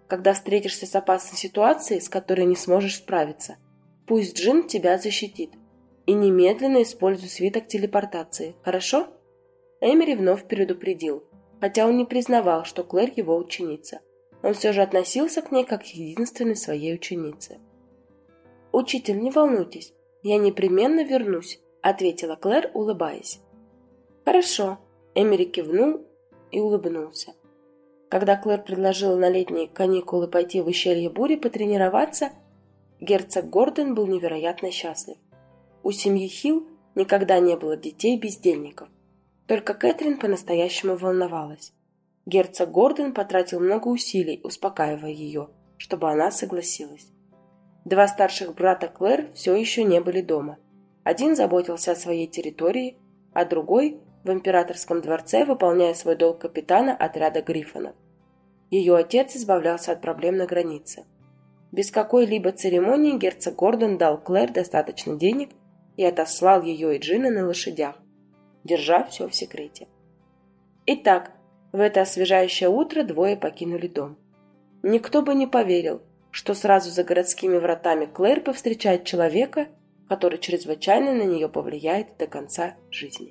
когда встретишься с опасной ситуацией, с которой не сможешь справиться, пусть Джин тебя защитит. И немедленно используй свиток телепортации, хорошо?» Эмери вновь предупредил, хотя он не признавал, что Клэр его ученица. Он все же относился к ней как к единственной своей ученице. «Учитель, не волнуйтесь, я непременно вернусь», — ответила Клэр, улыбаясь. «Хорошо», — Эмери кивнул и улыбнулся. Когда Клэр предложила на летние каникулы пойти в ущелье бури потренироваться, герцог Гордон был невероятно счастлив. У семьи Хилл никогда не было детей-бездельников. Только Кэтрин по-настоящему волновалась. Герцог Гордон потратил много усилий, успокаивая ее, чтобы она согласилась. Два старших брата Клэр все еще не были дома. Один заботился о своей территории, а другой – в императорском дворце, выполняя свой долг капитана отряда гриффонов. Ее отец избавлялся от проблем на границе. Без какой-либо церемонии герцог Гордон дал Клэр достаточно денег и отослал ее и Джина на лошадях, держа все в секрете. Итак, в это освежающее утро двое покинули дом. Никто бы не поверил, что сразу за городскими вратами Клэр повстречает человека, который чрезвычайно на нее повлияет до конца жизни.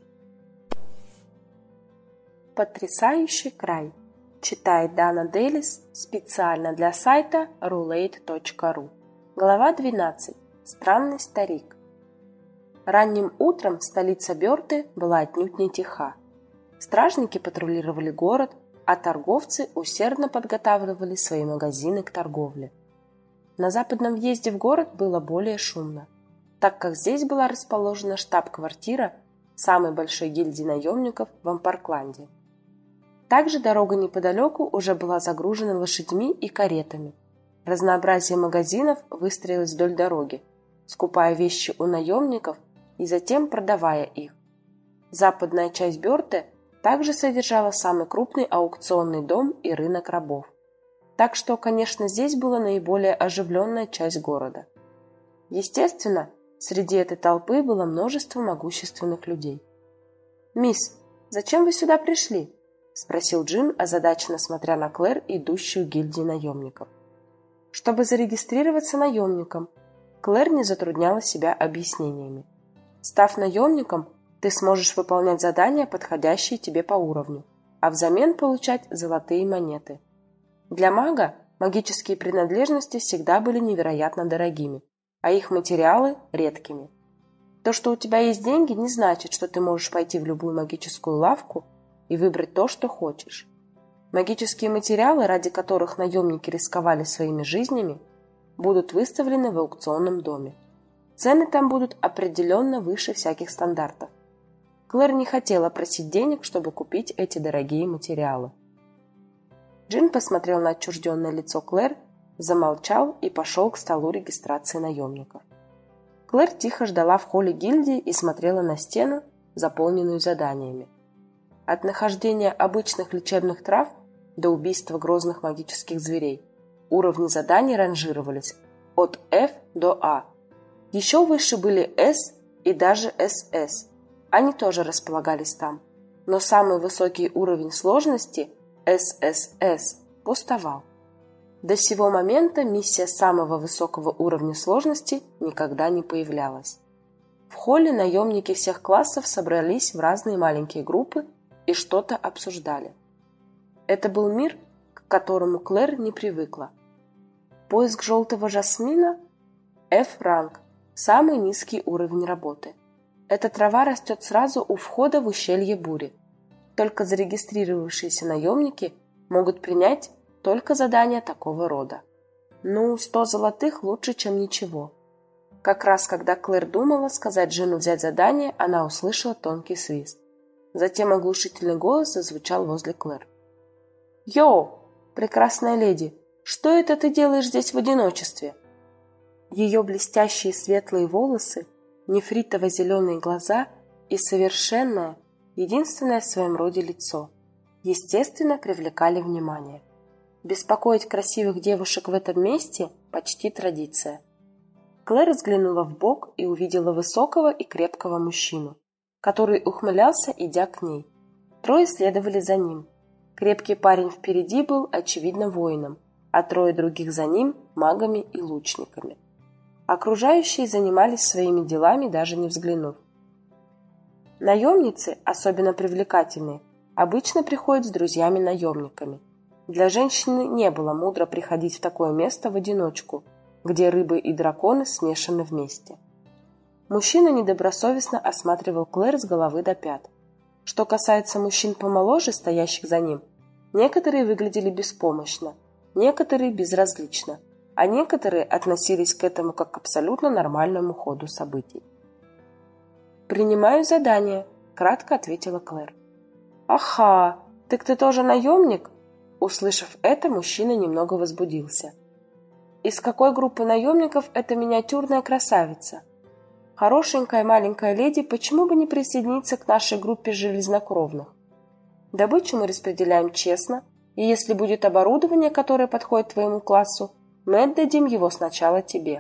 Потрясающий край. Читает Дана Делис специально для сайта roulette.ru. Глава 12. Странный старик. Ранним утром столица Бёрты была отнюдь не тиха. Стражники патрулировали город, а торговцы усердно подготавливали свои магазины к торговле. На западном въезде в город было более шумно, так как здесь была расположена штаб-квартира самой большой гильдии наемников в Ампаркланде. Также дорога неподалеку уже была загружена лошадьми и каретами. Разнообразие магазинов выстроилось вдоль дороги, скупая вещи у наемников и затем продавая их. Западная часть Бёрты также содержала самый крупный аукционный дом и рынок рабов. Так что, конечно, здесь была наиболее оживленная часть города. Естественно, среди этой толпы было множество могущественных людей. «Мисс, зачем вы сюда пришли?» – спросил Джин, озадаченно смотря на Клэр, идущую к гильдии наемников. Чтобы зарегистрироваться наемником, Клэр не затрудняла себя объяснениями. Став наемником, ты сможешь выполнять задания, подходящие тебе по уровню, а взамен получать золотые монеты. Для мага магические принадлежности всегда были невероятно дорогими, а их материалы – редкими. То, что у тебя есть деньги, не значит, что ты можешь пойти в любую магическую лавку и выбрать то, что хочешь. Магические материалы, ради которых наемники рисковали своими жизнями, будут выставлены в аукционном доме. Цены там будут определенно выше всяких стандартов. Клэр не хотела просить денег, чтобы купить эти дорогие материалы. Джин посмотрел на отчужденное лицо Клэр, замолчал и пошел к столу регистрации наемников. Клэр тихо ждала в холле гильдии и смотрела на стену, заполненную заданиями. От нахождения обычных лечебных трав до убийства грозных магических зверей уровни заданий ранжировались от F до A. Еще выше были S и даже SS. Они тоже располагались там. Но самый высокий уровень сложности, SSS, пустовал. До сего момента миссия самого высокого уровня сложности никогда не появлялась. В холле наемники всех классов собрались в разные маленькие группы и что-то обсуждали. Это был мир, к которому Клэр не привыкла. Поиск желтого жасмина – F-ранг, самый низкий уровень работы. Эта трава растет сразу у входа в ущелье бури. Только зарегистрировавшиеся наемники могут принять только задания такого рода. 100 золотых лучше, чем ничего. Как раз когда Клэр думала сказать Джину взять задание, она услышала тонкий свист. Затем оглушительный голос зазвучал возле Клэр. «Йоу, прекрасная леди, что это ты делаешь здесь в одиночестве?» Ее блестящие светлые волосы, нефритово-зеленые глаза и совершенное, единственное в своем роде лицо, естественно, привлекали внимание. Беспокоить красивых девушек в этом месте – почти традиция. Клэр взглянула вбок и увидела высокого и крепкого мужчину, который ухмылялся, идя к ней. Трое следовали за ним. Крепкий парень впереди был, очевидно, воином, а трое других за ним – магами и лучниками. Окружающие занимались своими делами, даже не взглянув. Наемницы, особенно привлекательные, обычно приходят с друзьями-наемниками. Для женщины не было мудро приходить в такое место в одиночку, где рыбы и драконы смешаны вместе. Мужчина недобросовестно осматривал Клэр с головы до пят. Что касается мужчин помоложе, стоящих за ним, некоторые выглядели беспомощно, некоторые безразлично, а некоторые относились к этому как к абсолютно нормальному ходу событий. «Принимаю задание», — кратко ответила Клэр. «Аха, так ты тоже наемник?» Услышав это, мужчина немного возбудился. «Из какой группы наемников эта миниатюрная красавица? Хорошенькая маленькая леди, почему бы не присоединиться к нашей группе железнокровных? Добычу мы распределяем честно, и если будет оборудование, которое подходит твоему классу, мы отдадим его сначала тебе».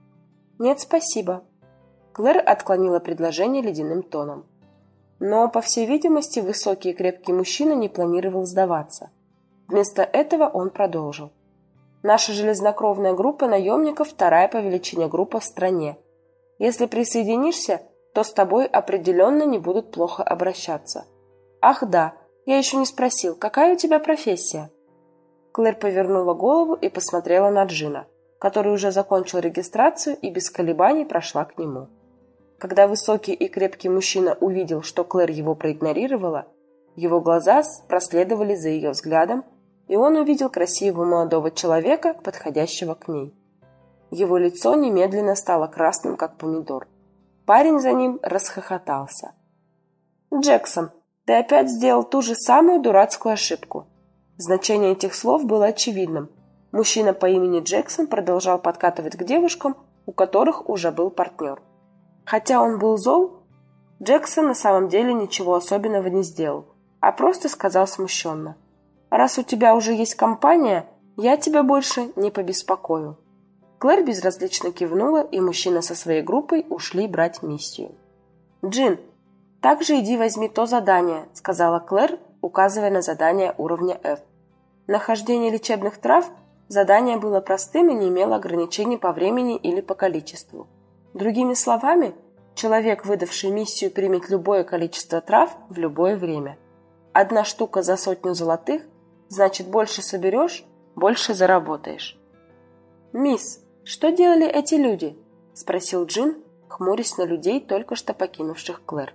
«Нет, спасибо». Клэр отклонила предложение ледяным тоном. Но, по всей видимости, высокий и крепкий мужчина не планировал сдаваться. Вместо этого он продолжил. «Наша железнокровная группа наемников – вторая по величине группа в стране. Если присоединишься, то с тобой определенно не будут плохо обращаться. Ах да, я еще не спросил, какая у тебя профессия?» Клэр повернула голову и посмотрела на Джина, который уже закончил регистрацию и без колебаний прошла к нему. Когда высокий и крепкий мужчина увидел, что Клэр его проигнорировала, его глаза проследовали за ее взглядом, и он увидел красивого молодого человека, подходящего к ней. Его лицо немедленно стало красным, как помидор. Парень за ним расхохотался. «Джексон, ты опять сделал ту же самую дурацкую ошибку». Значение этих слов было очевидным. Мужчина по имени Джексон продолжал подкатывать к девушкам, у которых уже был партнер. Хотя он был зол, Джексон на самом деле ничего особенного не сделал, а просто сказал смущенно: «Раз у тебя уже есть компания, я тебя больше не побеспокою». Клэр безразлично кивнула, и мужчина со своей группой ушли брать миссию. «Джин, также иди возьми то задание», — сказала Клэр, указывая на задание уровня F. Нахождение лечебных трав задание было простым и не имело ограничений по времени или по количеству. Другими словами, человек, выдавший миссию, примет любое количество трав в любое время. 1 штука за 100 золотых, значит, больше соберешь, больше заработаешь. «Мисс, что делали эти люди?» – спросил Джин, хмурясь на людей, только что покинувших Клэр.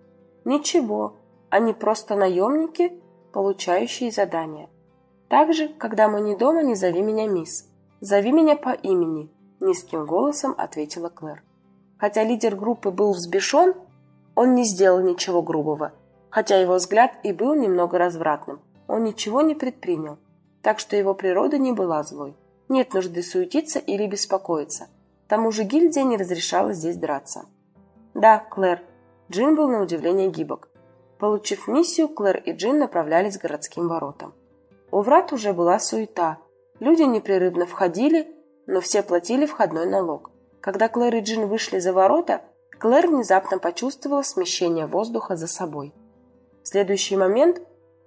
«Ничего, они просто наемники, получающие задания. Также, когда мы не дома, не зови меня мисс. Зови меня по имени», – низким голосом ответила Клэр. Хотя лидер группы был взбешен, он не сделал ничего грубого. Хотя его взгляд и был немного развратным, он ничего не предпринял, так что его природа не была злой. Нет нужды суетиться или беспокоиться. К тому же гильдия не разрешала здесь драться. «Да, Клэр». Джин был на удивление гибок. Получив миссию, Клэр и Джин направлялись к городским воротам. У врат уже была суета. Люди непрерывно входили, но все платили входной налог. Когда Клэр и Джин вышли за ворота, Клэр внезапно почувствовала смещение воздуха за собой. В следующий момент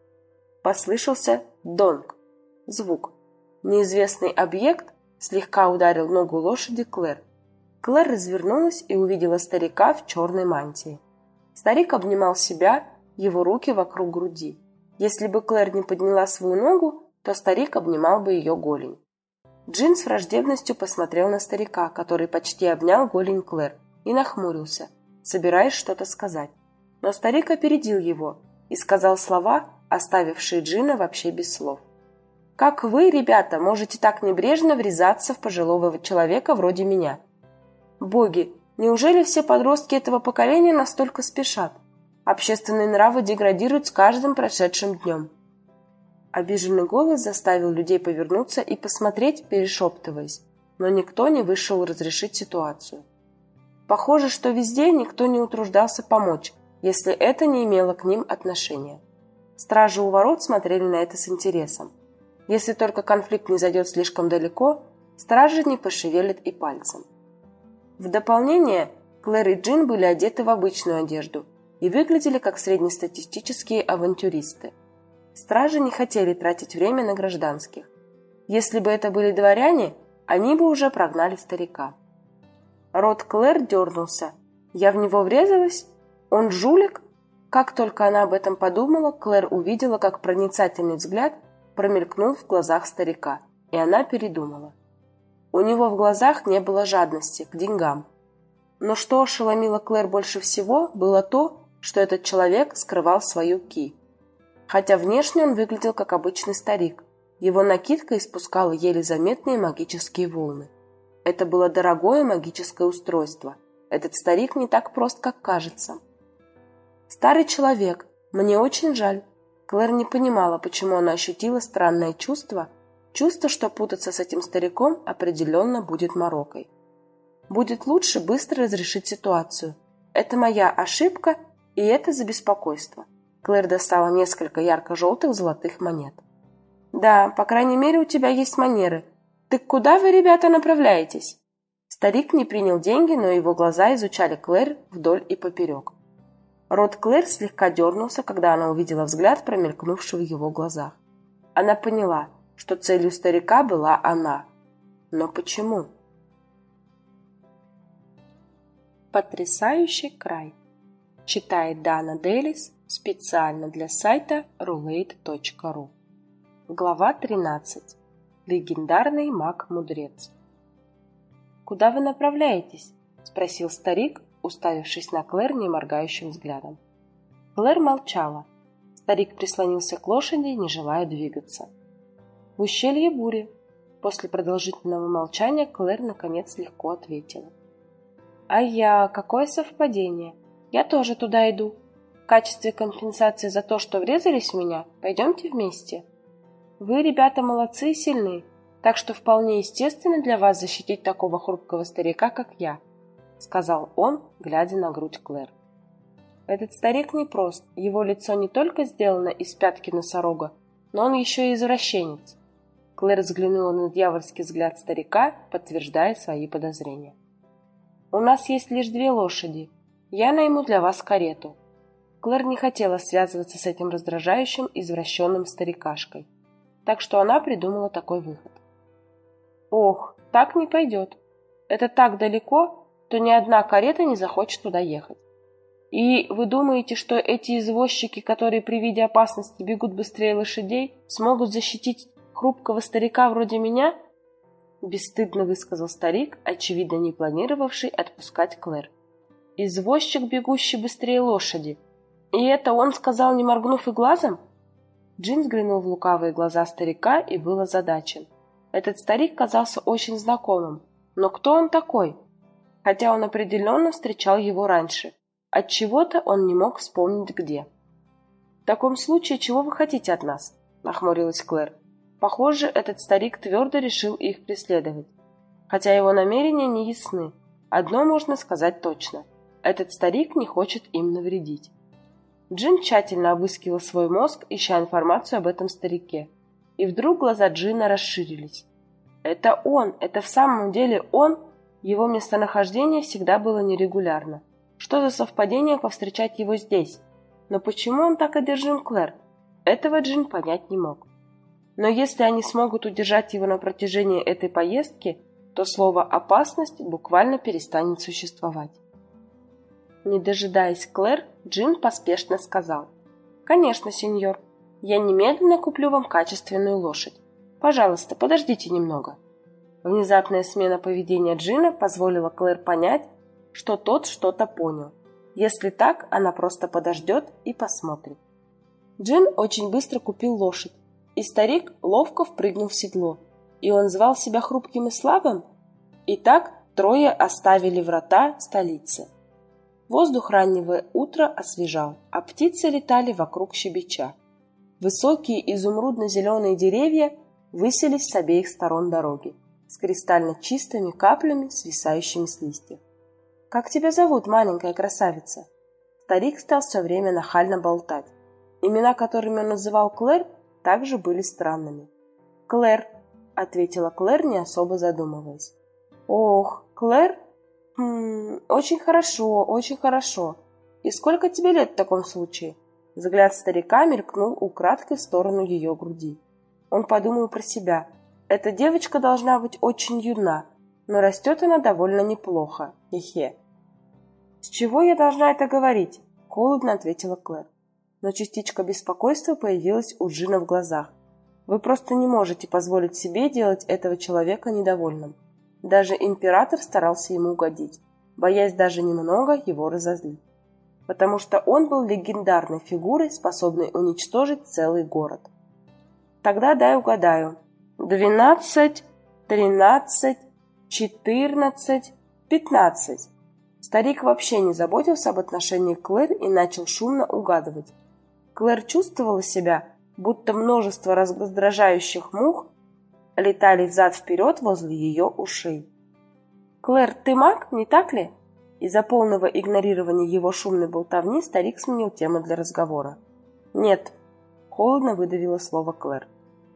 послышался донг. Звук. Неизвестный объект слегка ударил ногу лошади Клэр. Клэр развернулась и увидела старика в черной мантии. Старик обнимал себя, его руки вокруг груди. Если бы Клэр не подняла свою ногу, то старик обнимал бы ее голень. Джин с враждебностью посмотрел на старика, который почти обнял голень Клэр, и нахмурился, собираясь что-то сказать. Но старик опередил его и сказал слова, оставившие Джина вообще без слов. «Как вы, ребята, можете так небрежно врезаться в пожилого человека вроде меня? Боги, неужели все подростки этого поколения настолько спешат? Общественные нравы деградируют с каждым прошедшим днем». Обиженный голос заставил людей повернуться и посмотреть, перешептываясь, но никто не вышел разрешить ситуацию. Похоже, что везде никто не утруждался помочь, если это не имело к ним отношения. Стражи у ворот смотрели на это с интересом. Если только конфликт не зайдет слишком далеко, стражи не пошевелят и пальцем. В дополнение, Клэр и Джин были одеты в обычную одежду и выглядели как среднестатистические авантюристы. Стражи не хотели тратить время на гражданских. Если бы это были дворяне, они бы уже прогнали старика. Рот Клэр дернулся. Я в него врезалась? Он жулик? Как только она об этом подумала, Клэр увидела, как проницательный взгляд промелькнул в глазах старика, и она передумала. У него в глазах не было жадности к деньгам. Но что ошеломило Клэр больше всего, было то, что этот человек скрывал свою ки. Хотя внешне он выглядел как обычный старик, его накидка испускала еле заметные магические волны. Это было дорогое магическое устройство. Этот старик не так прост, как кажется. «Старый человек, мне очень жаль». Клэр не понимала, почему она ощутила странное чувство, что путаться с этим стариком определенно будет морокой. «Будет лучше быстро разрешить ситуацию. Это моя ошибка, и это за беспокойство». Клэр достала несколько ярко-желтых золотых монет. «Да, по крайней мере, у тебя есть манеры. Так куда вы, ребята, направляетесь?» Старик не принял деньги, но его глаза изучали Клэр вдоль и поперек. Рот Клэр слегка дернулся, когда она увидела взгляд, промелькнувший в его глазах. Она поняла, что целью старика была она. Но почему? Потрясающий край. Читает Дана Делис специально для сайта roulette.ru. Глава 13. Легендарный маг-мудрец. «Куда вы направляетесь?» – спросил старик, уставившись на Клэр неморгающим взглядом. Клэр молчала. Старик прислонился к лошади, не желая двигаться. «В ущелье бури». После продолжительного молчания Клэр наконец легко ответила. «А я... Какое совпадение? Я тоже туда иду. В качестве компенсации за то, что врезались в меня, пойдемте вместе. Вы, ребята, молодцы и сильны, так что вполне естественно для вас защитить такого хрупкого старика, как я», — сказал он, глядя на грудь Клэр. «Этот старик непрост, его лицо не только сделано из пятки носорога, но он еще и извращенец». Клэр взглянула на дьявольский взгляд старика, подтверждая свои подозрения. «У нас есть лишь 2 лошади. Я найму для вас карету». Клэр не хотела связываться с этим раздражающим, извращенным старикашкой, так что она придумала такой выход. «Ох, так не пойдет. Это так далеко, то ни одна карета не захочет туда ехать. И вы думаете, что эти извозчики, которые при виде опасности бегут быстрее лошадей, смогут защитить хрупкого старика вроде меня?» Бесстыдно высказал старик, очевидно не планировавший отпускать Клэр. «Извозчик, бегущий быстрее лошади. И это он сказал, не моргнув и глазом?» Джин взглянул в лукавые глаза старика и был озадачен. Этот старик казался очень знакомым, но кто он такой? Хотя он определенно встречал его раньше. Отчего-то он не мог вспомнить где. «В таком случае, чего вы хотите от нас?» – нахмурилась Клэр. Похоже, этот старик твердо решил их преследовать. Хотя его намерения не ясны. Одно можно сказать точно. Этот старик не хочет им навредить. Джин тщательно обыскивал свой мозг, ища информацию об этом старике. И вдруг глаза Джина расширились. Это он, это в самом деле он? Его местонахождение всегда было нерегулярно. Что за совпадение повстречать его здесь? Но почему он так одержим Клэр? Этого Джин понять не мог. Но если они смогут удержать его на протяжении этой поездки, то слово «опасность» буквально перестанет существовать. Не дожидаясь Клэр, Джин поспешно сказал: «Конечно, сеньор, я немедленно куплю вам качественную лошадь. Пожалуйста, подождите немного». Внезапная смена поведения Джина позволила Клэр понять, что тот что-то понял. Если так, она просто подождет и посмотрит. Джин очень быстро купил лошадь, и старик ловко впрыгнул в седло. И он звал себя хрупким и слабым? И так 3 оставили врата столицы. Воздух раннего утра освежал, а птицы летали вокруг щебеча. Высокие изумрудно-зеленые деревья высились с обеих сторон дороги, с кристально чистыми каплями, свисающими с листьев. «Как тебя зовут, маленькая красавица?» Старик стал все время нахально болтать. Имена, которыми он называл Клэр, также были странными. «Клэр», — ответила Клэр, не особо задумываясь. «Ох, Клэр? Очень хорошо, очень хорошо. И сколько тебе лет в таком случае?» Взгляд старика мелькнул украдкой в сторону ее груди. Он подумал про себя. Эта девочка должна быть очень юна, но растет она довольно неплохо. Хе-хе. «С чего я должна это говорить?» – холодно ответила Клэр. Но частичка беспокойства появилась у Джина в глазах. «Вы просто не можете позволить себе делать этого человека недовольным». Даже император старался ему угодить, боясь даже немного его разозлить. Потому что он был легендарной фигурой, способной уничтожить целый город. «Тогда дай угадаю. 12, 13, 14, 15». Старик вообще не заботился об отношении Клэр и начал шумно угадывать. Клэр чувствовала себя, будто множество раздражающих мух летали взад-вперед возле ее ушей. «Клэр, ты маг, не так ли?» Из-за полного игнорирования его шумной болтовни старик сменил тему для разговора. «Нет», — холодно выдавила слово Клэр.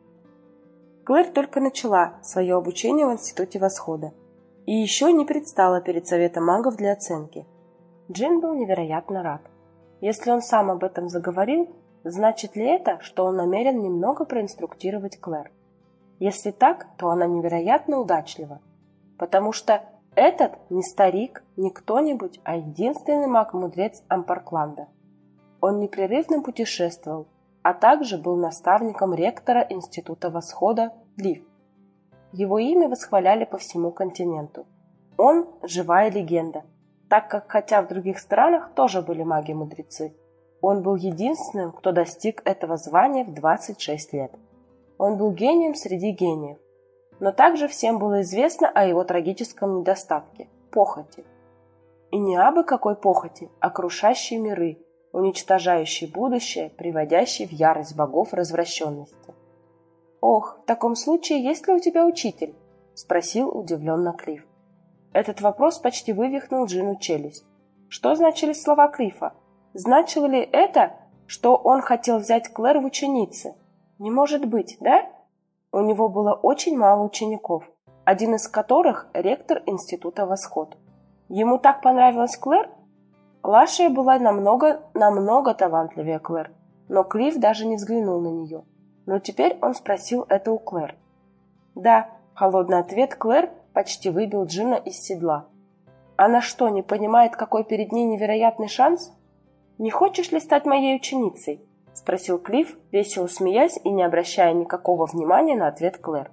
Клэр только начала свое обучение в Институте Восхода и еще не предстала перед Советом магов для оценки. Джин был невероятно рад. Если он сам об этом заговорил, значит ли это, что он намерен немного проинструктировать Клэр? Если так, то она невероятно удачлива, потому что этот не старик, не кто-нибудь, а единственный маг-мудрец Ампаркланда. Он непрерывно путешествовал, а также был наставником ректора Института Восхода Лив. Его имя восхваляли по всему континенту. Он – живая легенда, так как хотя в других странах тоже были маги-мудрецы, он был единственным, кто достиг этого звания в 26 лет. Он был гением среди гениев. Но также всем было известно о его трагическом недостатке – похоти. И не абы какой похоти, а крушащей миры, уничтожающей будущее, приводящей в ярость богов развращенности. «Ох, в таком случае есть ли у тебя учитель?» – спросил удивленно Клифф. Этот вопрос почти вывихнул Джину челюсть. Что значили слова Клиффа? Значило ли это, что он хотел взять Клэр в ученицы? Не может быть, да? У него было очень мало учеников, один из которых – ректор Института Восход. Ему так понравилась Клэр? Лашия была намного талантливее Клэр, но Клифф даже не взглянул на нее. Но теперь он спросил это у Клэр. «Да», – холодный ответ Клэр почти выбил Джина из седла. «Она что, не понимает, какой перед ней невероятный шанс? Не хочешь ли стать моей ученицей?» – спросил Клифф, весело смеясь и не обращая никакого внимания на ответ Клэр.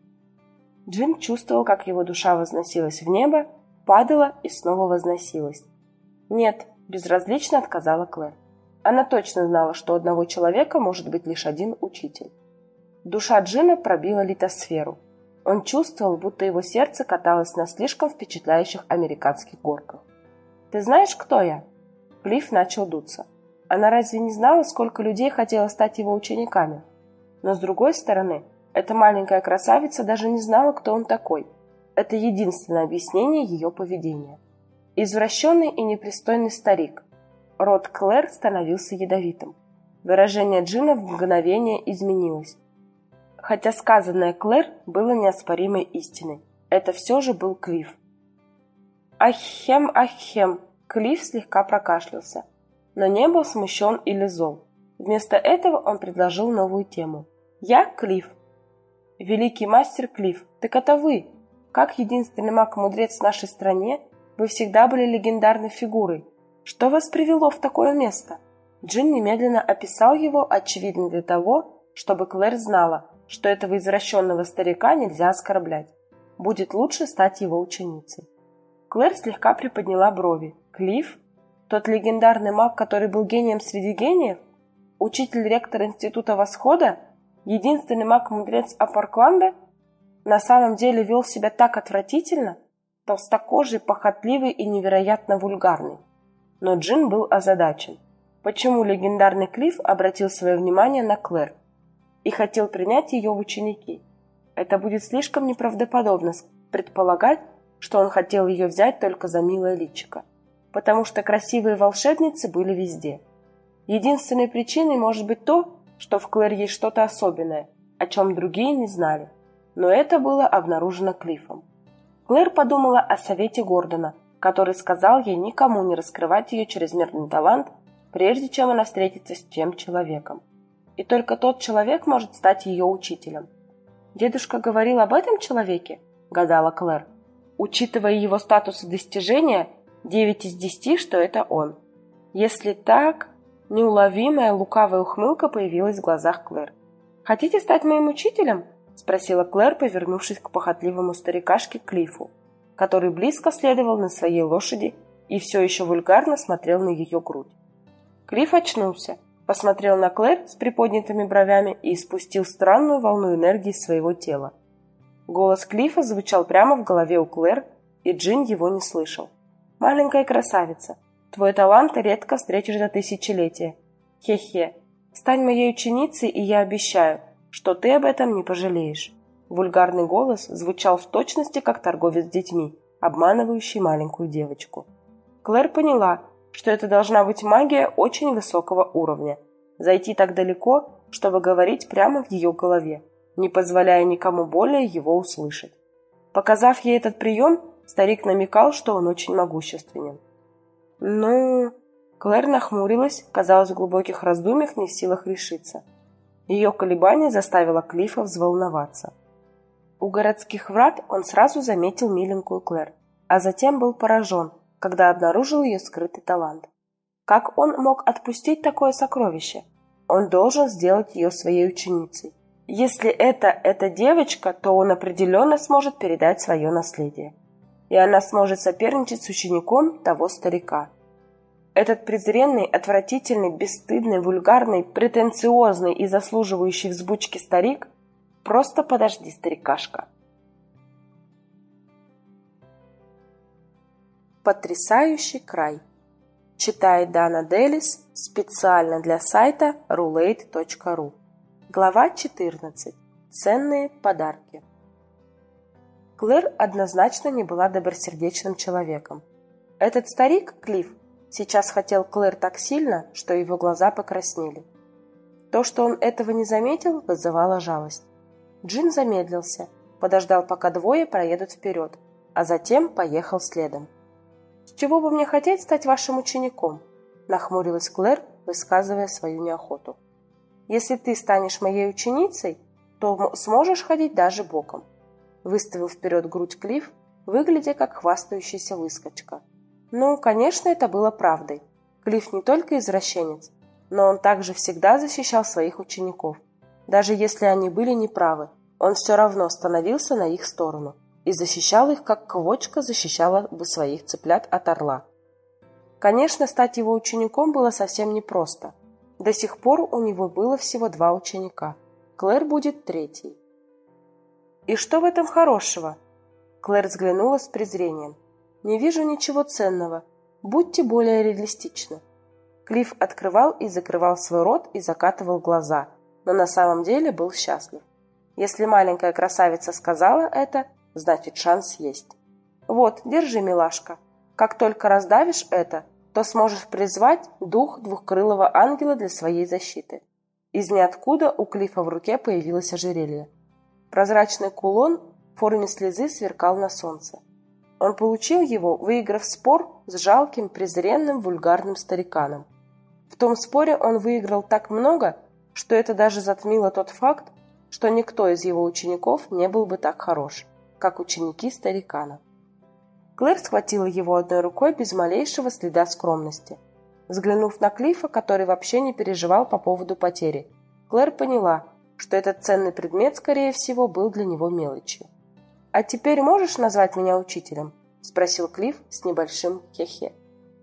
Джин чувствовал, как его душа возносилась в небо, падала и снова возносилась. «Нет», – безразлично отказала Клэр. Она точно знала, что у одного человека может быть лишь один учитель. Душа Джина пробила литосферу. Он чувствовал, будто его сердце каталось на слишком впечатляющих американских горках. «Ты знаешь, кто я?» Клифф начал дуться. Она разве не знала, сколько людей хотело стать его учениками? Но с другой стороны, эта маленькая красавица даже не знала, кто он такой. Это единственное объяснение ее поведения. Извращенный и непристойный старик. Рот Клэр становился ядовитым. Выражение Джина в мгновение изменилось. Хотя сказанное Клэр было неоспоримой истиной. Это все же был Клифф. «Ахем, ахем!» Клифф слегка прокашлялся, но не был смущен или зол. Вместо этого он предложил новую тему. «Я Клифф». «Великий мастер Клифф, так это вы! Как единственный маг-мудрец в нашей стране, вы всегда были легендарной фигурой. Что вас привело в такое место?» Джин немедленно описал его, очевидно для того, чтобы Клэр знала, что этого извращенного старика нельзя оскорблять. Будет лучше стать его ученицей. Клэр слегка приподняла брови. «Клифф? Тот легендарный маг, который был гением среди гениев? Учитель ректора Института Восхода? Единственный маг-мудрец Ампаркланда? На самом деле вел себя так отвратительно? Толстокожий, похотливый и невероятно вульгарный». Но Джин был озадачен. Почему легендарный Клифф обратил свое внимание на Клэр и хотел принять ее в ученики? Это будет слишком неправдоподобно предполагать, что он хотел ее взять только за милое личико, потому что красивые волшебницы были везде. Единственной причиной может быть то, что в Клэр есть что-то особенное, о чем другие не знали, но это было обнаружено Клиффом. Клэр подумала о совете Гордона, который сказал ей никому не раскрывать ее чрезмерный талант, прежде чем она встретится с тем человеком. И только тот человек может стать ее учителем. Дедушка говорил об этом человеке? Гадала Клэр. Учитывая его статус и достижения, 9 из 10, что это он. Если так... Неуловимая лукавая ухмылка появилась в глазах Клэр. «Хотите стать моим учителем?» — спросила Клэр, повернувшись к похотливому старикашке Клиффу, который близко следовал на своей лошади и все еще вульгарно смотрел на ее грудь. Клифф очнулся, посмотрел на Клэр с приподнятыми бровями и испустил странную волну энергии из своего тела. Голос Клиффа звучал прямо в голове у Клэр, и Джин его не слышал. «Маленькая красавица, твой талант редко встретишь за тысячелетия. Хе-хе. Стань моей ученицей, и я обещаю, что ты об этом не пожалеешь». Вульгарный голос звучал в точности, как торговец детьми, обманывающий маленькую девочку. Клэр поняла, что это должна быть магия очень высокого уровня. Зайти так далеко, чтобы говорить прямо в ее голове, не позволяя никому более его услышать. Показав ей этот прием, старик намекал, что он очень могущественен. Клэр нахмурилась, казалось, в глубоких раздумьях не в силах решиться. Ее колебание заставило Клиффа взволноваться. У городских врат он сразу заметил миленькую Клэр, а затем был поражен, когда обнаружил ее скрытый талант. Как он мог отпустить такое сокровище? Он должен сделать ее своей ученицей. Если это девочка, то он определенно сможет передать свое наследие. И она сможет соперничать с учеником того старика. Этот презренный, отвратительный, бесстыдный, вульгарный, претенциозный и заслуживающий взбучки старик. Просто подожди, старикашка. Потрясающий край. Читает Дана Делис специально для сайта roulette.ru. Глава 14. Ценные подарки. Клэр однозначно не была добросердечным человеком. Этот старик, Клифф, сейчас хотел Клэр так сильно, что его глаза покраснели. То, что он этого не заметил, вызывало жалость. Джин замедлился, подождал, пока двое проедут вперед, а затем поехал следом. «С чего бы мне хотеть стать вашим учеником?» – нахмурилась Клэр, высказывая свою неохоту. «Если ты станешь моей ученицей, то сможешь ходить даже боком», – выставил вперед грудь Клифф, выглядя как хвастающийся выскочка. Ну, конечно, это было правдой. Клифф не только извращенец, но он также всегда защищал своих учеников. Даже если они были неправы, он все равно становился на их сторону и защищал их, как квочка защищала бы своих цыплят от орла. Конечно, стать его учеником было совсем непросто. До сих пор у него было всего 2 ученика. Клэр будет 3-й. «И что в этом хорошего?» Клэр взглянула с презрением. «Не вижу ничего ценного. Будьте более реалистичны». Клифф открывал и закрывал свой рот и закатывал глаза, но на самом деле был счастлив. Если маленькая красавица сказала это, значит шанс есть. «Вот, держи, милашка. Как только раздавишь это, то сможешь призвать дух двухкрылого ангела для своей защиты». Из ниоткуда у Клиффа в руке появилось ожерелье. Прозрачный кулон в форме слезы сверкал на солнце. Он получил его, выиграв спор с жалким, презренным, вульгарным стариканом. В том споре он выиграл так много, что это даже затмило тот факт, что никто из его учеников не был бы так хорош, как ученики старикана. Клэр схватила его одной рукой без малейшего следа скромности. Взглянув на Клиффа, который вообще не переживал по поводу потери, Клэр поняла, что этот ценный предмет, скорее всего, был для него мелочью. «А теперь можешь назвать меня учителем?» – спросил Клифф с небольшим хе-хе.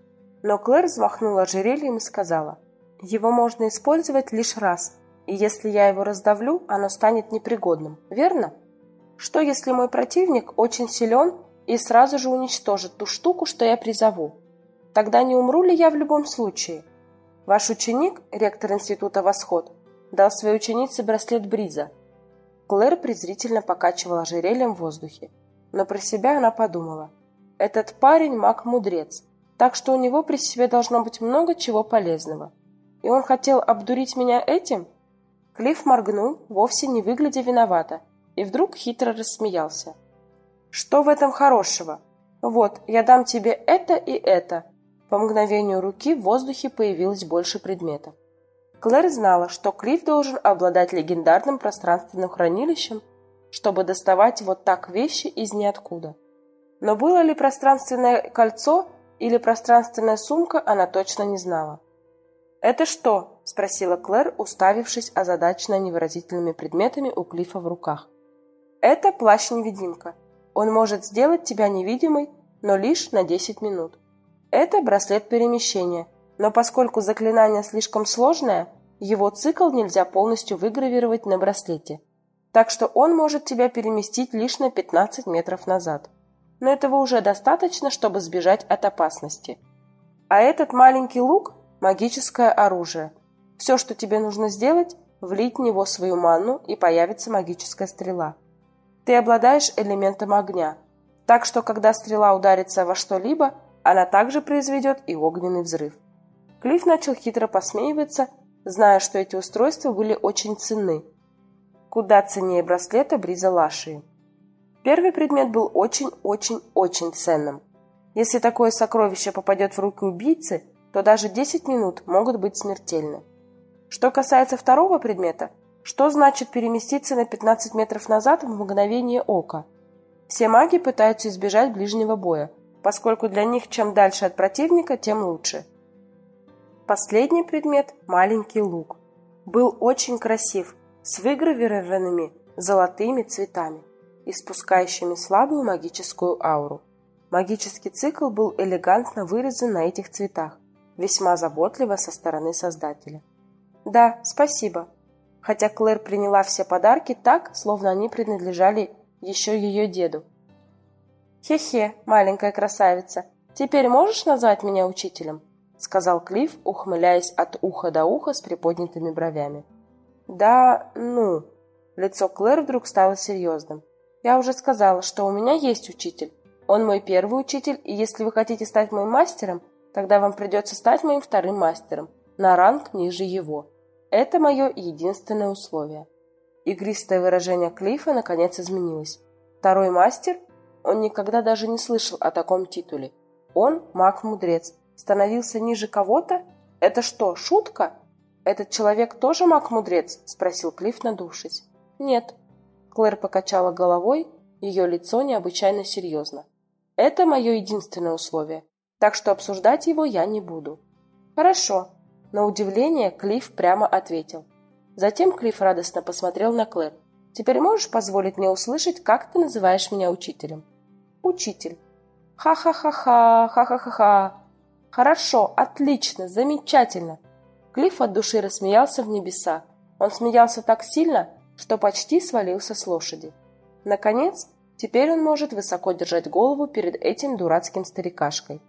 Но Клэр взмахнула ожерельем и сказала: «Его можно использовать лишь раз, и если я его раздавлю, оно станет непригодным, верно? Что, если мой противник очень силен и сразу же уничтожит ту штуку, что я призову? Тогда не умру ли я в любом случае? Ваш ученик, ректор института «Восход», дал своей ученице браслет Бриза». Клэр презрительно покачивала ожерельем в воздухе, но про себя она подумала: «Этот парень маг-мудрец, так что у него при себе должно быть много чего полезного. И он хотел обдурить меня этим?» Клифф моргнул, вовсе не выглядя виновато, и вдруг хитро рассмеялся. «Что в этом хорошего? Вот, я дам тебе это и это». По мгновению руки в воздухе появилось больше предметов. Клэр знала, что Клифф должен обладать легендарным пространственным хранилищем, чтобы доставать вот так вещи из ниоткуда. Но было ли пространственное кольцо или пространственная сумка, она точно не знала. «Это что?» – спросила Клэр, уставившись озадаченно невыразительными предметами у Клиффа в руках. «Это плащ-невидимка. Он может сделать тебя невидимой, но лишь на 10 минут. Это браслет перемещения, но поскольку заклинание слишком сложное, его цикл нельзя полностью выгравировать на браслете. Так что он может тебя переместить лишь на 15 метров назад. Но этого уже достаточно, чтобы сбежать от опасности. А этот маленький лук – магическое оружие. Все, что тебе нужно сделать – влить в него свою манну, и появится магическая стрела. Ты обладаешь элементом огня, так что, когда стрела ударится во что-либо, она также произведет и огненный взрыв. Клифф начал хитро посмеиваться, зная, что эти устройства были очень ценны. Куда ценнее браслета Бриза Лашии. Первый предмет был очень-очень-очень ценным. Если такое сокровище попадет в руки убийцы, то даже 10 минут могут быть смертельны. Что касается второго предмета, что значит переместиться на 15 метров назад в мгновение ока? Все маги пытаются избежать ближнего боя, поскольку для них чем дальше от противника, тем лучше. Последний предмет – маленький лук. Был очень красив, с выгравированными золотыми цветами, испускающими слабую магическую ауру. Магический цикл был элегантно вырезан на этих цветах, весьма заботливо со стороны создателя. «Да, спасибо», хотя Клэр приняла все подарки так, словно они принадлежали еще ее деду. «Хе-хе, маленькая красавица, теперь можешь назвать меня учителем?» — сказал Клифф, ухмыляясь от уха до уха с приподнятыми бровями. «Да, ну...» Лицо Клэр вдруг стало серьезным. «Я уже сказала, что у меня есть учитель. Он мой первый учитель, и если вы хотите стать моим мастером, тогда вам придется стать моим вторым мастером, на ранг ниже его. Это мое единственное условие». Игристое выражение Клиффа наконец изменилось. Второй мастер? Он никогда даже не слышал о таком титуле. Он, маг-мудрец, становился ниже кого-то? Это что, шутка? Этот человек тоже маг-мудрец? Спросил Клифф, надувшись. Нет. Клэр покачала головой, ее лицо необычайно серьезно. Это мое единственное условие, так что обсуждать его я не буду. Хорошо. На удивление Клифф прямо ответил. Затем Клифф радостно посмотрел на Клэр. «Теперь можешь позволить мне услышать, как ты называешь меня учителем?» «Учитель». «Ха-ха-ха-ха, ха-ха-ха-ха». «Хорошо, отлично, замечательно». Клифф от души рассмеялся в небеса. Он смеялся так сильно, что почти свалился с лошади. Наконец, теперь он может высоко держать голову перед этим дурацким старикашкой.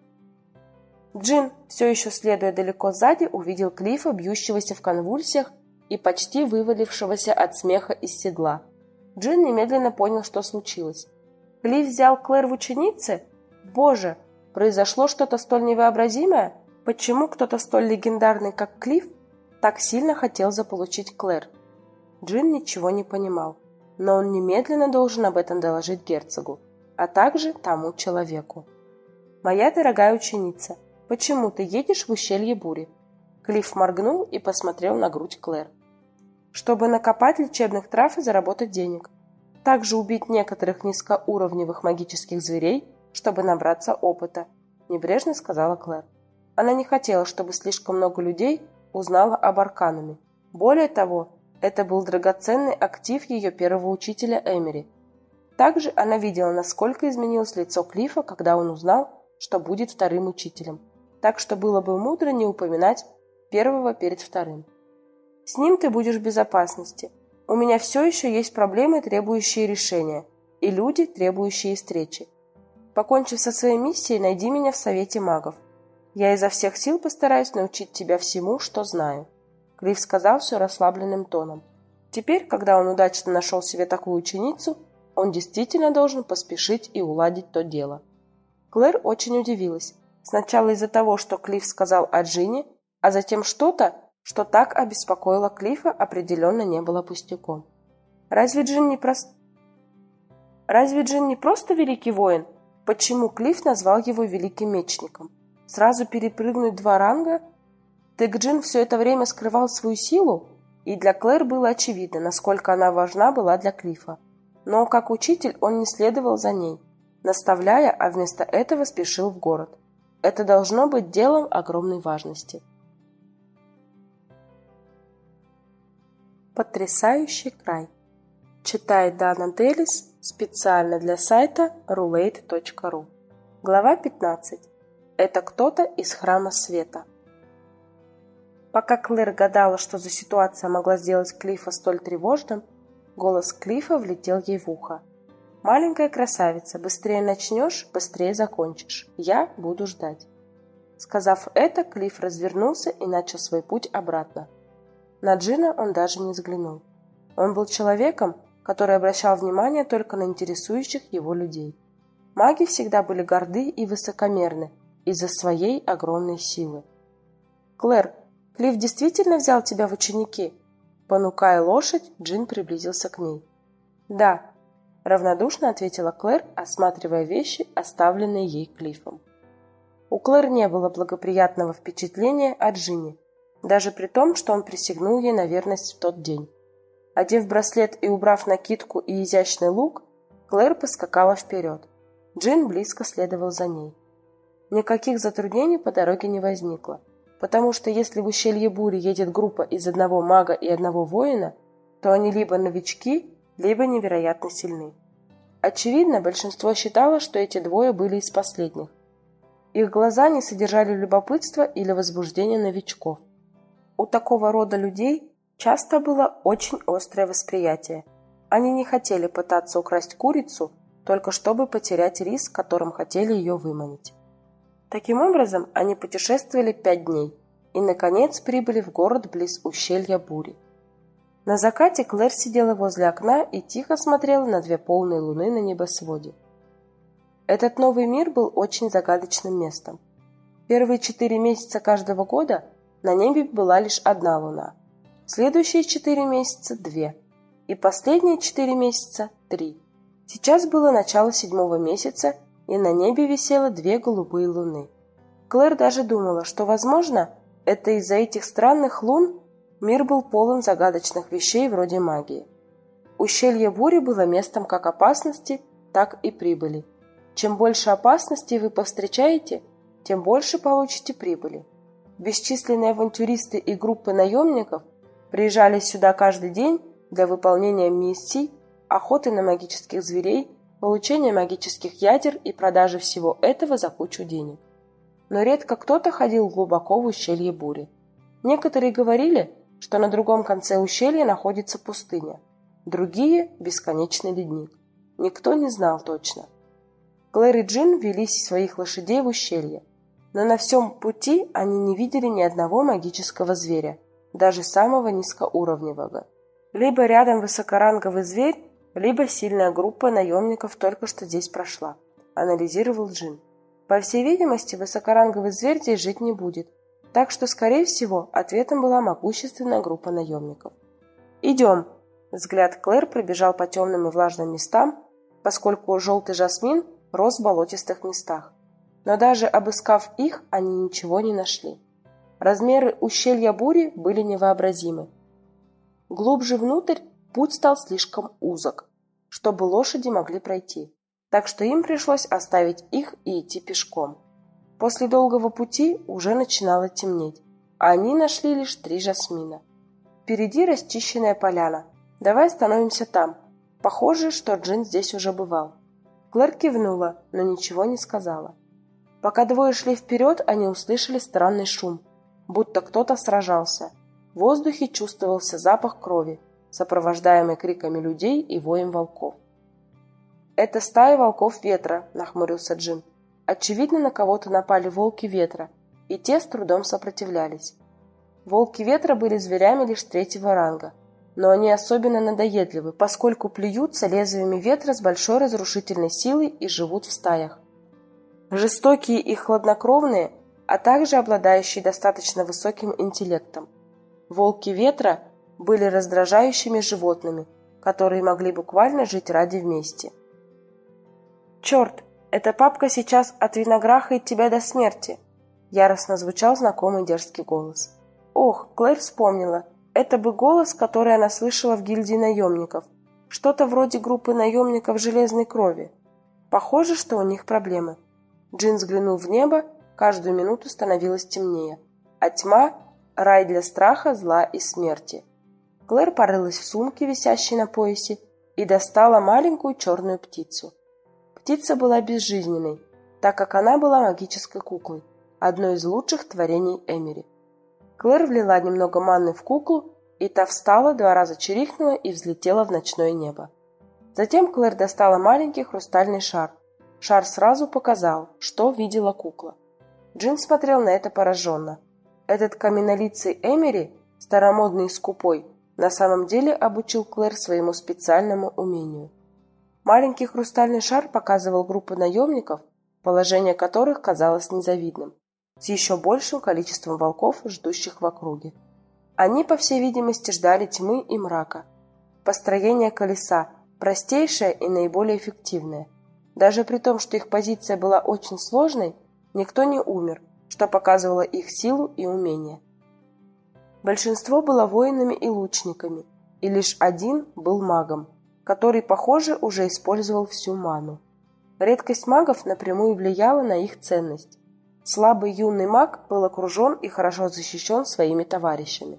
Джин, все еще следуя далеко сзади, увидел Клиффа, бьющегося в конвульсиях и почти вывалившегося от смеха из седла. Джин немедленно понял, что случилось. Клифф взял Клэр в ученицы? Боже, произошло что-то столь невообразимое? Почему кто-то столь легендарный, как Клифф, так сильно хотел заполучить Клэр? Джин ничего не понимал, но он немедленно должен об этом доложить герцогу, а также тому человеку. «Моя дорогая ученица, почему ты едешь в ущелье бури?» Клифф моргнул и посмотрел на грудь Клэр. «Чтобы накопать лечебных трав и заработать денег. Также убить некоторых низкоуровневых магических зверей, чтобы набраться опыта», — небрежно сказала Клэр. Она не хотела, чтобы слишком много людей узнало об Аркануме. Более того, это был драгоценный актив ее первого учителя Эмери. Также она видела, насколько изменилось лицо Клиффа, когда он узнал, что будет вторым учителем. Так что было бы мудро не упоминать первого перед вторым. «С ним ты будешь в безопасности. У меня все еще есть проблемы, требующие решения, и люди, требующие встречи. Покончив со своей миссией, найди меня в Совете магов. Я изо всех сил постараюсь научить тебя всему, что знаю», — Клифф сказал все расслабленным тоном. Теперь, когда он удачно нашел себе такую ученицу, он действительно должен поспешить и уладить то дело. Клэр очень удивилась. Сначала из-за того, что Клифф сказал о Джине, а затем что-то, что так обеспокоило Клиффа, определенно не было пустяком. Разве Джин не просто великий воин? Почему Клифф назвал его великим мечником? Сразу перепрыгнуть 2 ранга? Так Джин все это время скрывал свою силу? И для Клэр было очевидно, насколько она важна была для Клиффа. Но как учитель он не следовал за ней, наставляя, а вместо этого спешил в город. Это должно быть делом огромной важности. Потрясающий край. Читает Дана Делис специально для сайта roulette.ru. Глава 15. Это кто-то из Храма Света. Пока Клэр гадала, что за ситуация могла сделать Клиффа столь тревожным, голос Клиффа влетел ей в ухо. «Маленькая красавица, быстрее начнешь, быстрее закончишь. Я буду ждать». Сказав это, Клифф развернулся и начал свой путь обратно. На Джина он даже не взглянул. Он был человеком, который обращал внимание только на интересующих его людей. Маги всегда были горды и высокомерны из-за своей огромной силы. «Клэр, Клифф действительно взял тебя в ученики?» Понукая лошадь, Джин приблизился к ней. «Да», — равнодушно ответила Клэр, осматривая вещи, оставленные ей Клиффом. У Клэр не было благоприятного впечатления о Джине, даже при том, что он присягнул ей на верность в тот день. Одев браслет и убрав накидку и изящный лук, Клэр поскакала вперед. Джин близко следовал за ней. Никаких затруднений по дороге не возникло, потому что если в ущелье бури едет группа из одного мага и одного воина, то они либо новички, либо невероятно сильны. Очевидно, большинство считало, что эти двое были из последних. Их глаза не содержали любопытства или возбуждения новичков. У такого рода людей часто было очень острое восприятие. Они не хотели пытаться украсть курицу, только чтобы потерять рис, которым хотели ее выманить. Таким образом, они путешествовали 5 дней и, наконец, прибыли в город близ ущелья бури. На закате Клэр сидела возле окна и тихо смотрела на 2 полные луны на небосводе. Этот новый мир был очень загадочным местом. Первые 4 месяца каждого года на небе была лишь 1 луна, следующие 4 месяца – 2, и последние 4 месяца – 3. Сейчас было начало 7-го месяца, и на небе висело 2 голубые луны. Клэр даже думала, что, возможно, это из-за этих странных лун мир был полон загадочных вещей вроде магии. Ущелье бури было местом как опасности, так и прибыли. Чем больше опасностей вы повстречаете, тем больше получите прибыли. Бесчисленные авантюристы и группы наемников приезжали сюда каждый день для выполнения миссий, охоты на магических зверей, получения магических ядер и продажи всего этого за кучу денег. Но редко кто-то ходил глубоко в ущелье бури. Некоторые говорили, что на другом конце ущелья находится пустыня, другие – бесконечный ледник. Никто не знал точно. Клэр и Джин вели своих лошадей в ущелье, но на всем пути они не видели ни одного магического зверя, даже самого низкоуровневого. Либо рядом высокоранговый зверь, либо сильная группа наемников только что здесь прошла, анализировал Джин. По всей видимости, высокоранговый зверь здесь жить не будет, так что, скорее всего, ответом была могущественная группа наемников. «Идем!» Взгляд Клэр пробежал по темным и влажным местам, поскольку желтый жасмин рос в болотистых местах. Но даже обыскав их, они ничего не нашли. Размеры ущелья бури были невообразимы. Глубже внутрь путь стал слишком узок, чтобы лошади могли пройти, так что им пришлось оставить их и идти пешком. После долгого пути уже начинало темнеть, а они нашли лишь 3 жасмина. Впереди расчищенная поляна. «Давай остановимся там. Похоже, что Джин здесь уже бывал». Клэр кивнула, но ничего не сказала. Пока двое шли вперед, они услышали странный шум, будто кто-то сражался. В воздухе чувствовался запах крови, сопровождаемый криками людей и воем волков. «Это стая волков ветра», — нахмурился Джин. Очевидно, на кого-то напали волки ветра, и те с трудом сопротивлялись. Волки ветра были зверями лишь 3-го ранга, но они особенно надоедливы, поскольку плюются лезвиями ветра с большой разрушительной силой и живут в стаях. Жестокие и хладнокровные, а также обладающие достаточно высоким интеллектом. Волки ветра были раздражающими животными, которые могли буквально жить ради вместе. «Черт, эта папка сейчас отвинограхает тебя до смерти!» Яростно звучал знакомый дерзкий голос. Ох, Клэр вспомнила. Это был голос, который она слышала в гильдии наемников. Что-то вроде группы наемников железной крови. Похоже, что у них проблемы. Джин взглянул в небо, каждую минуту становилось темнее, а тьма – рай для страха, зла и смерти. Клэр порылась в сумке, висящей на поясе, и достала маленькую черную птицу. Птица была безжизненной, так как она была магической куклой, одной из лучших творений Эмери. Клэр влила немного манны в куклу, и та встала, 2 раза чирикнула и взлетела в ночное небо. Затем Клэр достала маленький хрустальный шар. Шар сразу показал, что видела кукла. Джин смотрел на это пораженно. Этот каменнолицый Эмери, старомодный и скупой, на самом деле обучил Клэр своему специальному умению. Маленький хрустальный шар показывал группу наемников, положение которых казалось незавидным, с еще большим количеством волков, ждущих в округе. Они, по всей видимости, ждали тьмы и мрака. Построение колеса – простейшее и наиболее эффективное. Даже при том, что их позиция была очень сложной, никто не умер, что показывало их силу и умение. Большинство было воинами и лучниками, и лишь один был магом, который, похоже, уже использовал всю ману. Редкость магов напрямую влияла на их ценность. Слабый юный маг был окружен и хорошо защищен своими товарищами.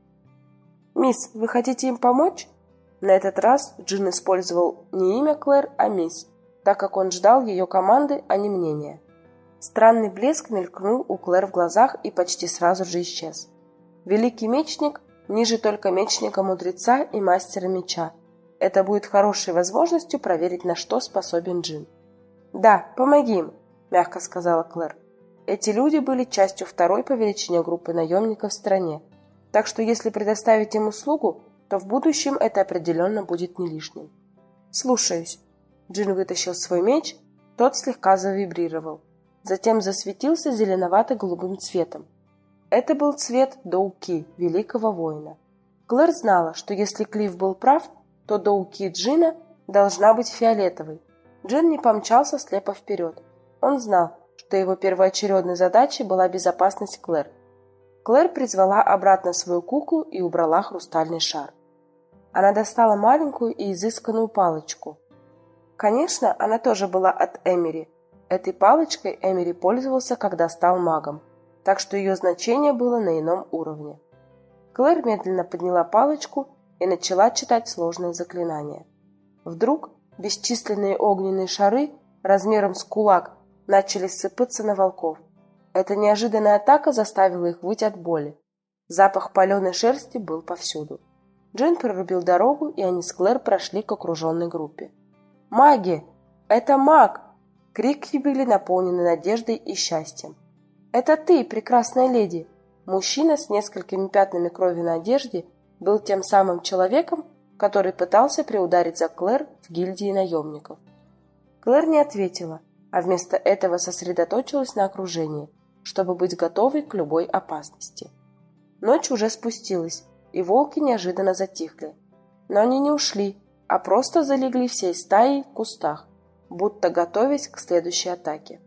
«Мисс, вы хотите им помочь?» На этот раз Джин использовал не имя Клэр, а мисс, так как он ждал ее команды, а не мнения. Странный блеск мелькнул у Клэр в глазах и почти сразу же исчез. Великий мечник ниже только мечника-мудреца и мастера меча. Это будет хорошей возможностью проверить, на что способен Джин. «Да, помоги им», – мягко сказала Клэр. Эти люди были частью второй по величине группы наемников в стране, так что если предоставить им услугу, то в будущем это определенно будет не лишним. «Слушаюсь». Джин вытащил свой меч, тот слегка завибрировал. Затем засветился зеленовато-голубым цветом. Это был цвет Доуки, великого воина. Клэр знала, что если Клифф был прав, то Доуки Джина должна быть фиолетовой. Джин не помчался слепо вперед. Он знал, что его первоочередной задачей была безопасность Клэр. Клэр призвала обратно свою куклу и убрала хрустальный шар. Она достала маленькую и изысканную палочку. Конечно, она тоже была от Эмери. Этой палочкой Эмери пользовался, когда стал магом, так что ее значение было на ином уровне. Клэр медленно подняла палочку и начала читать сложные заклинания. Вдруг бесчисленные огненные шары размером с кулак начали сыпаться на волков. Эта неожиданная атака заставила их выть от боли. Запах паленой шерсти был повсюду. Джин прорубил дорогу, и они с Клэр прошли к окруженной группе. «Маги! Это маг!» Крики были наполнены надеждой и счастьем. «Это ты, прекрасная леди!» Мужчина с несколькими пятнами крови на одежде был тем самым человеком, который пытался приударить за Клэр в гильдии наемников. Клэр не ответила, а вместо этого сосредоточилась на окружении, чтобы быть готовой к любой опасности. Ночь уже спустилась, и волки неожиданно затихли. Но они не ушли, а просто залегли всей стаей в кустах, будто готовясь к следующей атаке.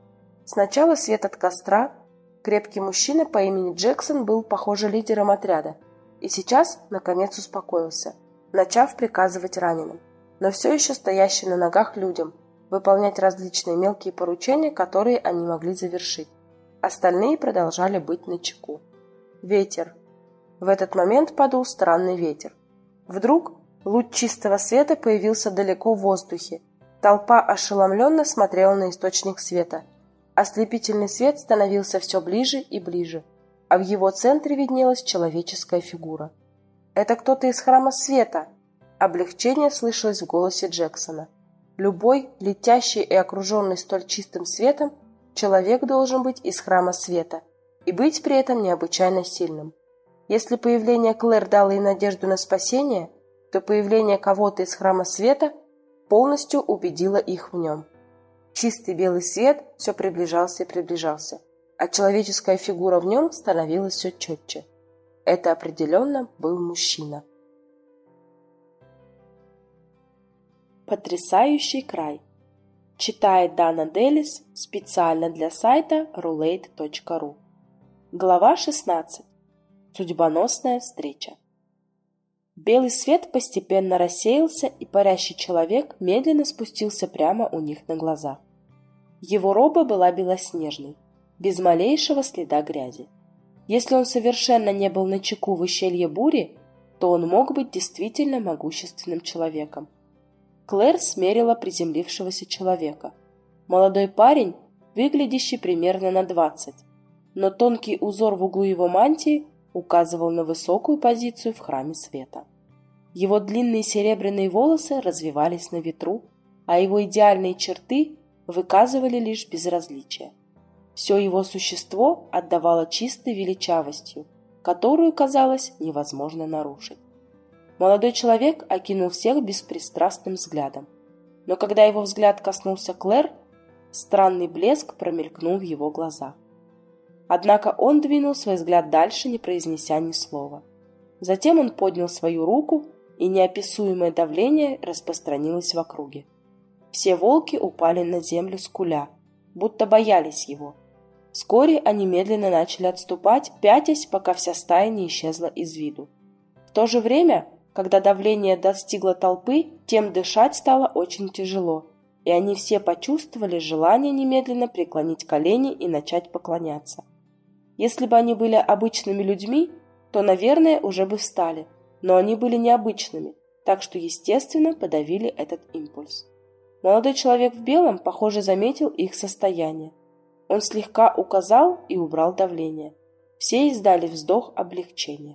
Сначала свет от костра. Крепкий мужчина по имени Джексон был, похоже, лидером отряда, и сейчас, наконец, успокоился, начав приказывать раненым, но все еще стоящим на ногах людям, выполнять различные мелкие поручения, которые они могли завершить. Остальные продолжали быть начеку. Ветер. В этот момент подул странный ветер. Вдруг луч чистого света появился далеко в воздухе. Толпа ошеломленно смотрела на источник света. Ослепительный свет становился все ближе и ближе, а в его центре виднелась человеческая фигура. «Это кто-то из храма света!» Облегчение слышалось в голосе Джексона. Любой, летящий и окруженный столь чистым светом, человек должен быть из храма света и быть при этом необычайно сильным. Если появление Клэр дало ей надежду на спасение, то появление кого-то из храма света полностью убедило их в нем. Чистый белый свет все приближался и приближался, а человеческая фигура в нем становилась все четче. Это определенно был мужчина. Потрясающий край. Читает Дана Делис специально для сайта roulette.ru. Глава 16. Судьбоносная встреча. Белый свет постепенно рассеялся, и парящий человек медленно спустился прямо у них на глазах. Его роба была белоснежной, без малейшего следа грязи. Если он совершенно не был начеку в ущелье бури, то он мог быть действительно могущественным человеком. Клэр смерила приземлившегося человека. Молодой парень, выглядящий примерно на 20, но тонкий узор в углу его мантии указывал на высокую позицию в храме света. Его длинные серебряные волосы развивались на ветру, а его идеальные черты выказывали лишь безразличие. Все его существо отдавало чистой величавостью, которую, казалось, невозможно нарушить. Молодой человек окинул всех беспристрастным взглядом, но когда его взгляд коснулся Клэр, странный блеск промелькнул в его глазах. Однако он двинул свой взгляд дальше, не произнеся ни слова. Затем он поднял свою руку, и неописуемое давление распространилось в округе. Все волки упали на землю скуля, будто боялись его. Вскоре они медленно начали отступать, пятясь, пока вся стая не исчезла из виду. В то же время, когда давление достигло толпы, тем дышать стало очень тяжело, и они все почувствовали желание немедленно преклонить колени и начать поклоняться. Если бы они были обычными людьми, то, наверное, уже бы встали, но они были необычными, так что, естественно, подавили этот импульс. Молодой человек в белом, похоже, заметил их состояние. Он слегка указал и убрал давление. Все издали вздох облегчения.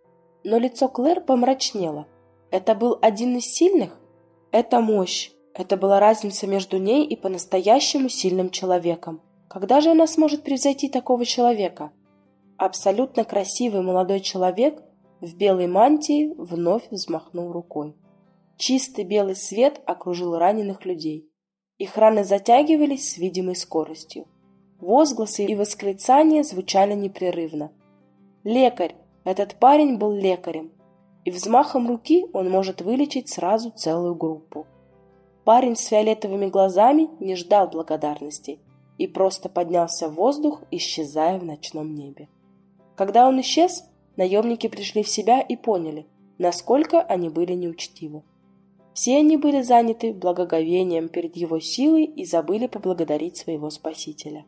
Но лицо Клэр помрачнело. Это был один из сильных? Это мощь. Это была разница между ней и по-настоящему сильным человеком. Когда же она сможет превзойти такого человека? Абсолютно красивый молодой человек в белой мантии вновь взмахнул рукой. Чистый белый свет окружил раненых людей. Их раны затягивались с видимой скоростью. Возгласы и восклицания звучали непрерывно. Лекарь! Этот парень был лекарем, и взмахом руки он может вылечить сразу целую группу. Парень с фиолетовыми глазами не ждал благодарности и просто поднялся в воздух, исчезая в ночном небе. Когда он исчез, наемники пришли в себя и поняли, насколько они были неучтивы. Все они были заняты благоговением перед его силой и забыли поблагодарить своего спасителя.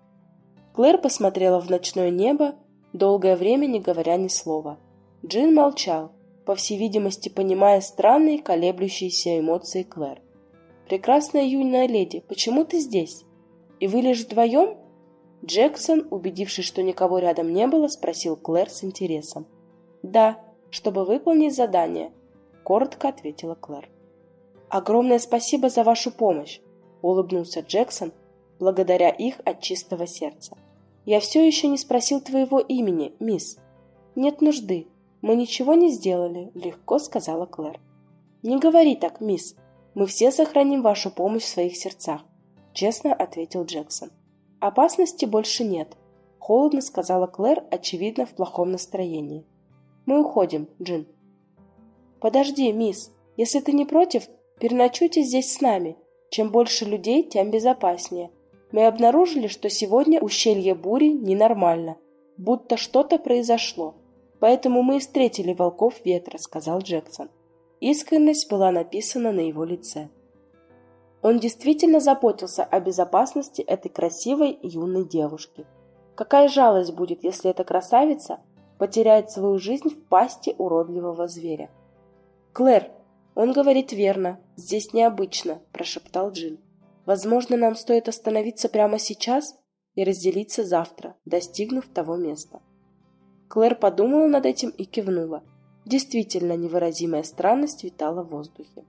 Клэр посмотрела в ночное небо, долгое время не говоря ни слова. Джин молчал, по всей видимости, понимая странные колеблющиеся эмоции Клэр. «Прекрасная юная леди, почему ты здесь? И вы лишь вдвоем?» Джексон, убедившись, что никого рядом не было, спросил Клэр с интересом. «Да, чтобы выполнить задание», — коротко ответила Клэр. «Огромное спасибо за вашу помощь», — улыбнулся Джексон, благодаря их от чистого сердца. «Я все еще не спросил твоего имени, мисс». «Нет нужды, мы ничего не сделали», — легко сказала Клэр. «Не говори так, мисс, мы все сохраним вашу помощь в своих сердцах», — честно ответил Джексон. «Опасности больше нет», — холодно сказала Клэр, очевидно, в плохом настроении. «Мы уходим, Джин». «Подожди, мисс, если ты не против, переночуйте здесь с нами. Чем больше людей, тем безопаснее. Мы обнаружили, что сегодня ущелье бури ненормально, будто что-то произошло. Поэтому мы и встретили волков ветра», — сказал Джексон. Искренность была написана на его лице. Он действительно заботился о безопасности этой красивой юной девушки. Какая жалость будет, если эта красавица потеряет свою жизнь в пасти уродливого зверя. «Клэр, он говорит верно, здесь необычно», – прошептал Джин. «Возможно, нам стоит остановиться прямо сейчас и разделиться завтра, достигнув того места». Клэр подумала над этим и кивнула. Действительно, невыразимая странность витала в воздухе.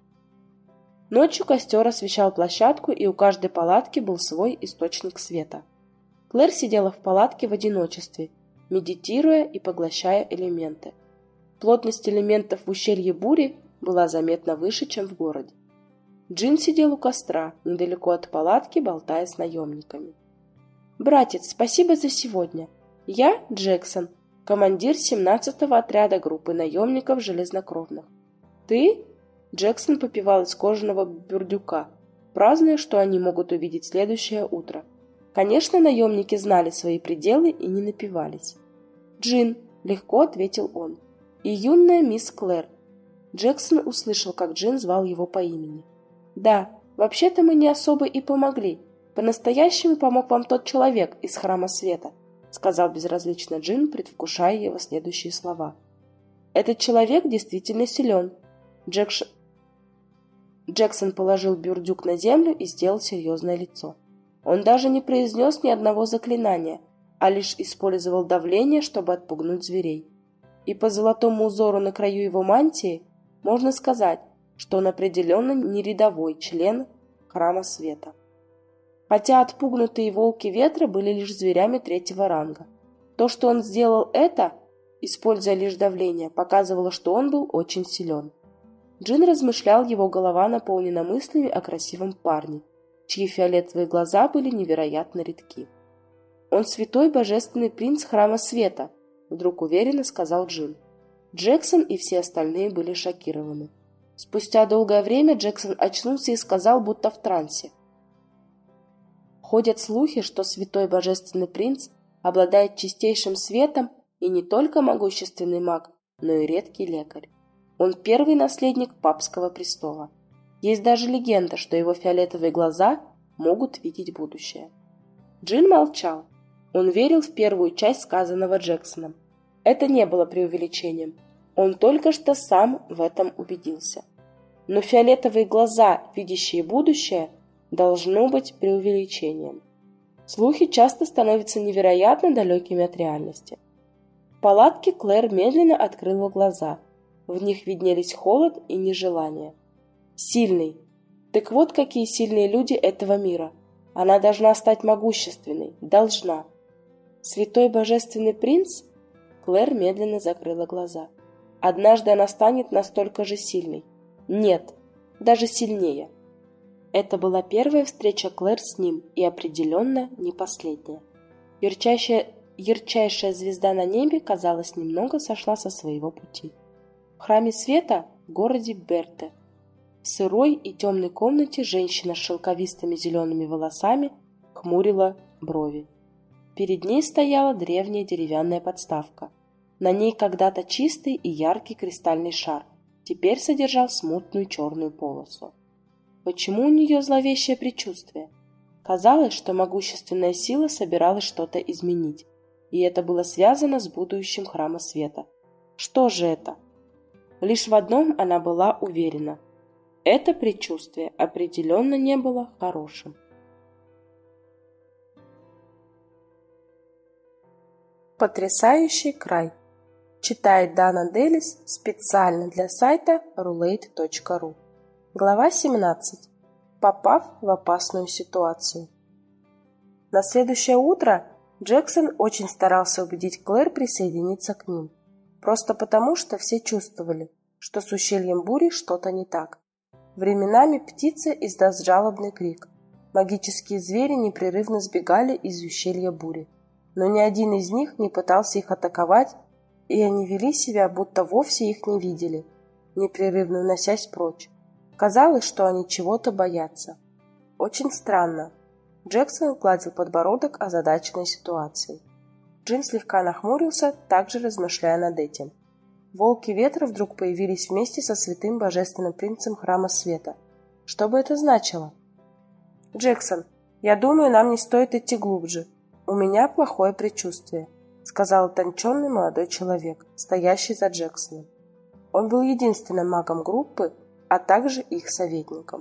Ночью костер освещал площадку, и у каждой палатки был свой источник света. Клэр сидела в палатке в одиночестве, медитируя и поглощая элементы. Плотность элементов в ущелье бури была заметно выше, чем в городе. Джин сидел у костра, недалеко от палатки, болтая с наемниками. «Братец, спасибо за сегодня. Я Джексон, командир 17-го отряда группы наемников железнокровных. Ты?» Джексон попивал из кожаного бурдюка, празднуя, что они могут увидеть следующее утро. Конечно, наемники знали свои пределы и не напивались. «Джин», — легко ответил он, — «и юная мисс Клэр. Джексон услышал, как Джин звал его по имени. «Да, вообще-то мы не особо и помогли. По-настоящему помог вам тот человек из Храма Света», сказал безразлично Джин, предвкушая его следующие слова. «Этот человек действительно силен». Джексон положил бюрдюк на землю и сделал серьезное лицо. Он даже не произнес ни одного заклинания, а лишь использовал давление, чтобы отпугнуть зверей. И по золотому узору на краю его мантии можно сказать, что он определенно не рядовой член Храма Света. Хотя отпугнутые волки ветра были лишь зверями 3-го ранга. То, что он сделал это, используя лишь давление, показывало, что он был очень силен. Джин размышлял, его голова наполнена мыслями о красивом парне, чьи фиолетовые глаза были невероятно редки. «Он святой божественный принц Храма Света», — вдруг уверенно сказал Джин. Джексон и все остальные были шокированы. Спустя долгое время Джексон очнулся и сказал, будто в трансе. Ходят слухи, что святой божественный принц обладает чистейшим светом и не только могущественный маг, но и редкий лекарь. Он первый наследник папского престола. Есть даже легенда, что его фиолетовые глаза могут видеть будущее. Джин молчал. Он верил в первую часть сказанного Джексоном. Это не было преувеличением. Он только что сам в этом убедился. Но фиолетовые глаза, видящие будущее, должно быть преувеличением. Слухи часто становятся невероятно далекими от реальности. В палатке Клэр медленно открыла глаза. В них виднелись холод и нежелание. Сильный. Так вот, какие сильные люди этого мира. Она должна стать могущественной. Должна. Святой божественный принц? Клэр медленно закрыла глаза. Однажды она станет настолько же сильной. Нет, даже сильнее. Это была первая встреча Клэр с ним и определенно не последняя. Ярчайшая звезда на небе, казалось, немного сошла со своего пути. В Храме Света в городе Берте. В сырой и темной комнате женщина с шелковистыми зелеными волосами хмурила брови. Перед ней стояла древняя деревянная подставка. На ней когда-то чистый и яркий кристальный шар теперь содержал смутную черную полосу. Почему у нее зловещее предчувствие? Казалось, что могущественная сила собиралась что-то изменить, и это было связано с будущим Храма Света. Что же это? Лишь в одном она была уверена. Это предчувствие определенно не было хорошим. Потрясающий край. Читает Дана Делис специально для сайта roulette.ru. Глава 17. Попав в опасную ситуацию. На следующее утро Джексон очень старался убедить Клэр присоединиться к ним. Просто потому, что все чувствовали, что с ущельем бури что-то не так. Временами птица издаст жалобный крик. Магические звери непрерывно сбегали из ущелья бури. Но ни один из них не пытался их атаковать, и они вели себя, будто вовсе их не видели, непрерывно уносясь прочь. Казалось, что они чего-то боятся. Очень странно. Джексон гладил подбородок озадаченной ситуацией. Джин слегка нахмурился, также размышляя над этим. Волки ветра вдруг появились вместе со святым божественным принцем Храма Света. Что бы это значило? «Джексон, я думаю, нам не стоит идти глубже. У меня плохое предчувствие», — сказал утонченный молодой человек, стоящий за Джексоном. Он был единственным магом группы, а также их советником.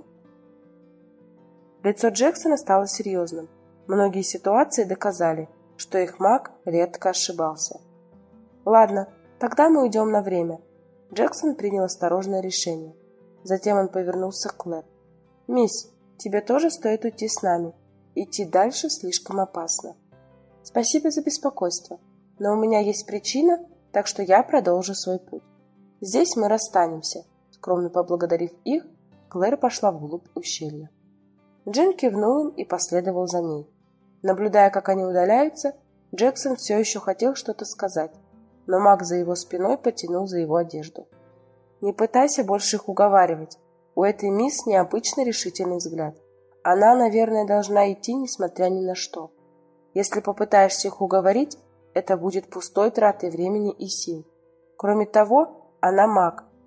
Лицо Джексона стало серьезным. Многие ситуации доказали, что их маг редко ошибался. «Ладно, тогда мы уйдем на время». Джексон принял осторожное решение. Затем он повернулся к Клэр. «Мисс, тебе тоже стоит уйти с нами. Идти дальше слишком опасно». «Спасибо за беспокойство, но у меня есть причина, так что я продолжу свой путь. Здесь мы расстанемся». Скромно поблагодарив их, Клэр пошла вглубь ущелья. Джин кивнул им и последовал за ней. Наблюдая, как они удаляются, Джексон все еще хотел что-то сказать, но маг за его спиной потянул за его одежду. «Не пытайся больше их уговаривать. У этой мисс необычно решительный взгляд. Она, наверное, должна идти, несмотря ни на что. Если попытаешься их уговорить, это будет пустой тратой времени и сил. Кроме того, она маг,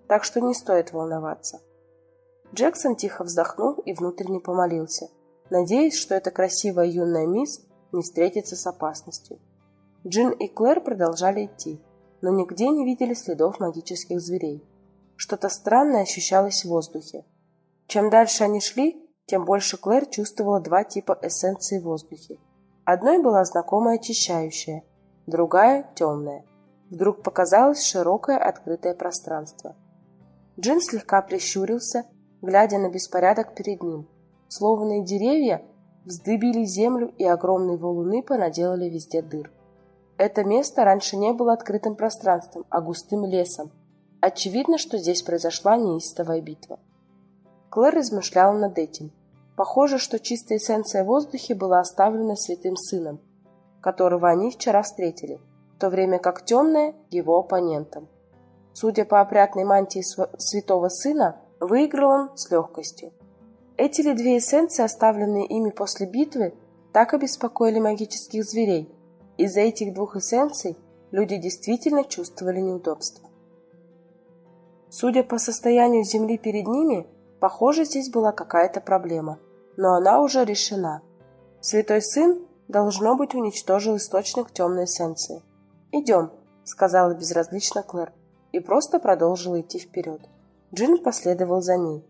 так что не стоит волноваться. Джексон тихо вздохнул и внутренне помолился, надеясь, что эта красивая юная мисс не встретится с опасностью. Джин и Клэр продолжали идти, но нигде не видели следов магических зверей. Что-то странное ощущалось в воздухе. Чем дальше они шли, тем больше Клэр чувствовала два типа эссенции в воздухе. Одной была знакомая очищающая, другая – темная. Вдруг показалось широкое открытое пространство. Джин слегка прищурился, глядя на беспорядок перед ним. Словно деревья вздыбили землю, и огромные валуны понаделали везде дыр. Это место раньше не было открытым пространством, а густым лесом. Очевидно, что здесь произошла неистовая битва. Клэр размышляла над этим. Похоже, что чистая эссенция в воздухе была оставлена святым сыном, которого они вчера встретили, в то время как темная – его оппонентом. Судя по опрятной мантии святого сына, выиграл он с легкостью. Эти ли две эссенции, оставленные ими после битвы, так обеспокоили магических зверей? Из-за этих двух эссенций люди действительно чувствовали неудобство. Судя по состоянию земли перед ними, похоже, здесь была какая-то проблема, но она уже решена. Святой Сын, должно быть, уничтожил источник темной эссенции. «Идем», — сказала безразлично Клэр, и просто продолжила идти вперед. Джин последовал за ней.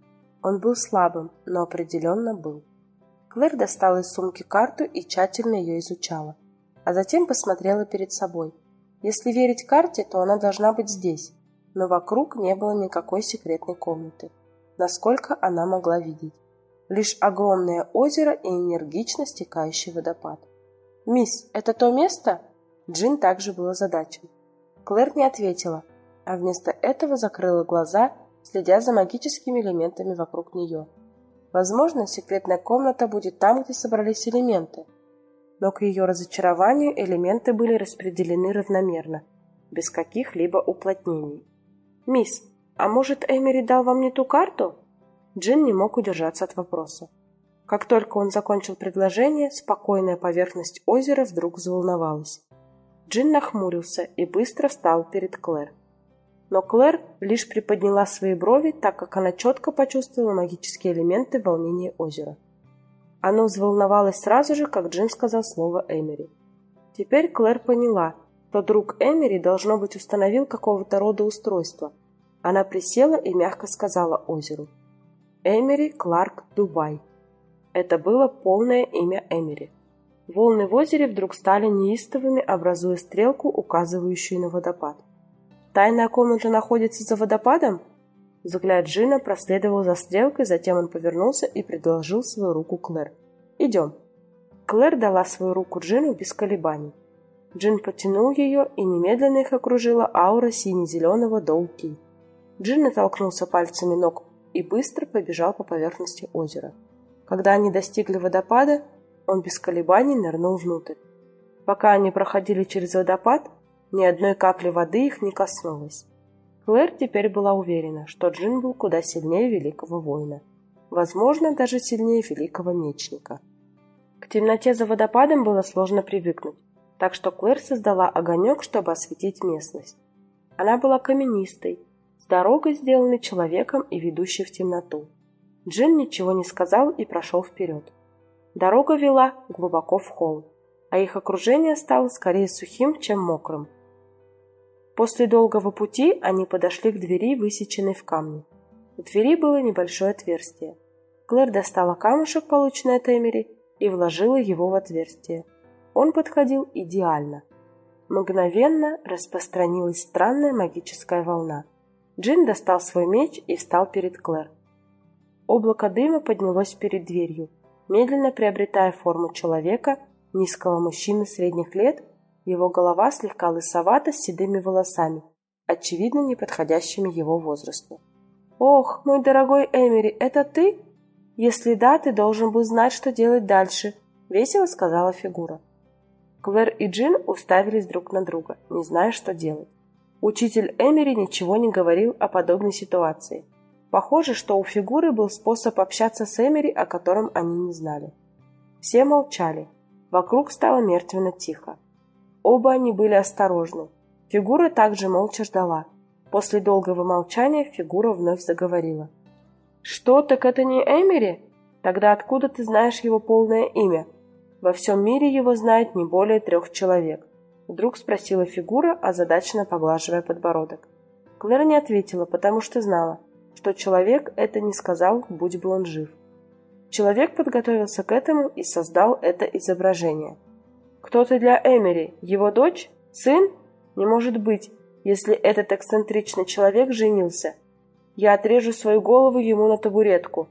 Он был слабым, но определенно был. Клэр достала из сумки карту и тщательно ее изучала, а затем посмотрела перед собой. Если верить карте, то она должна быть здесь, но вокруг не было никакой секретной комнаты, насколько она могла видеть. Лишь огромное озеро и энергично стекающий водопад. «Мисс, это то место?» Джин также был озадачен. Клэр не ответила, а вместо этого закрыла глаза, следя за магическими элементами вокруг нее. Возможно, секретная комната будет там, где собрались элементы. Но к ее разочарованию элементы были распределены равномерно, без каких-либо уплотнений. «Мисс, а может, Эмери дал вам не ту карту?» Джин не мог удержаться от вопроса. Как только он закончил предложение, спокойная поверхность озера вдруг взволновалась. Джин нахмурился и быстро встал перед Клэр. Но Клэр лишь приподняла свои брови, так как она четко почувствовала магические элементы в волнении озера. Оно взволновалось сразу же, как Джин сказал слово Эмери. Теперь Клэр поняла, что друг Эмери, должно быть, установил какого-то рода устройство. Она присела и мягко сказала озеру: «Эмери Кларк Дубай». Это было полное имя Эмери. Волны в озере вдруг стали неистовыми, образуя стрелку, указывающую на водопад. «Тайная комната находится за водопадом?» Взгляд Джина проследовал за стрелкой, затем он повернулся и предложил свою руку Клэр. «Идем». Клэр дала свою руку Джину без колебаний. Джин потянул ее, и немедленно их окружила аура сине-зеленого Доу-Ки. Джин натолкнулся пальцами ног и быстро побежал по поверхности озера. Когда они достигли водопада, он без колебаний нырнул внутрь. Пока они проходили через водопад, ни одной капли воды их не коснулось. Клэр теперь была уверена, что Джин был куда сильнее великого воина. Возможно, даже сильнее великого мечника. К темноте за водопадом было сложно привыкнуть, так что Клэр создала огонек, чтобы осветить местность. Она была каменистой, с дорогой, сделанной человеком и ведущей в темноту. Джин ничего не сказал и прошел вперед. Дорога вела глубоко в холм, а их окружение стало скорее сухим, чем мокрым. После долгого пути они подошли к двери, высеченной в камне. В двери было небольшое отверстие. Клэр достала камушек, полученный от Эмери, и вложила его в отверстие. Он подходил идеально. Мгновенно распространилась странная магическая волна. Джин достал свой меч и встал перед Клэр. Облако дыма поднялось перед дверью, медленно приобретая форму человека, низкого мужчины средних лет. Его голова слегка лысовата, с седыми волосами, очевидно, не подходящими его возрасту. «Ох, мой дорогой Эмери, это ты? Если да, ты должен был знать, что делать дальше», — весело сказала фигура. Клэр и Джин уставились друг на друга, не зная, что делать. Учитель Эмери ничего не говорил о подобной ситуации. Похоже, что у фигуры был способ общаться с Эмери, о котором они не знали. Все молчали. Вокруг стало мертвенно тихо. Оба они были осторожны. Фигура также молча ждала. После долгого молчания фигура вновь заговорила. «Что, так это не Эмери? Тогда откуда ты знаешь его полное имя? Во всем мире его знает не более 3 человек». Вдруг спросила фигура, озадаченно поглаживая подбородок. Клэр не ответила, потому что знала, что человек это не сказал, будь бы он жив. Человек подготовился к этому и создал это изображение. «Кто-то для Эмери? Его дочь? Сын? Не может быть, если этот эксцентричный человек женился. Я отрежу свою голову ему на табуретку».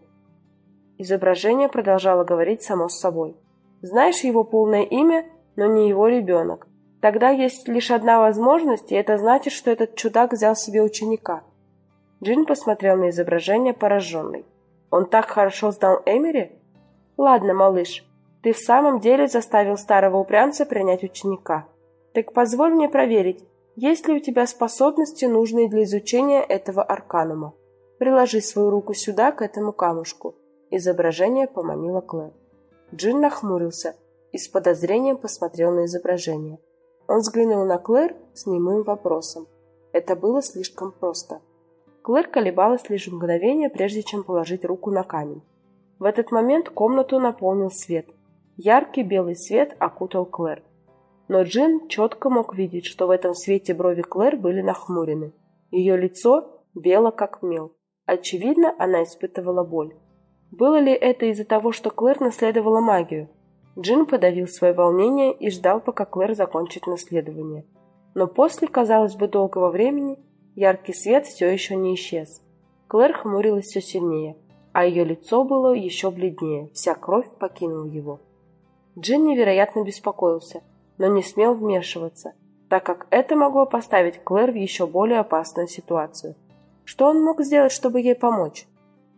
Изображение продолжало говорить само с собой. «Знаешь его полное имя, но не его ребенок. Тогда есть лишь одна возможность, и это значит, что этот чудак взял себе ученика». Джин посмотрел на изображение пораженный. «Он так хорошо знал Эмери? Ладно, малыш, ты в самом деле заставил старого упрямца принять ученика. Так позволь мне проверить, есть ли у тебя способности, нужные для изучения этого арканума. Приложи свою руку сюда, к этому камушку». Изображение поманило Клэр. Джин нахмурился и с подозрением посмотрел на изображение. Он взглянул на Клэр с немым вопросом. Это было слишком просто. Клэр колебалась лишь мгновение, прежде чем положить руку на камень. В этот момент комнату наполнил свет. Яркий белый свет окутал Клэр. Но Джин четко мог видеть, что в этом свете брови Клэр были нахмурены. Ее лицо бело как мел. Очевидно, она испытывала боль. Было ли это из-за того, что Клэр наследовала магию? Джин подавил свое волнение и ждал, пока Клэр закончит наследование. Но после, казалось бы, долгого времени яркий свет все еще не исчез. Клэр хмурилась все сильнее, а ее лицо было еще бледнее, вся кровь покинула его. Джин невероятно беспокоился, но не смел вмешиваться, так как это могло поставить Клэр в еще более опасную ситуацию. Что он мог сделать, чтобы ей помочь?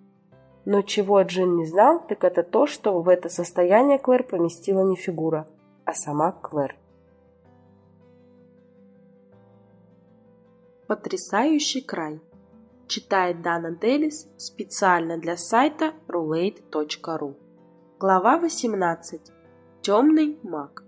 Но чего Джин не знал, так это то, что в это состояние Клэр поместила не фигура, а сама Клэр. Потрясающий край. Читает Дана Делис специально для сайта roulette.ru. Глава 18. Темный маг.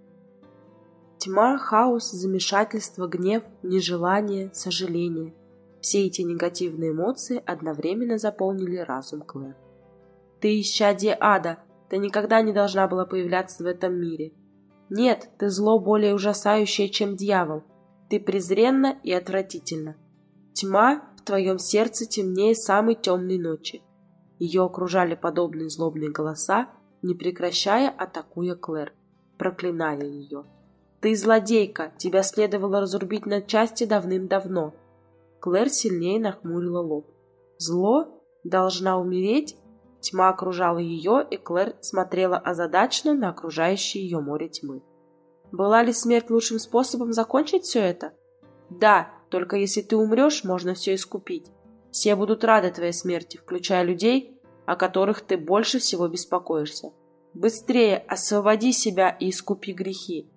Тьма, хаос, замешательство, гнев, нежелание, сожаление. Все эти негативные эмоции одновременно заполнили разум Клэр. «Ты исчадие ада, ты никогда не должна была появляться в этом мире. Нет, ты зло более ужасающее, чем дьявол. Ты презренна и отвратительна. Тьма в твоем сердце темнее самой темной ночи». Ее окружали подобные злобные голоса, не прекращая, атакуя Клэр, проклиная ее. «Ты злодейка, тебя следовало разрубить на части давным-давно». Клэр сильнее нахмурила лоб. «Зло? Должна умереть?» Тьма окружала ее, и Клэр смотрела озадаченно на окружающее ее море тьмы. Была ли смерть лучшим способом закончить все это? Да, только если ты умрешь, можно все искупить. Все будут рады твоей смерти, включая людей, о которых ты больше всего беспокоишься. Быстрее освободи себя и искупи грехи.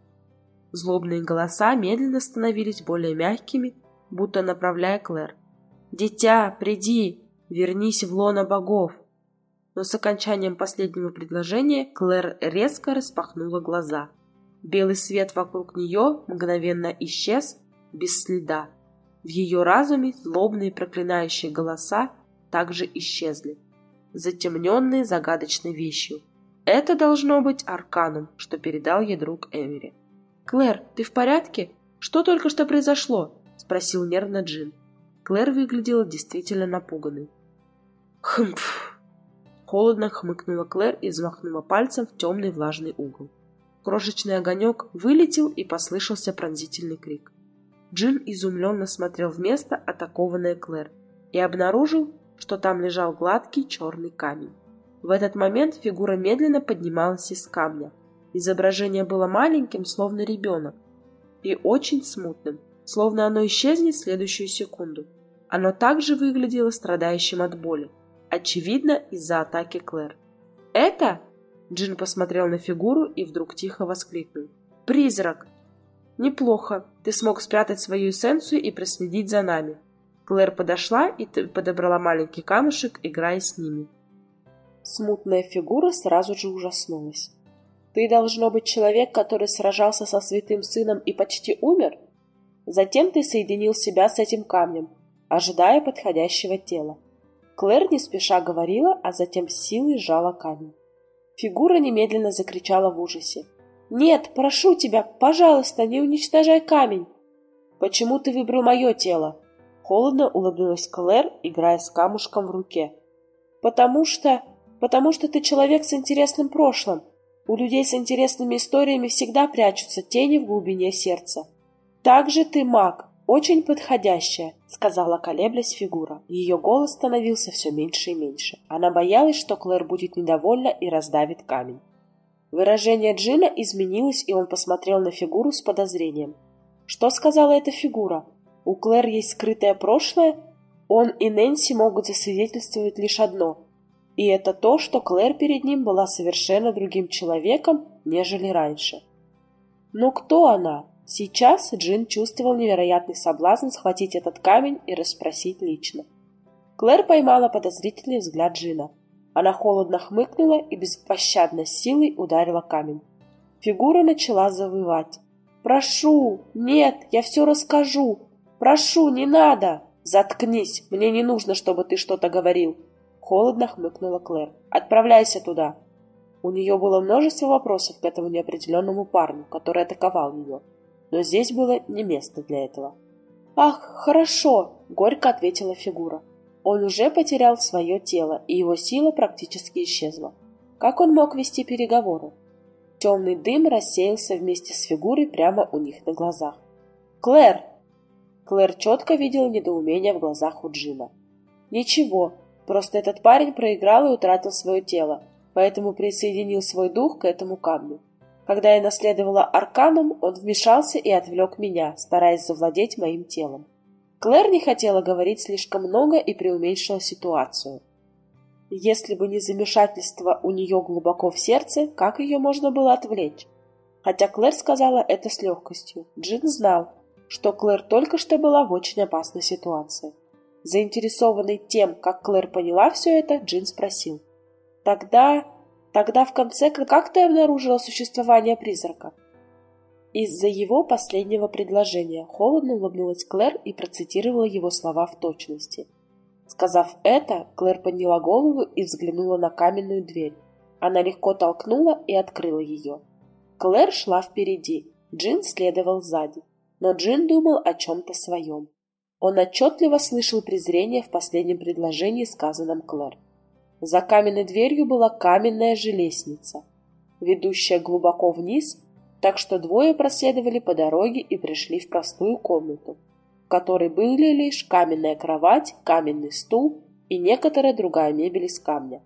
Злобные голоса медленно становились более мягкими, будто направляя Клэр. «Дитя, приди, вернись в лоно богов!» Но с окончанием последнего предложения Клэр резко распахнула глаза. Белый свет вокруг нее мгновенно исчез без следа. В ее разуме злобные проклинающие голоса также исчезли, затемненные загадочной вещью. Это должно быть арканум, что передал ей друг Эмери. «Клэр, ты в порядке? Что только что произошло?» — спросил нервно Джин. Клэр выглядела действительно напуганной. «Хмпф!» Холодно хмыкнула Клэр и взмахнула пальцем в темный влажный угол. Крошечный огонек вылетел, и послышался пронзительный крик. Джин изумленно смотрел в место, атакованное Клэр, и обнаружил, что там лежал гладкий черный камень. В этот момент фигура медленно поднималась из камня. Изображение было маленьким, словно ребенок, и очень смутным, словно оно исчезнет в следующую секунду. Оно также выглядело страдающим от боли, очевидно, из-за атаки Клэр. «Это?» Джин посмотрел на фигуру и вдруг тихо воскликнул. «Призрак!» «Неплохо. Ты смог спрятать свою эссенцию и проследить за нами». Клэр подошла и подобрала маленький камушек, играя с ними. Смутная фигура сразу же ужаснулась. «Ты, должно быть, человек, который сражался со святым сыном и почти умер?» Затем ты соединил себя с этим камнем, ожидая подходящего тела. Клэр не спеша говорила, а затем с силой сжала камень. Фигура немедленно закричала в ужасе. «Нет, прошу тебя, пожалуйста, не уничтожай камень!» «Почему ты выбрал мое тело?» Холодно улыбнулась Клэр, играя с камушком в руке. Потому что ты человек с интересным прошлым. У людей с интересными историями всегда прячутся тени в глубине сердца. Также ты маг, очень подходящая», — сказала, колеблясь, фигура. Ее голос становился все меньше и меньше. Она боялась, что Клэр будет недовольна и раздавит камень. Выражение Джина изменилось, и он посмотрел на фигуру с подозрением. Что сказала эта фигура? У Клэр есть скрытое прошлое? Он и Нэнси могут засвидетельствовать лишь одно. И это то, что Клэр перед ним была совершенно другим человеком, нежели раньше. Но кто она? Сейчас Джин чувствовал невероятный соблазн схватить этот камень и расспросить лично. Клэр поймала подозрительный взгляд Джина. Она холодно хмыкнула и беспощадной силой ударила камень. Фигура начала завывать. «Прошу! Нет, я все расскажу! Прошу, не надо!» «Заткнись! Мне не нужно, чтобы ты что-то говорил!» Холодно хмыкнула Клэр. «Отправляйся туда!» У нее было множество вопросов к этому неопределенному парню, который атаковал ее. Но здесь было не место для этого. «Ах, хорошо!» — горько ответила фигура. Он уже потерял свое тело, и его сила практически исчезла. Как он мог вести переговоры? Темный дым рассеялся вместе с фигурой прямо у них на глазах. «Клэр!» Клэр четко видела недоумение в глазах у Джина. «Ничего, просто этот парень проиграл и утратил свое тело, поэтому присоединил свой дух к этому камню. Когда я наследовала арканом, он вмешался и отвлек меня, стараясь завладеть моим телом». Клэр не хотела говорить слишком много и преуменьшила ситуацию. Если бы не замешательство у нее глубоко в сердце, как ее можно было отвлечь? Хотя Клэр сказала это с легкостью, Джин знал, что Клэр только что была в очень опасной ситуации. Заинтересованный тем, как Клэр поняла все это, Джин спросил. Тогда в конце, как ты обнаружила существование призрака?» Из-за его последнего предложения холодно улыбнулась Клэр и процитировала его слова в точности. Сказав это, Клэр подняла голову и взглянула на каменную дверь. Она легко толкнула и открыла ее. Клэр шла впереди, Джин следовал сзади. Но Джин думал о чем-то своем. Он отчетливо слышал презрение в последнем предложении, сказанном Клэр. За каменной дверью была каменная же лестница, ведущая глубоко вниз, так что двое проследовали по дороге и пришли в простую комнату, в которой были лишь каменная кровать, каменный стул и некоторая другая мебель из камня.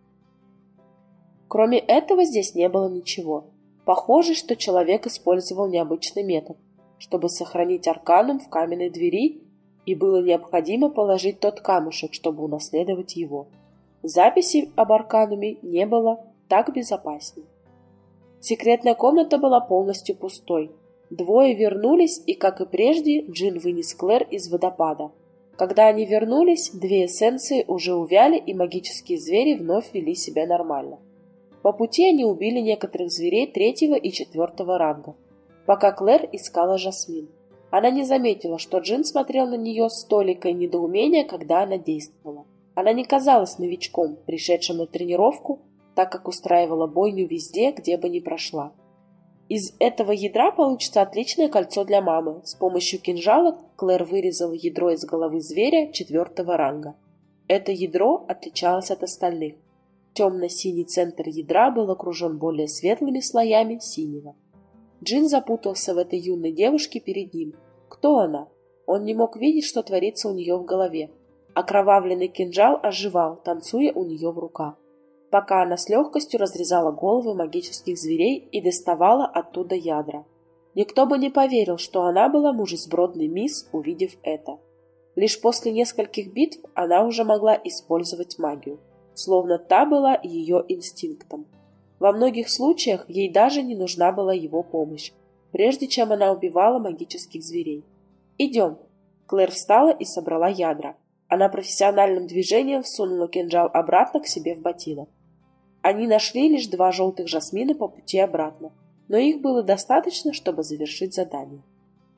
Кроме этого здесь не было ничего. Похоже, что человек использовал необычный метод, чтобы сохранить арканум в каменной двери, и было необходимо положить тот камушек, чтобы унаследовать его. Записи об аркануме не было, так безопаснее. Секретная комната была полностью пустой. Двое вернулись, и, как и прежде, Джин вынес Клэр из водопада. Когда они вернулись, две эссенции уже увяли, и магические звери вновь вели себя нормально. По пути они убили некоторых зверей 3-го и 4-го ранга, пока Клэр искала Жасмин. Она не заметила, что Джин смотрел на нее с толикой недоумения, когда она действовала. Она не казалась новичком, пришедшим на тренировку, так как устраивала бойню везде, где бы ни прошла. Из этого ядра получится отличное кольцо для мамы. С помощью кинжала Клэр вырезала ядро из головы зверя 4-го ранга. Это ядро отличалось от остальных. Темно-синий центр ядра был окружен более светлыми слоями синего. Джин запутался в этой юной девушке перед ним. Кто она? Он не мог видеть, что творится у нее в голове. Окровавленный кинжал оживал, танцуя у нее в руках, пока она с легкостью разрезала головы магических зверей и доставала оттуда ядра. Никто бы не поверил, что она была мужесбродной мисс, увидев это. Лишь после нескольких битв она уже могла использовать магию, словно та была ее инстинктом. Во многих случаях ей даже не нужна была его помощь, прежде чем она убивала магических зверей. «Идем!» Клэр встала и собрала ядра. Она профессиональным движением всунула кинжал обратно к себе в ботинок. Они нашли лишь 2 желтых жасмина по пути обратно, но их было достаточно, чтобы завершить задание.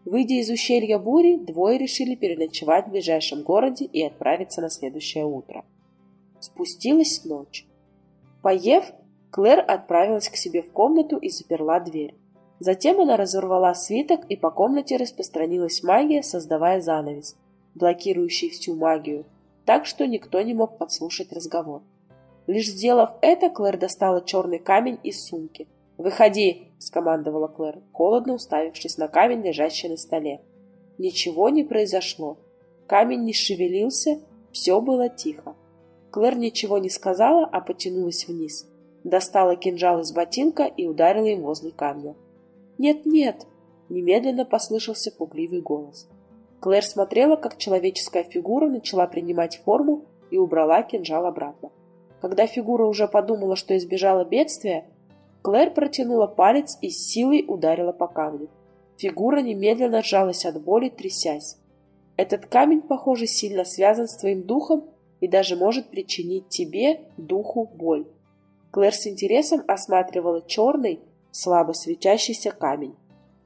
Выйдя из ущелья бури, двое решили переночевать в ближайшем городе и отправиться на следующее утро. Спустилась ночь. Поев, Клэр отправилась к себе в комнату и заперла дверь. Затем она разорвала свиток, и по комнате распространилась магия, создавая занавес, блокирующий всю магию, так что никто не мог подслушать разговор. Лишь сделав это, Клэр достала черный камень из сумки. «Выходи!» — скомандовала Клэр, холодно уставившись на камень, лежащий на столе. Ничего не произошло. Камень не шевелился, все было тихо. Клэр ничего не сказала, а потянулась вниз. Достала кинжал из ботинка и ударила им возле камня. «Нет-нет!» — немедленно послышался пугливый голос. Клэр смотрела, как человеческая фигура начала принимать форму, и убрала кинжал обратно. Когда фигура уже подумала, что избежала бедствия, Клэр протянула палец и с силой ударила по камню. Фигура немедленно сжалась от боли, трясясь. «Этот камень, похоже, сильно связан с твоим духом и даже может причинить тебе, духу, боль». Клэр с интересом осматривала черный, слабо светящийся камень.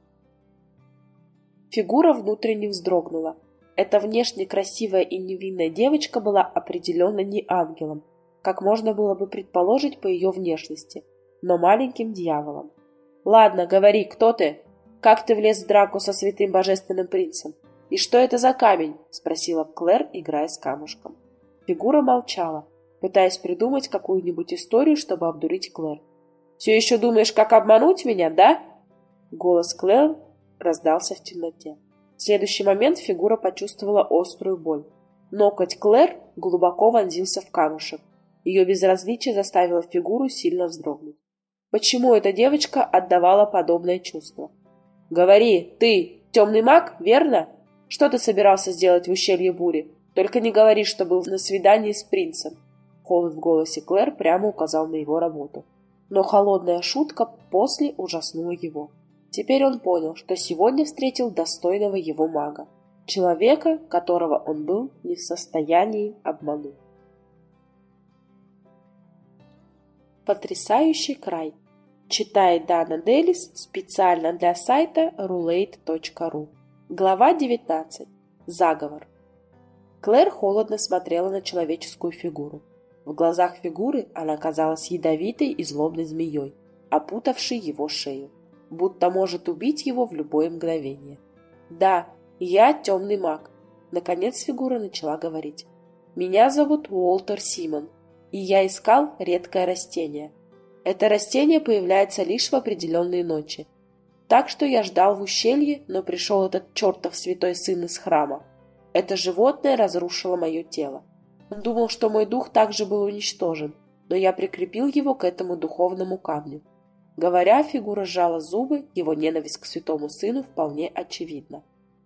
Фигура внутренне вздрогнула. Эта внешне красивая и невинная девочка была определенно не ангелом, как можно было бы предположить по ее внешности, но маленьким дьяволом. «Ладно, говори, кто ты? Как ты влез в драку со святым божественным принцем? И что это за камень?» — спросила Клэр, играя с камушком. Фигура молчала, пытаясь придумать какую-нибудь историю, чтобы обдурить Клэр. «Все еще думаешь, как обмануть меня, да?» Голос Клэр раздался в темноте. В следующий момент фигура почувствовала острую боль. Ноготь Клэр глубоко вонзился в камушек. Ее безразличие заставило фигуру сильно вздрогнуть. Почему эта девочка отдавала подобное чувство? «Говори, ты темный маг, верно? Что ты собирался сделать в ущелье бури? Только не говори, что был на свидании с принцем». Холод в голосе Клэр прямо указал на его работу. Но холодная шутка после ужаснула его. Теперь он понял, что сегодня встретил достойного его мага, человека, которого он был не в состоянии обмануть. Потрясающий край. Читает Дана Делис специально для сайта roulette.ru. Глава 19. Заговор. Клэр холодно смотрела на человеческую фигуру. В глазах фигуры она казалась ядовитой и злобной змеей, опутавшей его шею, будто может убить его в любое мгновение. «Да, я темный маг», — наконец фигура начала говорить. «Меня зовут Уолтер Симон, и я искал редкое растение. Это растение появляется лишь в определенные ночи. Так что я ждал в ущелье, но пришел этот чертов святой сын из храма. Это животное разрушило мое тело. Он думал, что мой дух также был уничтожен, но я прикрепил его к этому духовному камню». Говоря, фигура сжала зубы, его ненависть к святому сыну вполне очевидна.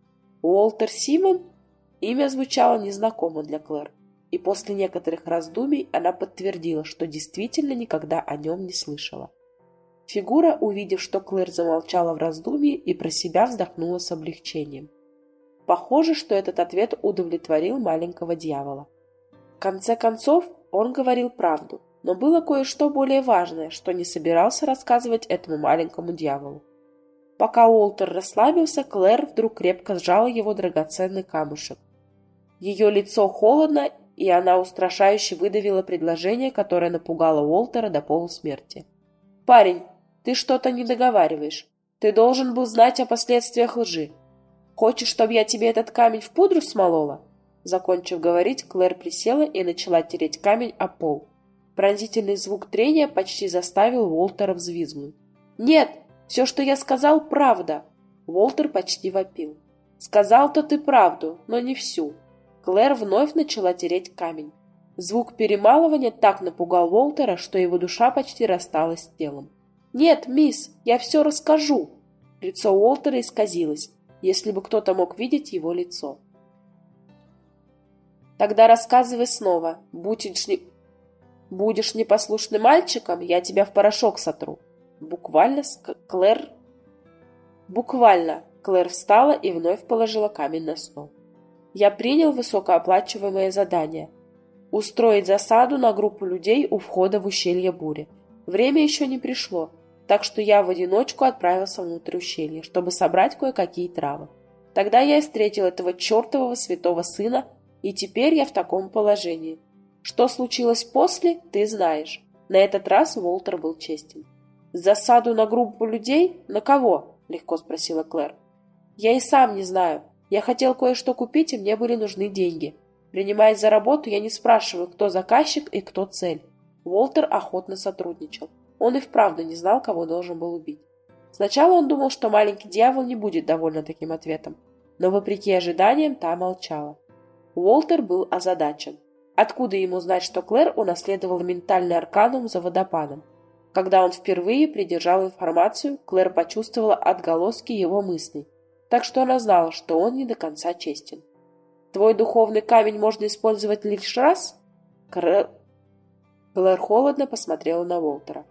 Уолтер Симон? Имя звучало незнакомо для Клэр, и после некоторых раздумий она подтвердила, что действительно никогда о нем не слышала. Фигура, увидев, что Клэр замолчала в раздумье, и про себя вздохнула с облегчением. Похоже, что этот ответ удовлетворил маленького дьявола. В конце концов, он говорил правду, но было кое-что более важное, что не собирался рассказывать этому маленькому дьяволу. Пока Уолтер расслабился, Клэр вдруг крепко сжала его драгоценный камушек. Ее лицо холодно, и она устрашающе выдавила предложение, которое напугало Уолтера до полусмерти. «Парень, ты что-то не договариваешь. Ты должен был знать о последствиях лжи. Хочешь, чтобы я тебе этот камень в пудру смолола?» Закончив говорить, Клэр присела и начала тереть камень о пол. Пронзительный звук трения почти заставил Уолтера взвизгнуть. «Нет, все, что я сказал, правда!» Уолтер почти вопил. «Сказал-то ты правду, но не всю». Клэр вновь начала тереть камень. Звук перемалывания так напугал Уолтера, что его душа почти рассталась с телом. «Нет, мисс, я все расскажу!» Лицо Уолтера исказилось, если бы кто-то мог видеть его лицо. «Тогда рассказывай снова. Будешь непослушным мальчиком, я тебя в порошок сотру». Буквально Клэр встала и вновь положила камень на стол. «Я принял высокооплачиваемое задание – устроить засаду на группу людей у входа в ущелье бури. Время еще не пришло, так что я в одиночку отправился внутрь ущелья, чтобы собрать кое-какие травы. Тогда я и встретил этого чертового святого сына, и теперь я в таком положении. Что случилось после, ты знаешь. На этот раз Уолтер был честен. «Засаду на группу людей? На кого?» — легко спросила Клэр. «Я и сам не знаю. Я хотел кое-что купить, и мне были нужны деньги. Принимаясь за работу, я не спрашиваю, кто заказчик и кто цель». Уолтер охотно сотрудничал. Он и вправду не знал, кого должен был убить. Сначала он думал, что маленький дьявол не будет доволен таким ответом, но, вопреки ожиданиям, та молчала. Уолтер был озадачен. Откуда ему знать, что Клэр унаследовала ментальный арканум за водопадом? Когда он впервые придержал информацию, Клэр почувствовала отголоски его мыслей, так что она знала, что он не до конца честен. «Твой духовный камень можно использовать лишь раз?» Клэр холодно посмотрела на Уолтера.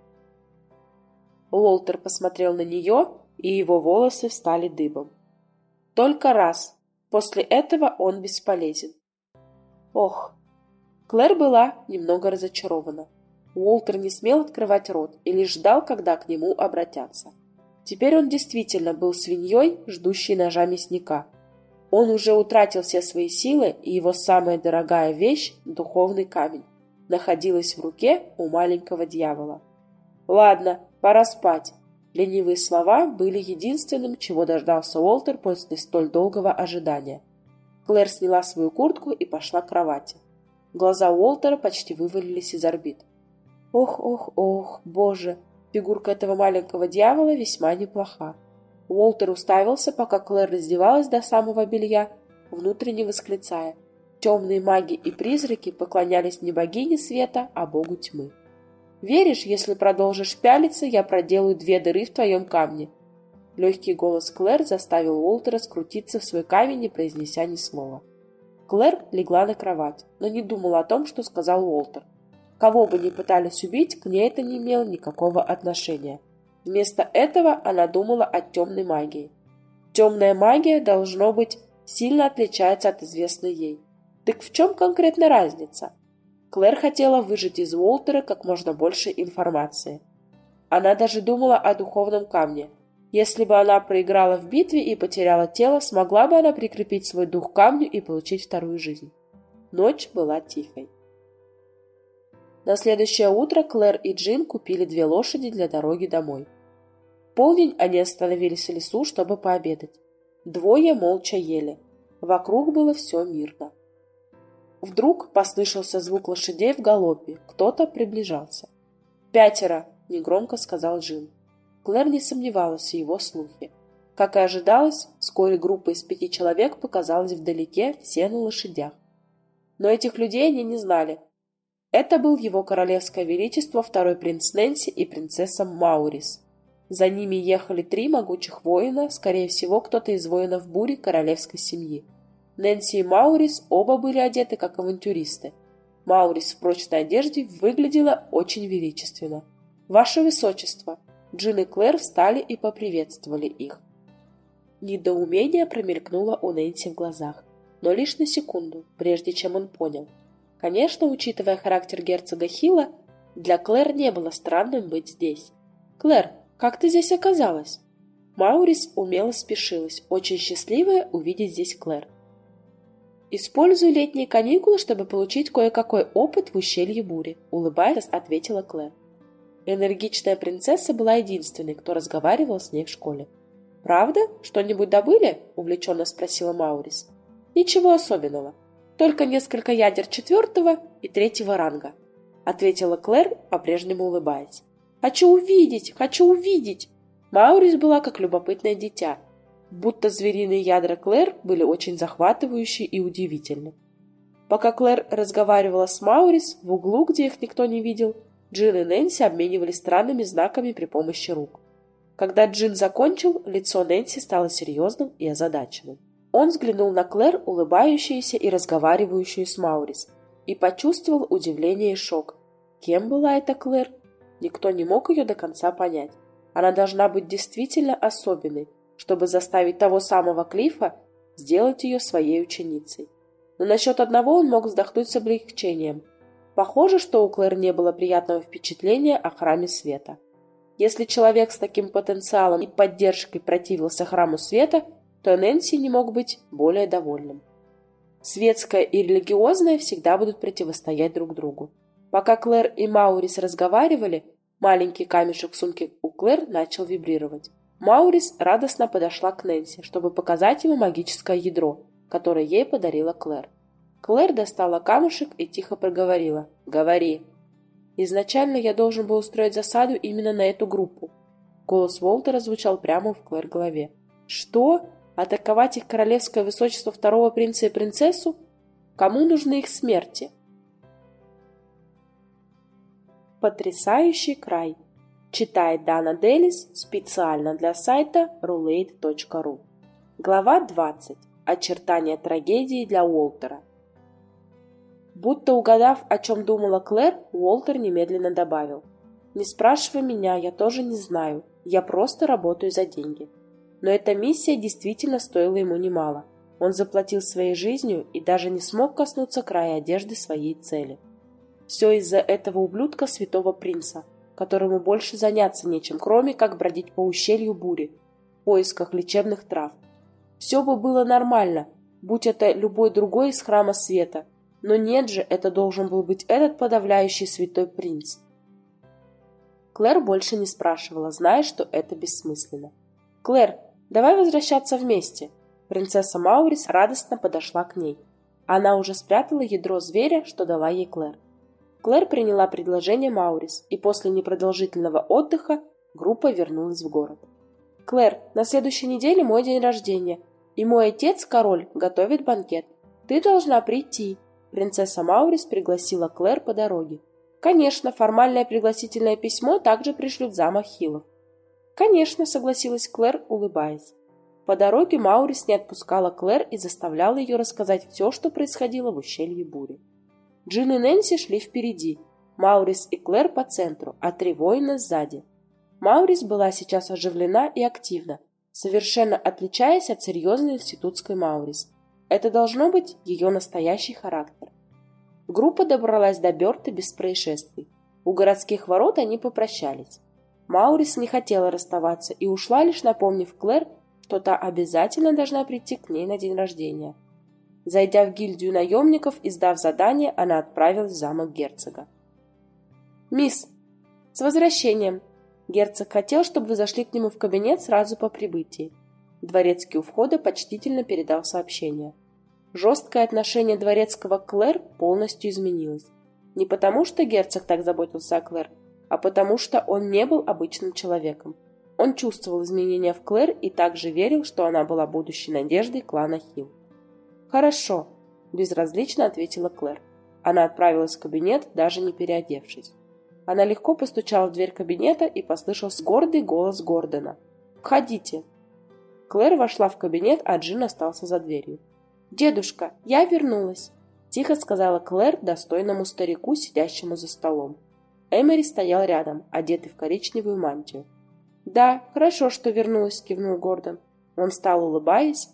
Уолтер посмотрел на нее, и его волосы встали дыбом. «Только раз. После этого он бесполезен». Ох! Клэр была немного разочарована. Уолтер не смел открывать рот и лишь ждал, когда к нему обратятся. Теперь он действительно был свиньей, ждущей ножа мясника. Он уже утратил все свои силы, и его самая дорогая вещь, духовный камень, находилась в руке у маленького дьявола. «Ладно, пора спать». Ленивые слова были единственным, чего дождался Уолтер после столь долгого ожидания. Клэр сняла свою куртку и пошла к кровати. Глаза Уолтера почти вывалились из орбит. Ох, ох, ох, боже, фигурка этого маленького дьявола весьма неплоха. Уолтер уставился, пока Клэр раздевалась до самого белья, внутренне восклицая: «Темные маги и призраки поклонялись не богине света, а богу тьмы. Веришь, если продолжишь пялиться, я проделаю 2 дыры в твоем камне?» Легкий голос Клэр заставил Уолтера скрутиться в свой камень, не произнеся ни слова. Клэр легла на кровать, но не думала о том, что сказал Уолтер. Кого бы ни пытались убить, к ней это не имело никакого отношения. Вместо этого она думала о темной магии. Темная магия, должно быть, сильно отличается от известной ей. Так в чем конкретно разница? Клэр хотела выжать из Уолтера как можно больше информации. Она даже думала о духовном камне. Если бы она проиграла в битве и потеряла тело, смогла бы она прикрепить свой дух к камню и получить вторую жизнь. Ночь была тихой. На следующее утро Клэр и Джин купили 2 лошади для дороги домой. В полдень они остановились в лесу, чтобы пообедать. 2 молча ели. Вокруг было все мирно. Вдруг послышался звук лошадей в галопе. Кто-то приближался. 5, негромко сказал Джин. Клэр не сомневалась в его слухе. Как и ожидалось, вскоре группа из 5 человек показалась вдалеке, все на лошадях. Но этих людей они не знали. Это был его королевское величество второй принц Нэнси и принцесса Маурис. За ними ехали 3 могучих воина, скорее всего, кто-то из воинов бури королевской семьи. Нэнси и Маурис оба были одеты как авантюристы. Маурис в прочной одежде выглядела очень величественно. «Ваше высочество!» Джин и Клэр встали и поприветствовали их. Недоумение промелькнуло у Нэнси в глазах, но лишь на секунду, прежде чем он понял. Конечно, учитывая характер герцога Хилла, для Клэр не было странным быть здесь. «Клэр, как ты здесь оказалась?» Маурис умело спешилась, очень счастливая увидеть здесь Клэр. «Использую летние каникулы, чтобы получить кое-какой опыт в ущелье бури», — улыбаясь, ответила Клэр. Энергичная принцесса была единственной, кто разговаривал с ней в школе. «Правда? Что-нибудь добыли?» — увлеченно спросила Маурис. «Ничего особенного. Только несколько ядер 4 и 3 ранга», — ответила Клэр, по-прежнему улыбаясь. «Хочу увидеть! Хочу увидеть!» Маурис была как любопытное дитя, будто звериные ядра Клэр были очень захватывающие и удивительны. Пока Клэр разговаривала с Маурис, в углу, где их никто не видел, Джин и Нэнси обменивались странными знаками при помощи рук. Когда Джин закончил, лицо Нэнси стало серьезным и озадаченным. Он взглянул на Клэр, улыбающуюся и разговаривающую с Маурис, и почувствовал удивление и шок. Кем была эта Клэр? Никто не мог ее до конца понять. Она должна быть действительно особенной, чтобы заставить того самого Клифа сделать ее своей ученицей. Но насчет одного он мог вздохнуть с облегчением. Похоже, что у Клэр не было приятного впечатления о Храме Света. Если человек с таким потенциалом и поддержкой противился Храму Света, то Нэнси не мог быть более довольным. Светское и религиозное всегда будут противостоять друг другу. Пока Клэр и Маурис разговаривали, маленький камешек в сумке у Клэр начал вибрировать. Маурис радостно подошла к Нэнси, чтобы показать ему магическое ядро, которое ей подарила Клэр. Клэр достала камушек и тихо проговорила: «Говори». «Изначально я должен был устроить засаду именно на эту группу». Голос Уолтера звучал прямо в Клэр голове. «Что? Атаковать их королевское высочество второго принца и принцессу? Кому нужны их смерти?» Потрясающий край. Читает Дана Делис специально для сайта roulette.ru. Глава 20. Очертания трагедии для Уолтера. Будто угадав, о чем думала Клэр, Уолтер немедленно добавил: «Не спрашивай меня, я тоже не знаю. Я просто работаю за деньги». Но эта миссия действительно стоила ему немало. Он заплатил своей жизнью и даже не смог коснуться края одежды своей цели. Все из-за этого ублюдка святого принца, которому больше заняться нечем, кроме как бродить по ущелью бури в поисках лечебных трав. Все бы было нормально, будь это любой другой из храма света, но нет же, это должен был быть этот подавляющий святой принц. Клэр больше не спрашивала, зная, что это бессмысленно. «Клэр, давай возвращаться вместе». Принцесса Маурис радостно подошла к ней. Она уже спрятала ядро зверя, что дала ей Клэр. Клэр приняла предложение Маурис, и после непродолжительного отдыха группа вернулась в город. «Клэр, на следующей неделе мой день рождения, и мой отец, король, готовит банкет. Ты должна прийти». Принцесса Маурис пригласила Клэр по дороге. «Конечно, формальное пригласительное письмо также пришлют в замок Хиллов». «Конечно», — согласилась Клэр, улыбаясь. По дороге Маурис не отпускала Клэр и заставляла ее рассказать все, что происходило в ущелье бури. Джин и Нэнси шли впереди, Маурис и Клэр по центру, а 3 воина сзади. Маурис была сейчас оживлена и активна, совершенно отличаясь от серьезной институтской Маурис. Это должно быть ее настоящий характер. Группа добралась до Бёрта без происшествий. У городских ворот они попрощались. Маурис не хотела расставаться и ушла, лишь напомнив Клэр, что та обязательно должна прийти к ней на день рождения. Зайдя в гильдию наемников и сдав задание, она отправилась в замок герцога. «Мисс, с возвращением!» Герцог хотел, чтобы вы зашли к нему в кабинет сразу по прибытии. Дворецкий у входа почтительно передал сообщение. Жесткое отношение дворецкого к Клэр полностью изменилось. Не потому, что герцог так заботился о Клэр, а потому, что он не был обычным человеком. Он чувствовал изменения в Клэр и также верил, что она была будущей надеждой клана Хилл. «Хорошо», – безразлично ответила Клэр. Она отправилась в кабинет, даже не переодевшись. Она легко постучала в дверь кабинета и послышался гордый голос Гордона. «Входите». Клэр вошла в кабинет, а Джин остался за дверью. «Дедушка, я вернулась», – тихо сказала Клэр достойному старику, сидящему за столом. Эмери стоял рядом, одетый в коричневую мантию. «Да, хорошо, что вернулась», – кивнул Гордон. Он встал, улыбаясь.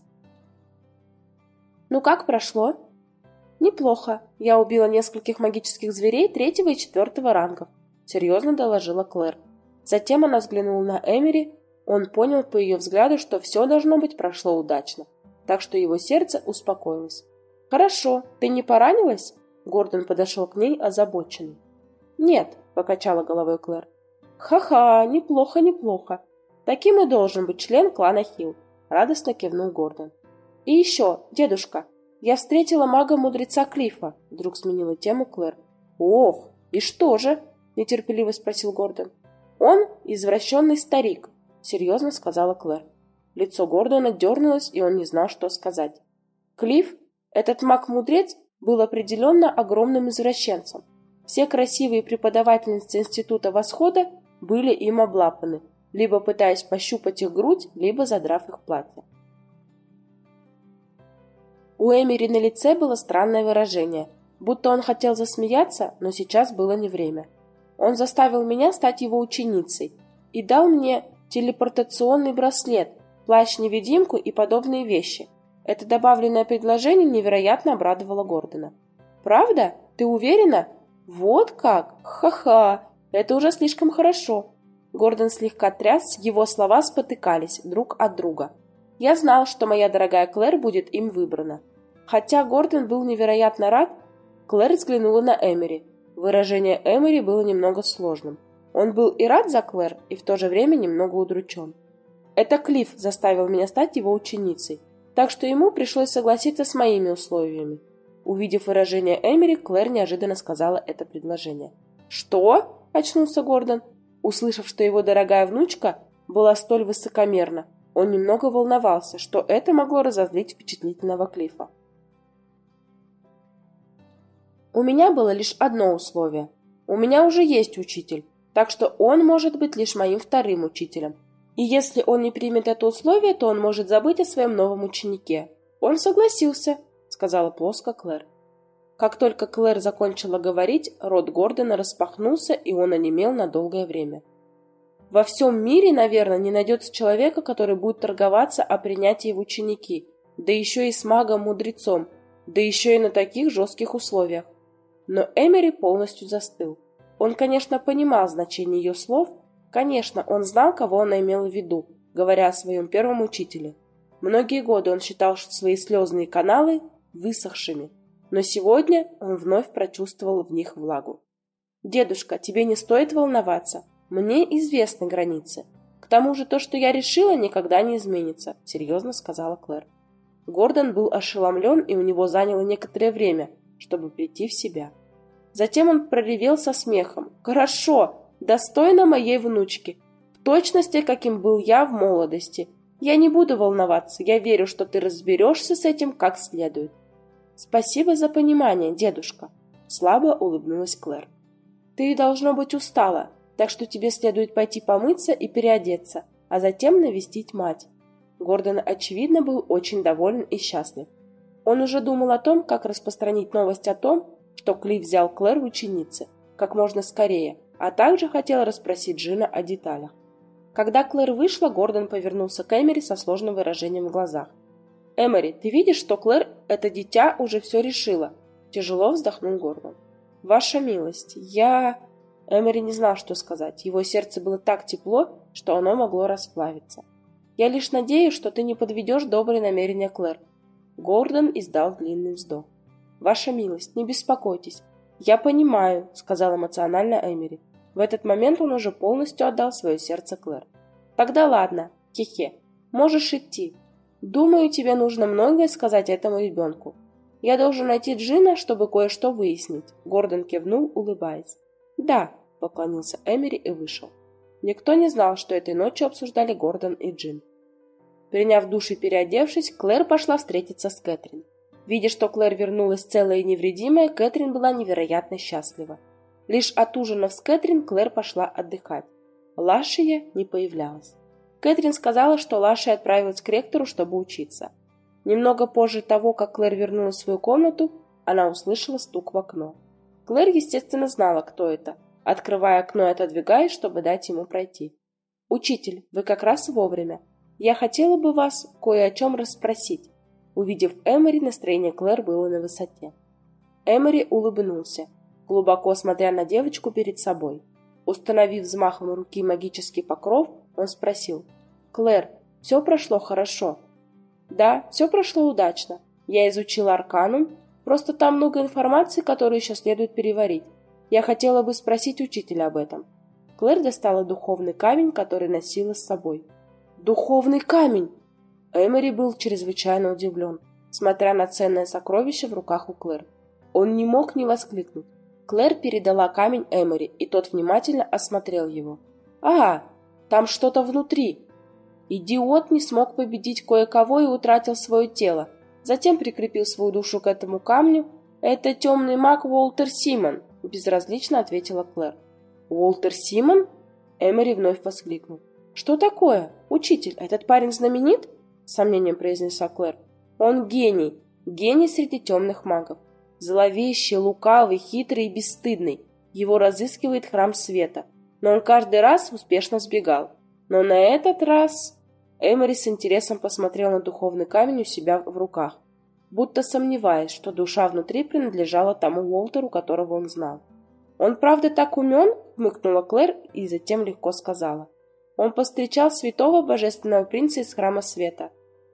«Ну как прошло?» «Неплохо. Я убила нескольких магических зверей 3-го и 4-го рангов», – серьезно доложила Клэр. Затем она взглянула на Эмери. Он понял по ее взгляду, что все, должно быть, прошло удачно, так что его сердце успокоилось. «Хорошо. Ты не поранилась?» Гордон подошел к ней озабоченный. «Нет», – покачала головой Клэр. «Ха-ха, неплохо, неплохо. Таким и должен быть член клана Хилл», – радостно кивнул Гордон. «И еще, дедушка, я встретила мага-мудреца Клиффа», – вдруг сменила тему Клэр. «Ох, и что же?» – нетерпеливо спросил Гордон. «Он извращенный старик», – серьезно сказала Клэр. Лицо Гордона дернулось, и он не знал, что сказать. Клифф, этот маг-мудрец, был определенно огромным извращенцем. Все красивые преподавательницы Института Восхода были им облапаны, либо пытаясь пощупать их грудь, либо задрав их платье. У Эмери на лице было странное выражение, будто он хотел засмеяться, но сейчас было не время. Он заставил меня стать его ученицей и дал мне телепортационный браслет, плащ-невидимку и подобные вещи. Это добавленное предложение невероятно обрадовало Гордона. «Правда? Ты уверена? Вот как? Ха-ха! Это уже слишком хорошо!» Гордон слегка тряс, его слова спотыкались друг от друга. Я знал, что моя дорогая Клэр будет им выбрана. Хотя Гордон был невероятно рад, Клэр взглянула на Эмери. Выражение Эмери было немного сложным. Он был и рад за Клэр, и в то же время немного удручен. Это Клифф заставил меня стать его ученицей, так что ему пришлось согласиться с моими условиями. Увидев выражение Эмери, Клэр неожиданно сказала это предложение. «Что?» – очнулся Гордон. Услышав, что его дорогая внучка была столь высокомерна, он немного волновался, что это могло разозлить впечатлительного Клиффа. «У меня было лишь одно условие. У меня уже есть учитель, так что он может быть лишь моим вторым учителем. И если он не примет это условие, то он может забыть о своем новом ученике». «Он согласился», — сказала плоско Клэр. Как только Клэр закончила говорить, рот Гордона распахнулся, и он онемел на долгое время. Во всем мире, наверное, не найдется человека, который будет торговаться о принятии в ученики, да еще и с магом-мудрецом, да еще и на таких жестких условиях. Но Эмери полностью застыл. Он, конечно, понимал значение ее слов, конечно, он знал, кого она имела в виду, говоря о своем первом учителе. Многие годы он считал свои слезные каналы высохшими, но сегодня он вновь прочувствовал в них влагу. «Дедушка, тебе не стоит волноваться. Мне известны границы. К тому же то, что я решила, никогда не изменится», — серьезно сказала Клэр. Гордон был ошеломлен, и у него заняло некоторое время, чтобы прийти в себя. Затем он проревел со смехом. «Хорошо, достойно моей внучки. В точности, каким был я в молодости. Я не буду волноваться, я верю, что ты разберешься с этим как следует». «Спасибо за понимание, дедушка», — слабо улыбнулась Клэр. «Ты, должно быть, устала, так что тебе следует пойти помыться и переодеться, а затем навестить мать». Гордон, очевидно, был очень доволен и счастлив. Он уже думал о том, как распространить новость о том, что Клифф взял Клэр в ученицы, как можно скорее, а также хотел расспросить Джина о деталях. Когда Клэр вышла, Гордон повернулся к Эмери со сложным выражением в глазах. «Эмери, ты видишь, что Клэр, это дитя, уже все решила?» Тяжело вздохнул Гордон. «Ваша милость, я...» Эмери не знал, что сказать. Его сердце было так тепло, что оно могло расплавиться. «Я лишь надеюсь, что ты не подведешь добрые намерения Клэр». Гордон издал длинный вздох. «Ваша милость, не беспокойтесь. Я понимаю», — сказал эмоционально Эмери. В этот момент он уже полностью отдал свое сердце Клэр. «Тогда ладно, хе-хе, можешь идти. Думаю, тебе нужно многое сказать этому ребенку. Я должен найти Джина, чтобы кое-что выяснить», — Гордон кивнул, улыбаясь. «Да», — поклонился Эмери и вышел. Никто не знал, что этой ночью обсуждали Гордон и Джин. Приняв душ и переодевшись, Клэр пошла встретиться с Кэтрин. Видя, что Клэр вернулась целая и невредимая, Кэтрин была невероятно счастлива. Лишь отужинав с Кэтрин, Клэр пошла отдыхать. Лашия не появлялась. Кэтрин сказала, что Лашия отправилась к ректору, чтобы учиться. Немного позже того, как Клэр вернулась в свою комнату, она услышала стук в окно. Клэр, естественно, знала, кто это, открывая окно и отодвигаясь, чтобы дать ему пройти. «Учитель, вы как раз вовремя. Я хотела бы вас кое о чем расспросить». Увидев Эмери, настроение Клэр было на высоте. Эмери улыбнулся, глубоко смотря на девочку перед собой. Установив взмахом руки магический покров, он спросил: «Клэр, все прошло хорошо?» «Да, все прошло удачно. Я изучила Арканум, просто там много информации, которую еще следует переварить. Я хотела бы спросить учителя об этом». Клэр достала духовный камень, который носила с собой. «Духовный камень!» Эмери был чрезвычайно удивлен, смотря на ценное сокровище в руках у Клэр. Он не мог не воскликнуть. Клэр передала камень Эмери, и тот внимательно осмотрел его. «А, там что-то внутри!» Идиот не смог победить кое-кого и утратил свое тело. Затем прикрепил свою душу к этому камню. «Это темный маг Уолтер Симон», — безразлично ответила Клэр. «Уолтер Симон?» Эмери вновь воскликнул. «Что такое? Учитель, этот парень знаменит?» — с сомнением произнесла Клэр. «Он гений. Гений среди темных магов. Зловещий, лукавый, хитрый и бесстыдный. Его разыскивает храм света. Но он каждый раз успешно сбегал. Но на этот раз...» Эмери с интересом посмотрел на духовный камень у себя в руках, будто сомневаясь, что душа внутри принадлежала тому Уолтеру, которого он знал. «Он правда так умен?» — хмыкнула Клэр и затем легко сказала. «Он повстречал святого божественного принца из храма света.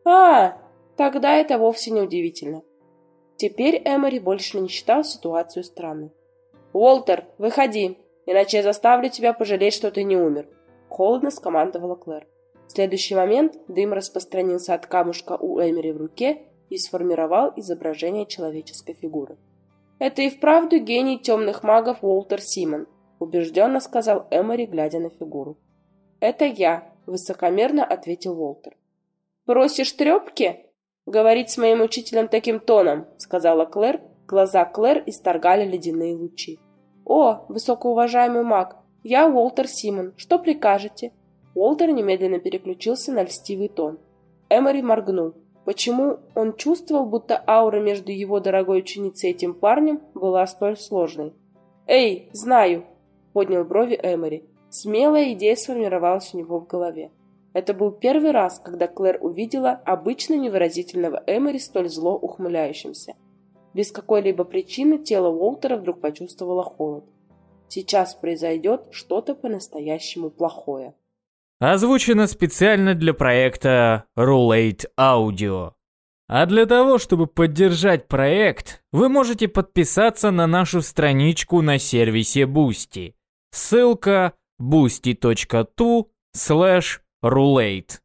А, тогда это вовсе не удивительно. Теперь Эмори больше не считал ситуацию странной. «Уолтер, выходи, иначе я заставлю тебя пожалеть, что ты не умер», — холодно скомандовала Клэр. В следующий момент дым распространился от камушка у Эмори в руке и сформировал изображение человеческой фигуры. «Это и вправду гений темных магов Уолтер Симон», — убежденно сказал Эмори, глядя на фигуру. «Это я», — высокомерно ответил Уолтер. «Просишь трепки?» «Говорить с моим учителем таким тоном», — сказала Клэр. Глаза Клэр исторгали ледяные лучи. «О, высокоуважаемый маг, я Уолтер Симон. Что прикажете?» Уолтер немедленно переключился на льстивый тон. Эмори моргнул. Почему он чувствовал, будто аура между его дорогой ученицей и этим парнем была столь сложной? «Эй, знаю!» — поднял брови Эмори. Смелая идея сформировалась у него в голове. Это был первый раз, когда Клэр увидела обычно невыразительного Эмори столь зло ухмыляющимся. Без какой-либо причины тело Уолтера вдруг почувствовало холод. Сейчас произойдет что-то по-настоящему плохое. Озвучено специально для проекта Roulette Audio. А для того, чтобы поддержать проект, вы можете подписаться на нашу страничку на сервисе Boosty. Ссылка boosty.to/roulette.